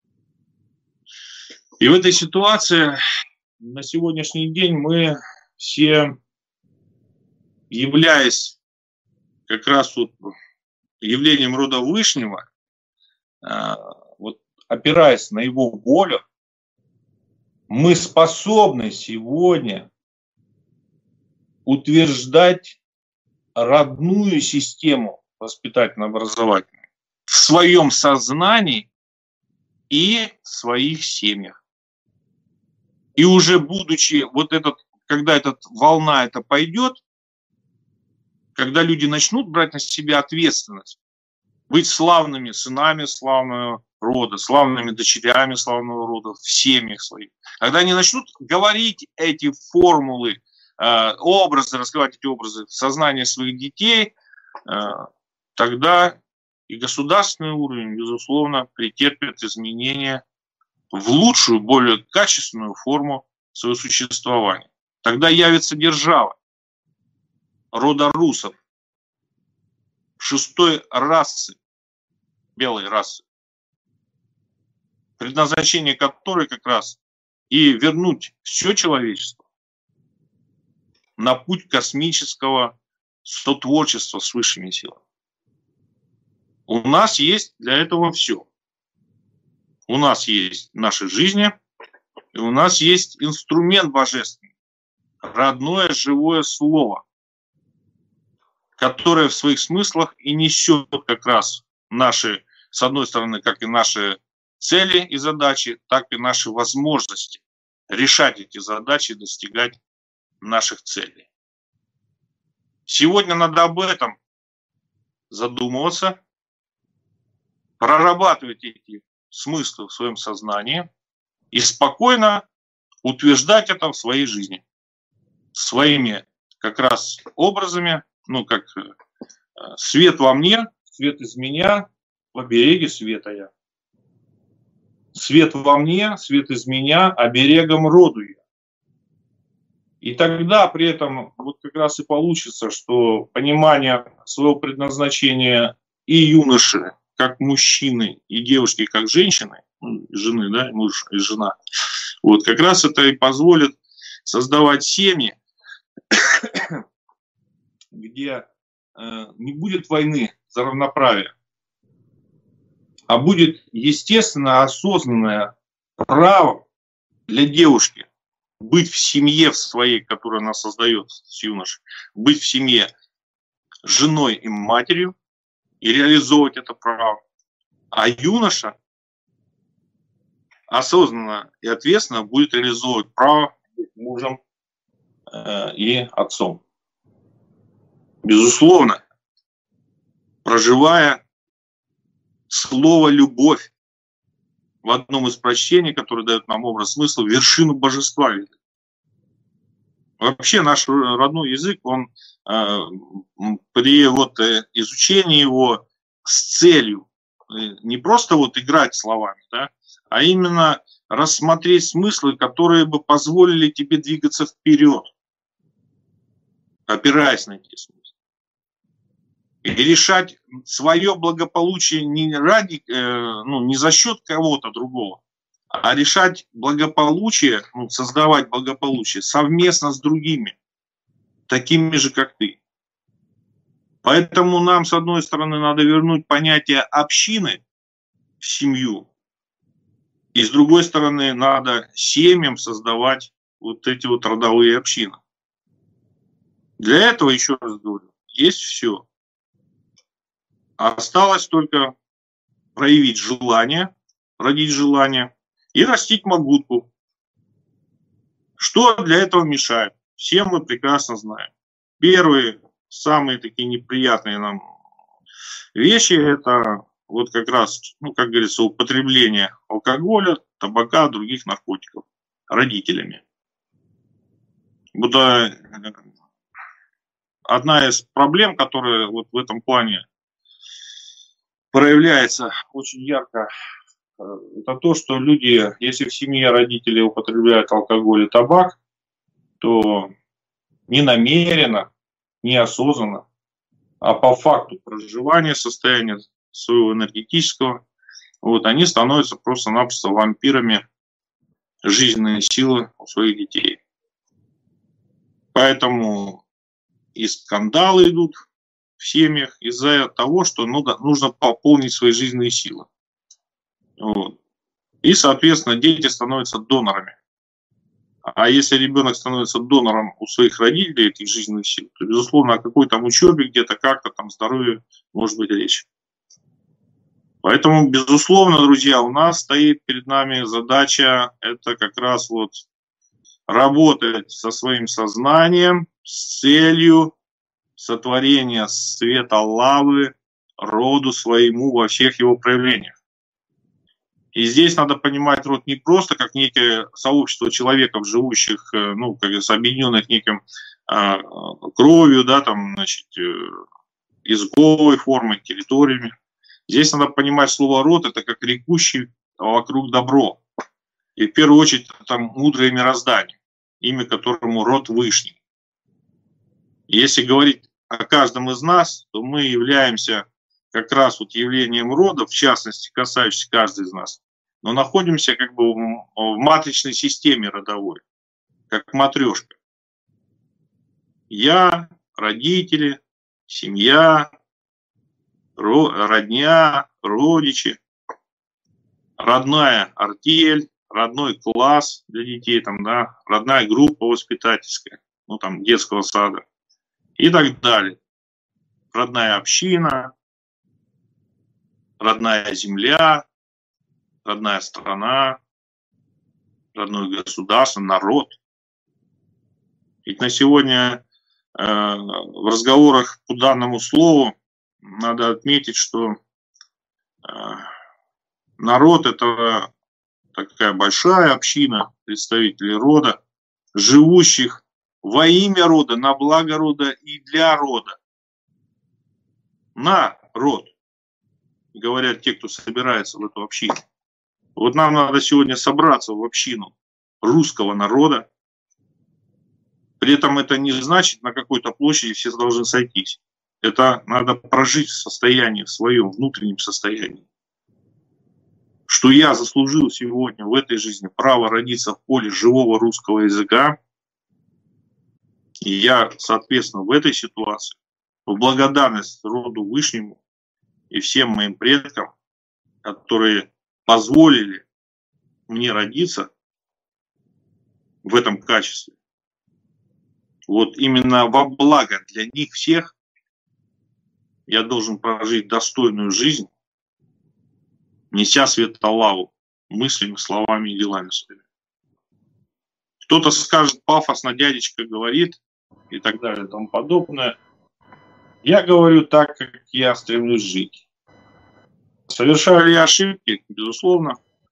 И в этой ситуации на сегодняшний день мы все, являясь как раз вот явлением рода Вышнего, вот опираясь на его волю, мы способны сегодня утверждать родную систему воспитательно-образовательную в своем сознании и в своих семьях. И уже будучи вот этот, когда эта волна это пойдет, когда люди начнут брать на себя ответственность, быть славными сынами славного рода, славными дочерями славного рода в семьях своих, когда они начнут говорить эти формулы, э, образы, раскрывать эти образы в сознании своих детей, э, тогда и государственный уровень, безусловно, претерпит изменения в лучшую, более качественную форму своего существования. Тогда явится держава рода русов, шестой расы, белой расы, предназначение которой как раз и вернуть все человечество на путь космического сотворчества с высшими силами. У нас есть для этого все. У нас есть наши жизни, и у нас есть инструмент божественный, родное живое слово, которое в своих смыслах и несет как раз наши, с одной стороны, как и наши цели и задачи, так и наши возможности решать эти задачи, достигать наших целей. Сегодня надо об этом задумываться, прорабатывать эти смыслы в своем сознании и спокойно утверждать это в своей жизни. Своими как раз образами, ну как свет во мне, свет из меня, в обереге света я. Свет во мне, свет из меня, оберегом роду я. И тогда при этом вот как раз и получится, что понимание своего предназначения и юноши, как мужчины, и девушки, как женщины, ну, жены, да, муж и жена, вот как раз это и позволит создавать семьи, где э, не будет войны за равноправие, а будет естественно осознанное право для девушки быть в семье в своей, которую она создает с юношей, быть в семье женой и матерью и реализовывать это право. А юноша осознанно и ответственно будет реализовывать право быть мужем э, и отцом. Безусловно, проживая слово «любовь» в одном из прочтений, которое дает нам образ смысла, вершину божества. Вообще наш родной язык, он э, при вот, э, изучении его с целью э, не просто вот играть словами, да, а именно рассмотреть смыслы, которые бы позволили тебе двигаться вперед, опираясь на эти смыслы. И решать свое благополучие не ради, э, ну, не за счет кого-то другого, а решать благополучие, ну, создавать благополучие совместно с другими, такими же, как ты. Поэтому нам, с одной стороны, надо вернуть понятие общины в семью, и с другой стороны, надо семьям создавать вот эти вот родовые общины. Для этого, еще раз говорю, есть все. Осталось только проявить желание, родить желание и растить могутку. Что для этого мешает? Все мы прекрасно знаем. Первые, самые такие неприятные нам вещи, это вот как раз, ну, как говорится, употребление алкоголя, табака, других наркотиков родителями. Вот одна из проблем, которая вот в этом плане проявляется очень ярко, это то, что люди, если в семье родители употребляют алкоголь и табак, то не намеренно, неосознанно, а по факту проживания состояния своего энергетического, вот, они становятся просто-напросто вампирами жизненной силы у своих детей. Поэтому и скандалы идут в семьях из-за того, что ну, да, нужно пополнить свои жизненные силы. Вот. И, соответственно, дети становятся донорами. А если ребенок становится донором у своих родителей этих жизненных сил, то, безусловно, о какой там учебе где-то, как-то там здоровье может быть речь. Поэтому, безусловно, друзья, у нас стоит перед нами задача, это как раз вот работать со своим сознанием с целью сотворения света лавы роду своему во всех его проявлениях. И здесь надо понимать род не просто как некое сообщество человеков, живущих, ну, как бы объединенных неким э, кровью, да, там, значит, э, языковой формой, территориями. Здесь надо понимать слово род, это как рекущий вокруг добро. И в первую очередь там мудрое мироздание, имя которому род Вышний. Если говорить о каждом из нас, то мы являемся как раз вот явлением рода, в частности, касающимся каждого из нас, но находимся как бы в матричной системе родовой, как матрешка. Я, родители, семья, родня, родичи, родная артель, родной класс для детей, там, да, родная группа воспитательская, ну, там, детского сада и так далее. Родная община, родная земля, родная страна, родное государство, народ. Ведь на сегодня э, в разговорах по данному слову надо отметить, что э, народ – это такая большая община представителей рода, живущих во имя рода, на благо рода и для рода. На род, говорят те, кто собирается в эту общину. Вот нам надо сегодня собраться в общину русского народа. При этом это не значит, на какой-то площади все должны сойтись. Это надо прожить в состоянии, в своем внутреннем состоянии. Что я заслужил сегодня в этой жизни право родиться в поле живого русского языка. И я, соответственно, в этой ситуации, в благодарность роду Вышнему и всем моим предкам, которые позволили мне родиться в этом качестве, вот именно во благо для них всех я должен прожить достойную жизнь, неся светолаву мыслями, словами и делами своими. Кто-то скажет, пафосно дядечка говорит и так далее и тому подобное. Я говорю так, как я стремлюсь жить. Совершаю ли я ошибки? Безусловно.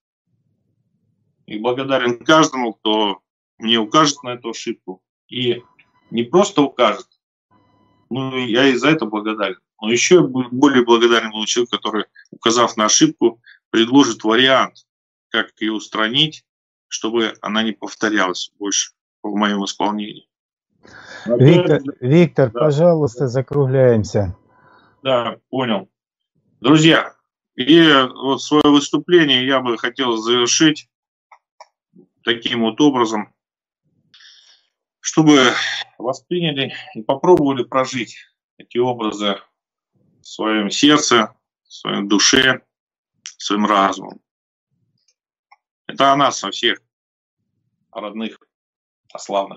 И благодарен каждому, кто мне укажет на эту ошибку. И не просто укажет, ну я и за это благодарен. Но еще более благодарен был человек, который, указав на ошибку, предложит вариант, как ее устранить, чтобы она не повторялась больше в моем исполнении. Виктор, Виктор да. Пожалуйста, закругляемся. Да, понял. Друзья, и вот свое выступление я бы хотел завершить таким вот образом, чтобы восприняли и попробовали прожить эти образы в своем сердце, в своем душе, в своем разуме. Это о нас, о всех, о родных, о славных.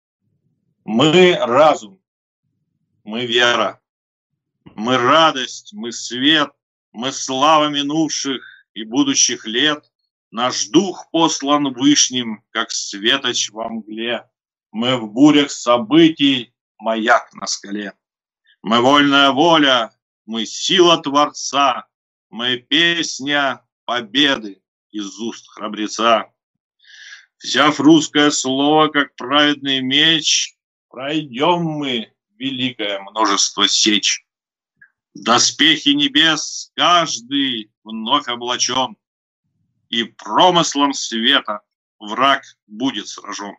Мы разум, мы вера, мы радость, мы свет, мы слава минувших и будущих лет. Наш дух послан Вышним, как светоч во мгле. Мы в бурях событий, маяк на скале. Мы вольная воля, мы сила Творца, мы песня победы из уст храбреца. Взяв русское слово, как праведный меч, пройдем мы великое множество сеч. В доспехи небес каждый вновь облачен, и промыслом света враг будет сражен.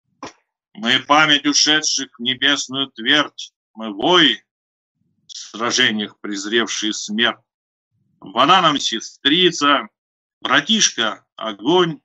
Мы память ушедших в небесную твердь, мы вои в сражениях презревшие смерть. Она нам сестрица, братишка огонь,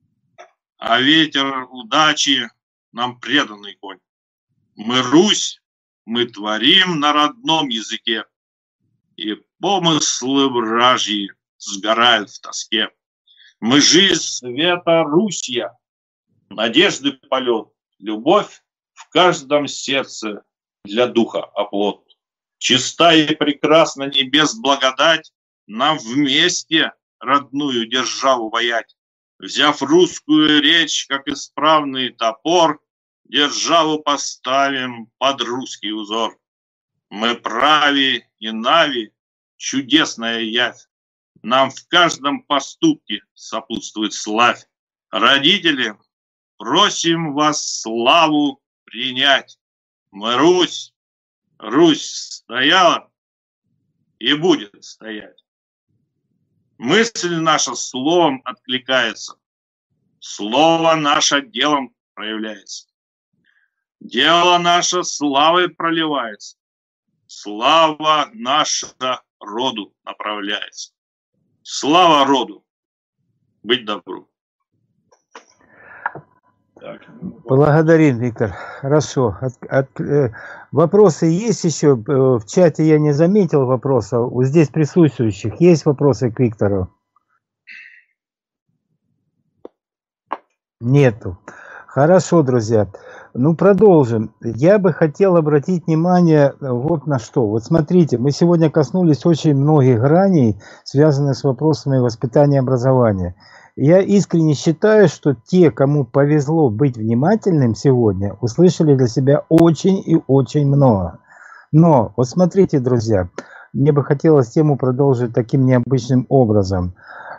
а ветер удачи нам преданный конь. Мы Русь, мы творим на родном языке, и помыслы вражьи сгорают в тоске. Мы жизнь света Русья, надежды полет, любовь в каждом сердце для духа оплот. Чиста и прекрасна небес благодать, нам вместе родную державу воять. Взяв русскую речь, как исправный топор, державу поставим под русский узор. Мы прави и нави, чудесная явь. Нам в каждом поступке сопутствует славь. Родители, просим вас славу принять. Мы Русь, Русь стояла и будет стоять. Мысль наша словом откликается, слово наше делом проявляется. Дело наше славой проливается, слава наша роду направляется. Слава роду, быть добру. Так. Благодарим, Виктор. Хорошо. От, от, э, вопросы есть еще? В чате я не заметил вопросов. Вот здесь присутствующих есть вопросы к Виктору? Нету. Хорошо, друзья. Ну, продолжим. Я бы хотел обратить внимание вот на что. Вот смотрите, мы сегодня коснулись очень многих граней, связанных с вопросами воспитания и образования. Я искренне считаю, что те, кому повезло быть внимательным сегодня, услышали для себя очень и очень много. Но, вот смотрите, друзья, мне бы хотелось тему продолжить таким необычным образом.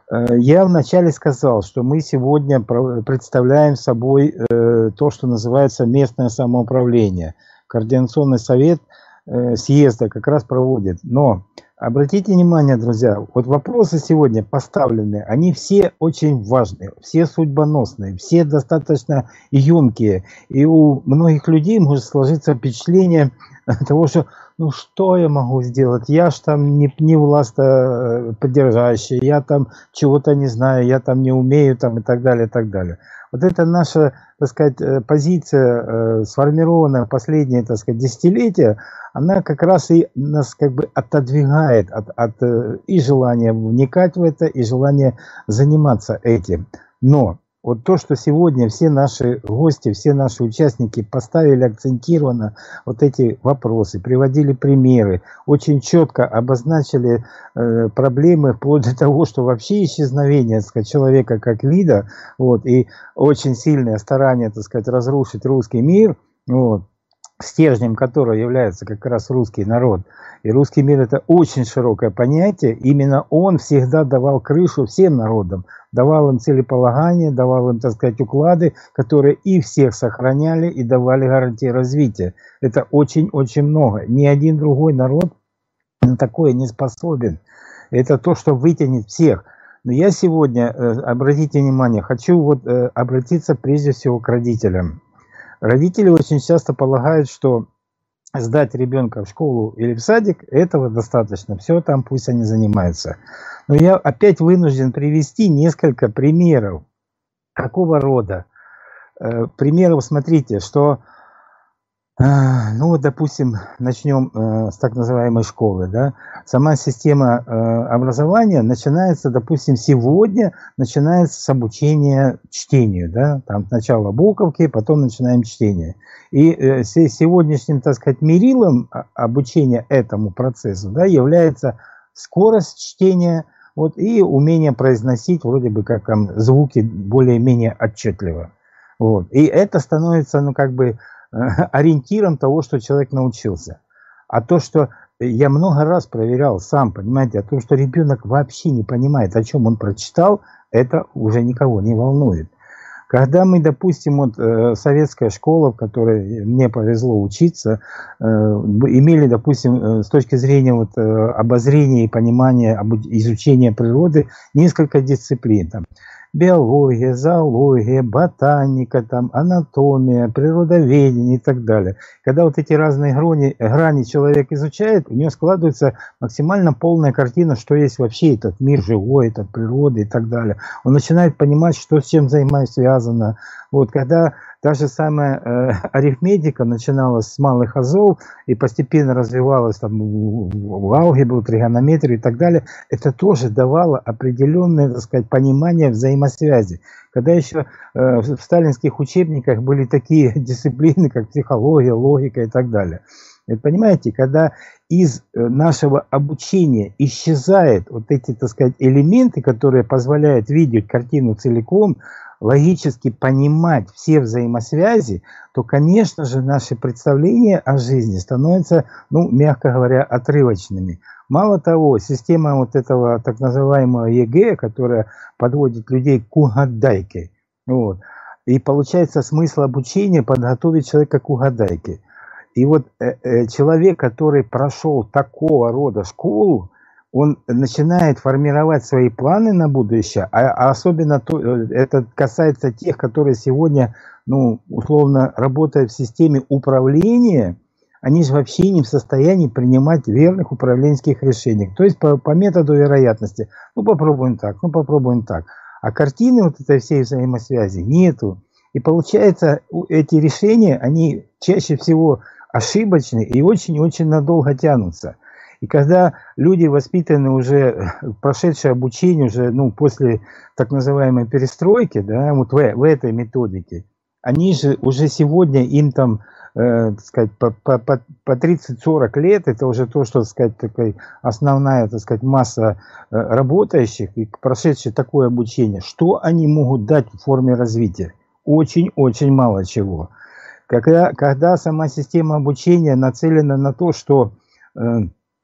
Я вначале сказал, что мы сегодня представляем собой то, что называется местное самоуправление. Координационный совет съезда как раз проводит. Но обратите внимание, друзья, вот вопросы сегодня поставлены, они все очень важные, все судьбоносные, все достаточно емкие. И у многих людей может сложиться впечатление того, что ну что я могу сделать, я ж там не, не властоподдержащий, я там чего-то не знаю, я там не умею там и так далее, и так далее. Вот это наша, так сказать, позиция, сформированная последние, так сказать, десятилетия, она как раз и нас как бы отодвигает от, от и желания вникать в это, и желания заниматься этим. Но вот то, что сегодня все наши гости, все наши участники поставили акцентированно вот эти вопросы, приводили примеры, очень четко обозначили э, проблемы, вплоть до того, что вообще исчезновение, так сказать, человека как вида, вот, и очень сильное старание, так сказать, разрушить русский мир, вот, стержнем которого является как раз русский народ. И русский мир — это очень широкое понятие. Именно он всегда давал крышу всем народам, давал им целеполагание, давал им, так сказать, уклады, которые и всех сохраняли, и давали гарантии развития. Это очень-очень много. Ни один другой народ на такое не способен. Это то, что вытянет всех. Но я сегодня, обратите внимание, хочу вот обратиться прежде всего к родителям. Родители очень часто полагают, что сдать ребенка в школу или в садик, этого достаточно. Все там пусть они занимаются. Но я опять вынужден привести несколько примеров. Какого рода? Э, примеров, смотрите, что, э, ну вот, допустим, начнем э, с так называемой школы. Да? Сама система э, образования начинается, допустим, сегодня начинается с обучения чтению. Да? Там сначала буковки, потом начинаем чтение. И э, сегодняшним, так сказать, мерилом обучения этому процессу, да, является скорость чтения, вот, и умение произносить вроде бы как там звуки более-менее отчетливо. Вот. И это становится, ну, как бы э, ориентиром того, что человек научился. А то, что я много раз проверял сам, понимаете, о том, что ребенок вообще не понимает, о чем он прочитал, это уже никого не волнует. Когда мы, допустим, вот э, советская школа, в которой мне повезло учиться, э, имели, допустим, э, с точки зрения вот, э, обозрения и понимания, изучения природы, несколько дисциплин. Там, биология, зоология, ботаника, там, анатомия, природоведение и так далее. Когда вот эти разные грани, грани человек изучает, у него складывается максимально полная картина, что есть вообще этот мир живой, этот природа и так далее. Он начинает понимать, что с чем взаимосвязано. Вот, когда та же самая э, арифметика начиналась с малых азов и постепенно развивалась там, в, в алгебру, тригонометрию и так далее, это тоже давало определенное, так сказать, понимание взаимосвязи. Когда еще э, в сталинских учебниках были такие дисциплины, как психология, логика и так далее. И, понимаете, когда из нашего обучения исчезают вот эти, так сказать, элементы, которые позволяют видеть картину целиком, логически понимать все взаимосвязи, то, конечно же, наши представления о жизни становятся, ну, мягко говоря, отрывочными. Мало того, система вот этого так называемого ЕГЭ, которая подводит людей к угадайке, вот, и получается смысл обучения подготовить человека к угадайке. И вот э, э, человек, который прошел такого рода школу, он начинает формировать свои планы на будущее, а, а особенно то, это касается тех, которые сегодня, ну, условно, работают в системе управления, они же вообще не в состоянии принимать верных управленческих решений. То есть по, по методу вероятности. Ну, попробуем так, ну, попробуем так. А картины вот этой всей взаимосвязи нету. И получается, эти решения, они чаще всего ошибочны и очень-очень надолго тянутся. И когда люди воспитаны уже, прошедшие обучение уже, ну, после так называемой перестройки, да, вот в, в этой методике, они же уже сегодня, им там, э, так сказать, по, по, по тридцать-сорок лет, это уже то, что, так сказать, такая основная, так сказать, масса э, работающих и прошедших такое обучение. Что они могут дать в форме развития? Очень-очень мало чего. Когда, когда сама система обучения нацелена на то, что э,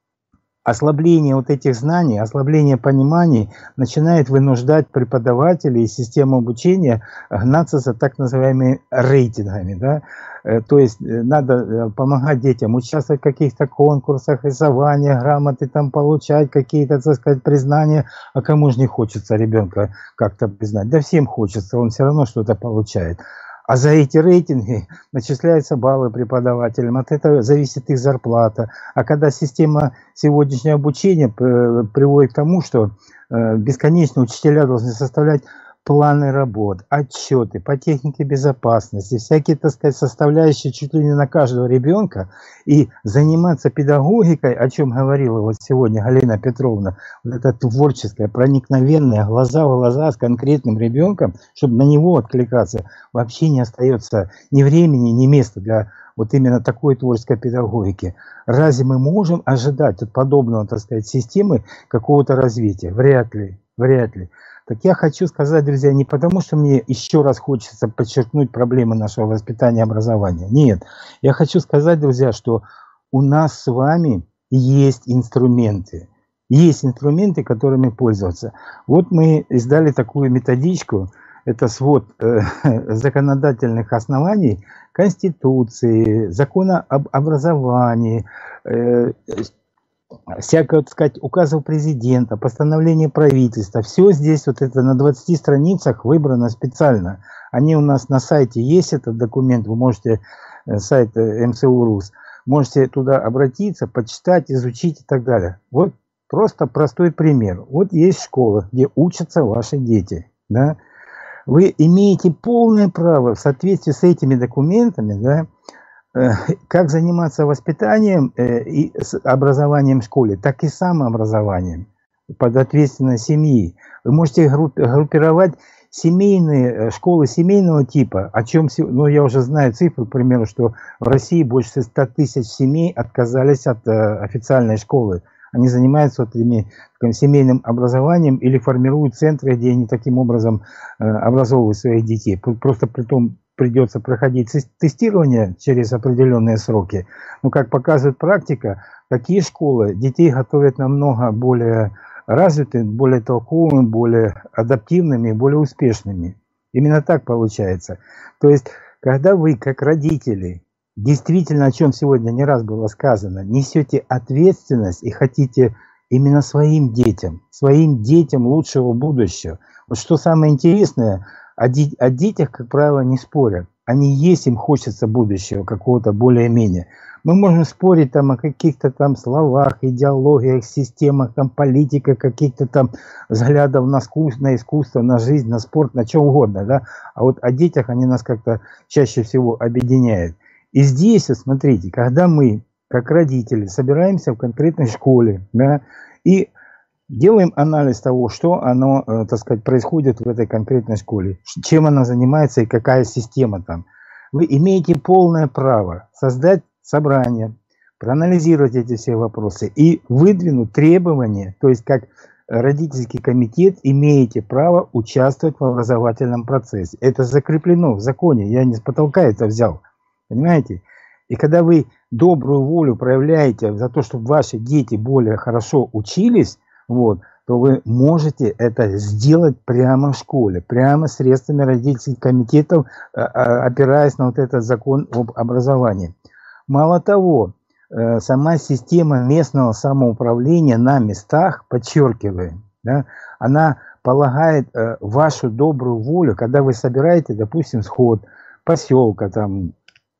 ослабление вот этих знаний, ослабление пониманий начинает вынуждать преподавателей и систему обучения гнаться за так называемыми рейтингами. Да? То есть надо помогать детям участвовать в каких-то конкурсах, рисования, грамоты там получать, какие-то, так сказать, признания. А кому же не хочется ребенка как-то признать? Да всем хочется, он все равно что-то получает. А за эти рейтинги начисляются баллы преподавателям, от этого зависит их зарплата. А когда система сегодняшнего обучения приводит к тому, что бесконечно учителя должны составлять планы работ, отчеты по технике безопасности, всякие, так сказать, составляющие чуть ли не на каждого ребенка, и заниматься педагогикой, о чем говорила вот сегодня Галина Петровна, вот это творческое, проникновенное, глаза в глаза с конкретным ребенком, чтобы на него откликаться, вообще не остается ни времени, ни места для вот именно такой творческой педагогики. Разве мы можем ожидать от подобного, так сказать, системы какого-то развития? Вряд ли, вряд ли. Так я хочу сказать, друзья, не потому, что мне еще раз хочется подчеркнуть проблемы нашего воспитания и образования. Нет, я хочу сказать, друзья, что у нас с вами есть инструменты. Есть инструменты, которыми пользоваться. Вот мы издали такую методичку, это свод э, законодательных оснований Конституции, закона об образовании, э, всякое, так сказать, указов президента, постановление правительства. Все здесь вот это на двадцати страницах выбрано специально. Они у нас на сайте есть, этот документ, вы можете, сайт эм эс у РУС, можете туда обратиться, почитать, изучить и так далее. Вот просто простой пример. Вот есть школа, где учатся ваши дети, да? Вы имеете полное право в соответствии с этими документами, да, как заниматься воспитанием и образованием в школе, так и самообразованием под ответственность семьи. Вы можете группировать семейные школы семейного типа, о чем, ну, я уже знаю цифру, к примеру, что в России больше ста тысяч семей отказались от официальной школы. Они занимаются вот этим семейным образованием или формируют центры, где они таким образом образовывают своих детей. Просто при том, придется проходить тестирование через определенные сроки. Но, как показывает практика, такие школы детей готовят намного более развитыми, более толковыми, более адаптивными, более успешными. Именно так получается. То есть, когда вы, как родители, действительно, о чем сегодня не раз было сказано, несете ответственность и хотите именно своим детям, своим детям лучшего будущего. Вот что самое интересное, О, ди о детях, как правило, не спорят. Они есть, им хочется будущего какого-то более-менее. Мы можем спорить там о каких-то там словах, идеологиях, системах, там политиках, каких-то там взглядов на искусство, на искусство, на жизнь, на спорт, на что угодно, да. А вот о детях они нас как-то чаще всего объединяют. И здесь, смотрите, когда мы, как родители, собираемся в конкретной школе, да, и делаем анализ того, что оно, э, так сказать, происходит в этой конкретной школе, чем она занимается и какая система там. Вы имеете полное право создать собрание, проанализировать эти все вопросы и выдвинуть требования, то есть как родительский комитет имеете право участвовать в образовательном процессе. Это закреплено в законе, я не с потолка это взял, понимаете? И когда вы добрую волю проявляете за то, чтобы ваши дети более хорошо учились, вот, то вы можете это сделать прямо в школе, прямо средствами родительских комитетов, опираясь на вот этот закон об образовании. Мало того, сама система местного самоуправления на местах, подчеркиваю, да, она полагает вашу добрую волю, когда вы собираете, допустим, сход поселка, там,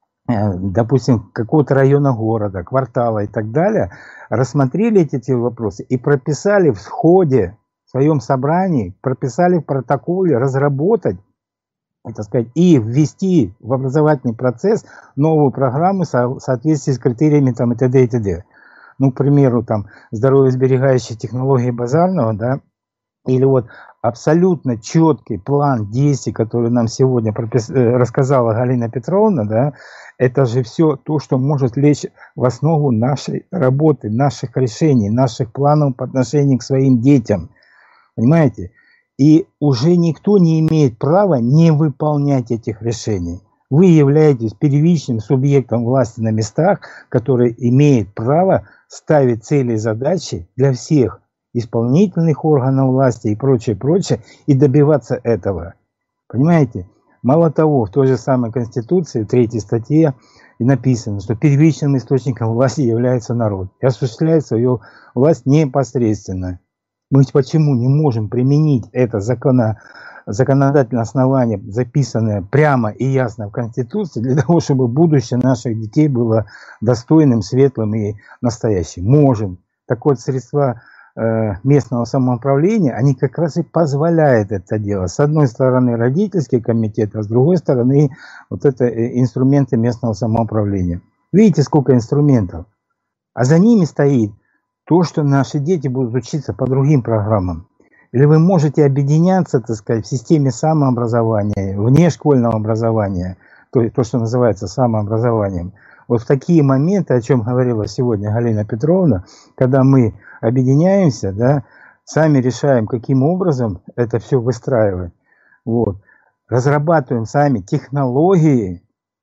допустим, какого-то района города, квартала и так далее, рассмотрели эти вопросы и прописали в сходе, в своем собрании, прописали в протоколе, разработать, так сказать, и ввести в образовательный процесс новую программу в соответствии с критериями там, и т.д. и т.д. Ну, к примеру, там, здоровьесберегающие технологии базарного, да, или вот абсолютно четкий план действий, который нам сегодня пропис... рассказала Галина Петровна, да, это же все то, что может лечь в основу нашей работы, наших решений, наших планов по отношению к своим детям. Понимаете? И уже никто не имеет права не выполнять этих решений. Вы являетесь первичным субъектом власти на местах, который имеет право ставить цели и задачи для всех исполнительных органов власти и прочее, прочее, и добиваться этого. Понимаете? Мало того, в той же самой Конституции, в третьей статье, и написано, что первичным источником власти является народ и осуществляет свою власть непосредственно. Мы почему не можем применить это законо, законодательное основание, записанное прямо и ясно в Конституции, для того, чтобы будущее наших детей было достойным, светлым и настоящим? Можем. Так вот, средства местного самоуправления, они как раз и позволяют это делать. С одной стороны родительский комитет, а с другой стороны вот это инструменты местного самоуправления. Видите, сколько инструментов? А за ними стоит то, что наши дети будут учиться по другим программам. Или вы можете объединяться, так сказать, в системе самообразования, внешкольного образования, то, то, что называется самообразованием. Вот в такие моменты, о чем говорила сегодня Галина Петровна, когда мы объединяемся, да, сами решаем, каким образом это все выстраивать. Вот. Разрабатываем сами технологии,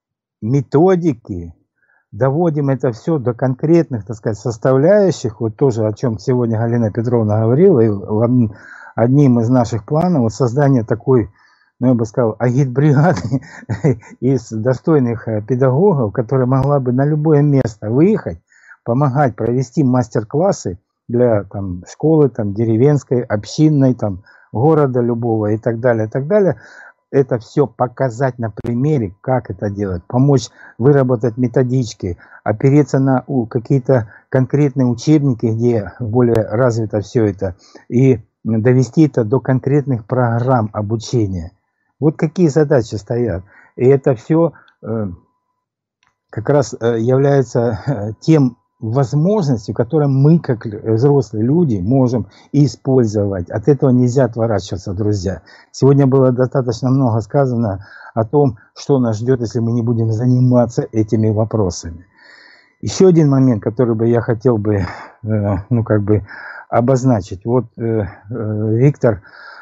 методики, доводим это все до конкретных, так сказать, составляющих. Вот тоже, о чем сегодня Галина Петровна говорила, и одним из наших планов вот создание такой, ну, я бы сказал, агитбригады из достойных педагогов, которая могла бы на любое место выехать, помогать провести мастер-классы для там, школы, там, деревенской, общинной, там, города любого и так далее, и так далее. Это все показать на примере, как это делать, помочь выработать методички, опереться на какие-то конкретные учебники, где более развито все это, и довести это до конкретных программ обучения. Вот какие задачи стоят. И это все э, как раз э, является э, тем возможностью, которые мы, как взрослые люди, можем использовать. От этого нельзя отворачиваться, друзья. Сегодня было достаточно много сказано о том, что нас ждет, если мы не будем заниматься этими вопросами. Еще один момент, который бы я хотел бы, э, ну, как бы обозначить. Вот э, э, Виктор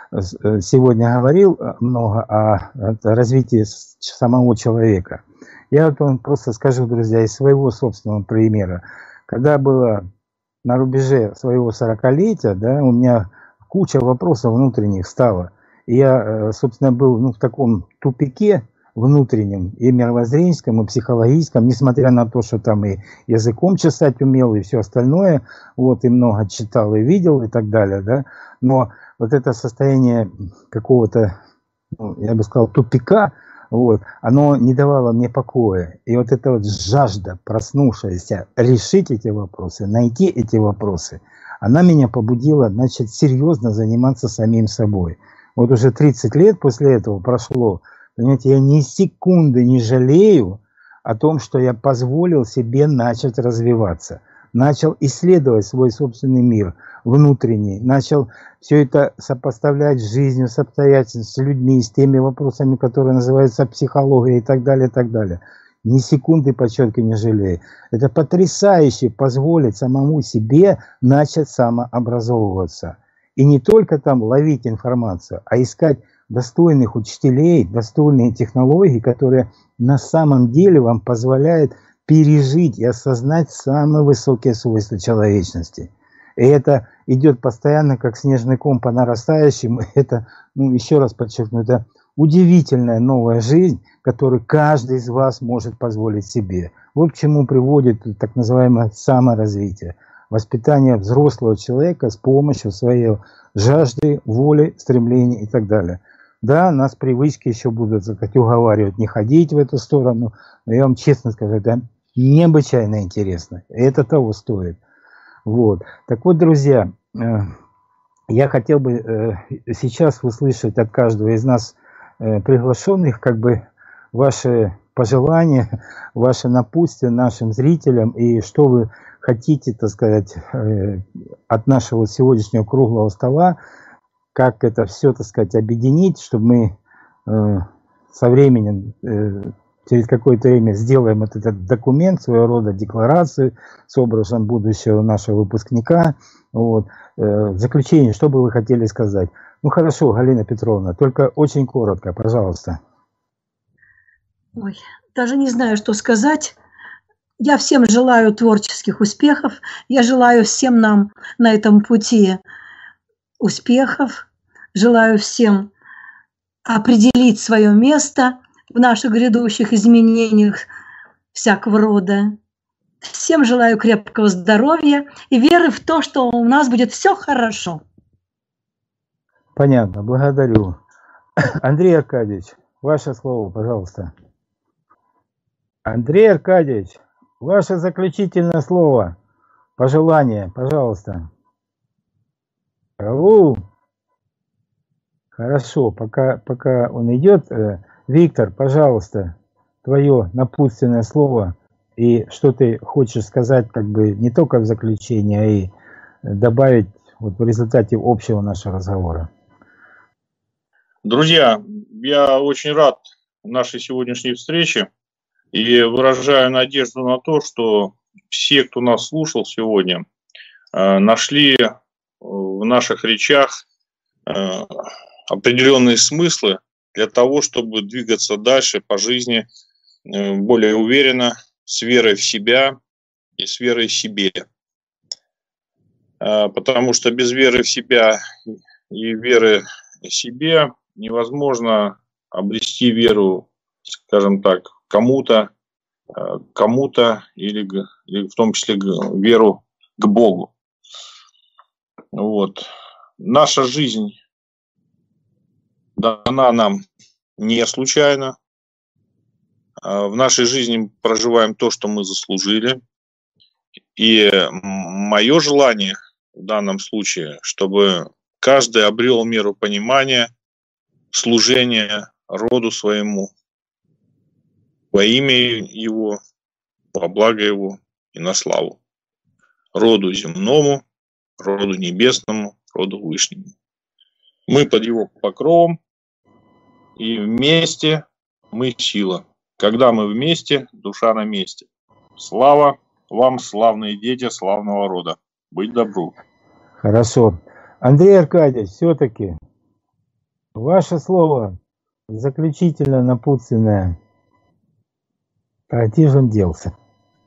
сегодня говорил много о, о развитии самого человека. Я вот вам просто скажу, друзья, из своего собственного примера. Когда было на рубеже своего сорокалетия, да, у меня куча вопросов внутренних стала. И я, собственно, был, ну, в таком тупике внутреннем, и мировоззренческом, и психологическом, несмотря на то, что там и языком чесать умел, и все остальное, вот, и много читал и видел, и так далее, да. Но вот это состояние какого-то, ну, я бы сказал, тупика, вот, оно не давало мне покоя. И вот эта вот жажда, проснувшаяся, решить эти вопросы, найти эти вопросы, она меня побудила, значит, серьезно заниматься самим собой. Вот уже тридцать лет после этого прошло, понимаете, я ни секунды не жалею о том, что я позволил себе начать развиваться. Начал исследовать свой собственный мир внутренний, начал все это сопоставлять с жизнью, с обстоятельствами, с людьми, с теми вопросами, которые называются психологией и так далее, и так далее. Ни секунды, подчеркиваю, не жалею. Это потрясающе позволить самому себе начать самообразовываться. И не только там ловить информацию, а искать достойных учителей, достойные технологии, которые на самом деле вам позволяют пережить и осознать самые высокие свойства человечности. И это идет постоянно, как снежный ком по нарастающему. Это, ну, еще раз подчеркну, это удивительная новая жизнь, которую каждый из вас может позволить себе. Вот к чему приводит так называемое саморазвитие. Воспитание взрослого человека с помощью своей жажды, воли, стремлений и так далее. Да, нас привычки еще будут, так сказать, уговаривать не ходить в эту сторону, но я вам честно скажу, это необычайно интересно, и это того стоит. Вот. Так вот, друзья, я хотел бы сейчас услышать от каждого из нас приглашенных, как бы, ваши пожелания, ваши напутствия нашим зрителям, и что вы хотите, так сказать, от нашего сегодняшнего круглого стола как это все, так сказать, объединить, чтобы мы э, со временем, э, через какое-то время сделаем вот этот документ, своего рода декларацию с образом будущего нашего выпускника. Вот. Э, в заключение, что бы вы хотели сказать? Ну хорошо, Галина Петровна, только очень коротко, пожалуйста. Ой, даже не знаю, что сказать. Я всем желаю творческих успехов. Я желаю всем нам на этом пути успехов. Желаю всем определить свое место в наших грядущих изменениях всякого рода. Всем желаю крепкого здоровья и веры в то, что у нас будет все хорошо. Понятно, благодарю. Андрей Аркадьевич, ваше слово, пожалуйста. Андрей Аркадьевич, ваше заключительное слово, пожелание, пожалуйста. Алло. Хорошо, пока, пока он идет, Виктор, пожалуйста, твое напутственное слово и что ты хочешь сказать, как бы не только в заключение, а и добавить вот в результате общего нашего разговора. Друзья, я очень рад нашей сегодняшней встрече и выражаю надежду на то, что все, кто нас слушал сегодня, нашли в наших речах определенные смыслы для того, чтобы двигаться дальше по жизни более уверенно, с верой в себя и с верой в себе. Потому что без веры в себя и веры в себе невозможно обрести веру, скажем так, кому-то, кому-то или, или в том числе веру к Богу. Вот. Наша жизнь дана нам не случайно. В нашей жизни проживаем то, что мы заслужили. И мое желание в данном случае, чтобы каждый обрел меру понимания, служения роду своему, во имя его, во благо его и на славу. Роду земному, роду небесному, роду вышнему. Мы под его покровом, и вместе мы сила. Когда мы вместе, душа на месте. Слава вам, славные дети славного рода. Быть добру. Хорошо. Андрей Аркадьевич, все-таки ваше слово заключительно напутственное. А где же он делся?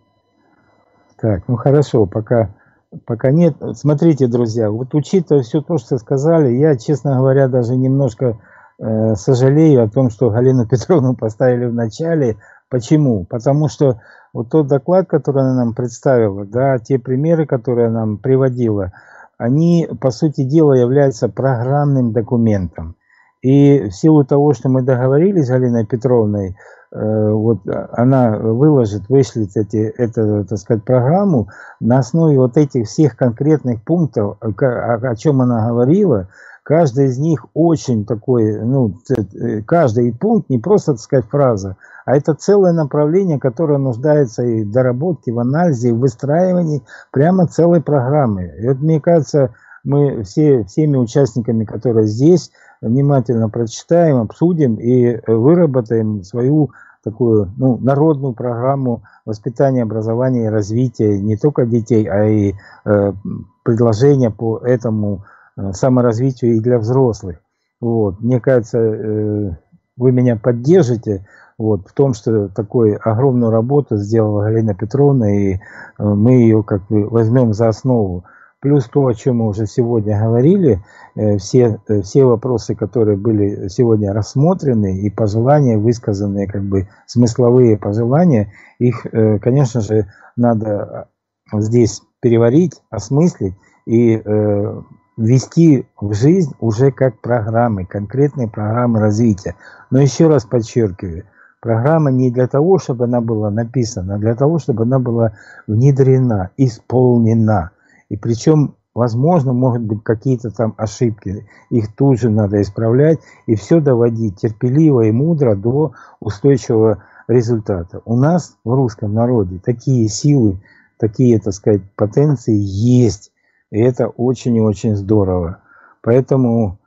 Так, ну хорошо, пока, пока нет. Смотрите, друзья, вот учитывая все то, что сказали, я, честно говоря, даже немножко э, сожалею о том, что Галину Петровну поставили в начале. Почему? Потому что вот тот доклад, который она нам представила, да, те примеры, которые она нам приводила, они, по сути дела, являются программным документом. И в силу того, что мы договорились с Галиной Петровной, э, вот она выложит, вышлет эти, эту, так сказать, программу на основе вот этих всех конкретных пунктов, о, о, о чем она говорила. Каждый из них очень такой, ну, каждый пункт не просто, так сказать, фраза, а это целое направление, которое нуждается и в доработке, в анализе, в выстраивании прямо целой программы. И вот, мне кажется, мы все, всеми участниками, которые здесь, внимательно прочитаем, обсудим и выработаем свою такую, ну, народную программу воспитания, образования и развития не только детей, а и э, предложения по этому э, саморазвитию и для взрослых. Вот. Мне кажется, э, вы меня поддержите вот, в том, что такую огромную работу сделала Галина Петровна, и э, мы ее как бы возьмем за основу. Плюс то, о чем мы уже сегодня говорили, э, все, э, все вопросы, которые были сегодня рассмотрены, и пожелания, высказанные, как бы смысловые пожелания, их, э, конечно же, надо здесь переварить, осмыслить и э, ввести в жизнь уже как программы, конкретные программы развития. Но еще раз подчеркиваю, программа не для того, чтобы она была написана, а для того, чтобы она была внедрена, исполнена. И причем, возможно, могут быть какие-то там ошибки. Их тут же надо исправлять и все доводить терпеливо и мудро до устойчивого результата. У нас в русском народе такие силы, такие, так сказать, потенции есть. И это очень и очень здорово. Поэтому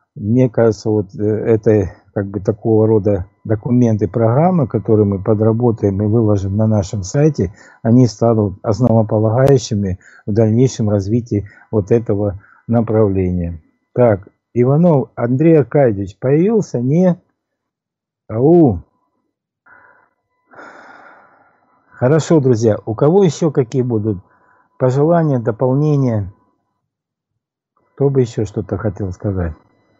мне кажется, вот это как бы такого рода документы, программы, которые мы подработаем и выложим на нашем сайте, они станут основополагающими в дальнейшем развитии вот этого направления. Так, Иванов Андрей Аркадьевич появился? Не? Ау. Хорошо, друзья. У кого еще какие будут пожелания, дополнения? Кто бы еще что-то хотел сказать?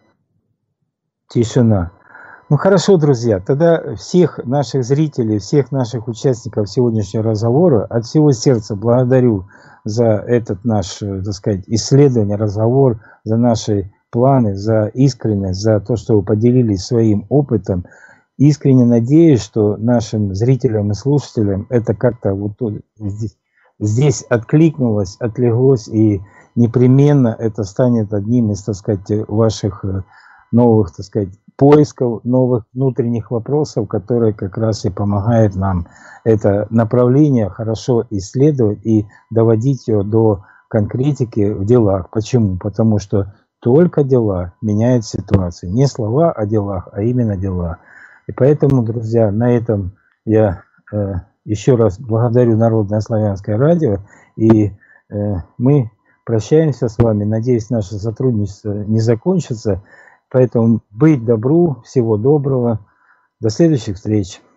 Тишина. Ну хорошо, друзья, тогда всех наших зрителей, всех наших участников сегодняшнего разговора от всего сердца благодарю за этот наш, так сказать, исследование, разговор, за наши планы, за искренность, за то, что вы поделились своим опытом. Искренне надеюсь, что нашим зрителям и слушателям это как-то вот здесь, здесь откликнулось, отлеглось, и непременно это станет одним из, так сказать, ваших новых, так сказать, поисков, новых внутренних вопросов, которые как раз и помогают нам это направление хорошо исследовать и доводить его до конкретики в делах. Почему? Потому что только дела меняют ситуацию. Не слова о делах, а именно дела. И поэтому, друзья, на этом я э, еще раз благодарю Народное славянское радио, и э, мы прощаемся с вами. Надеюсь, наше сотрудничество не закончится. Поэтому быть добру, всего доброго. До следующих встреч.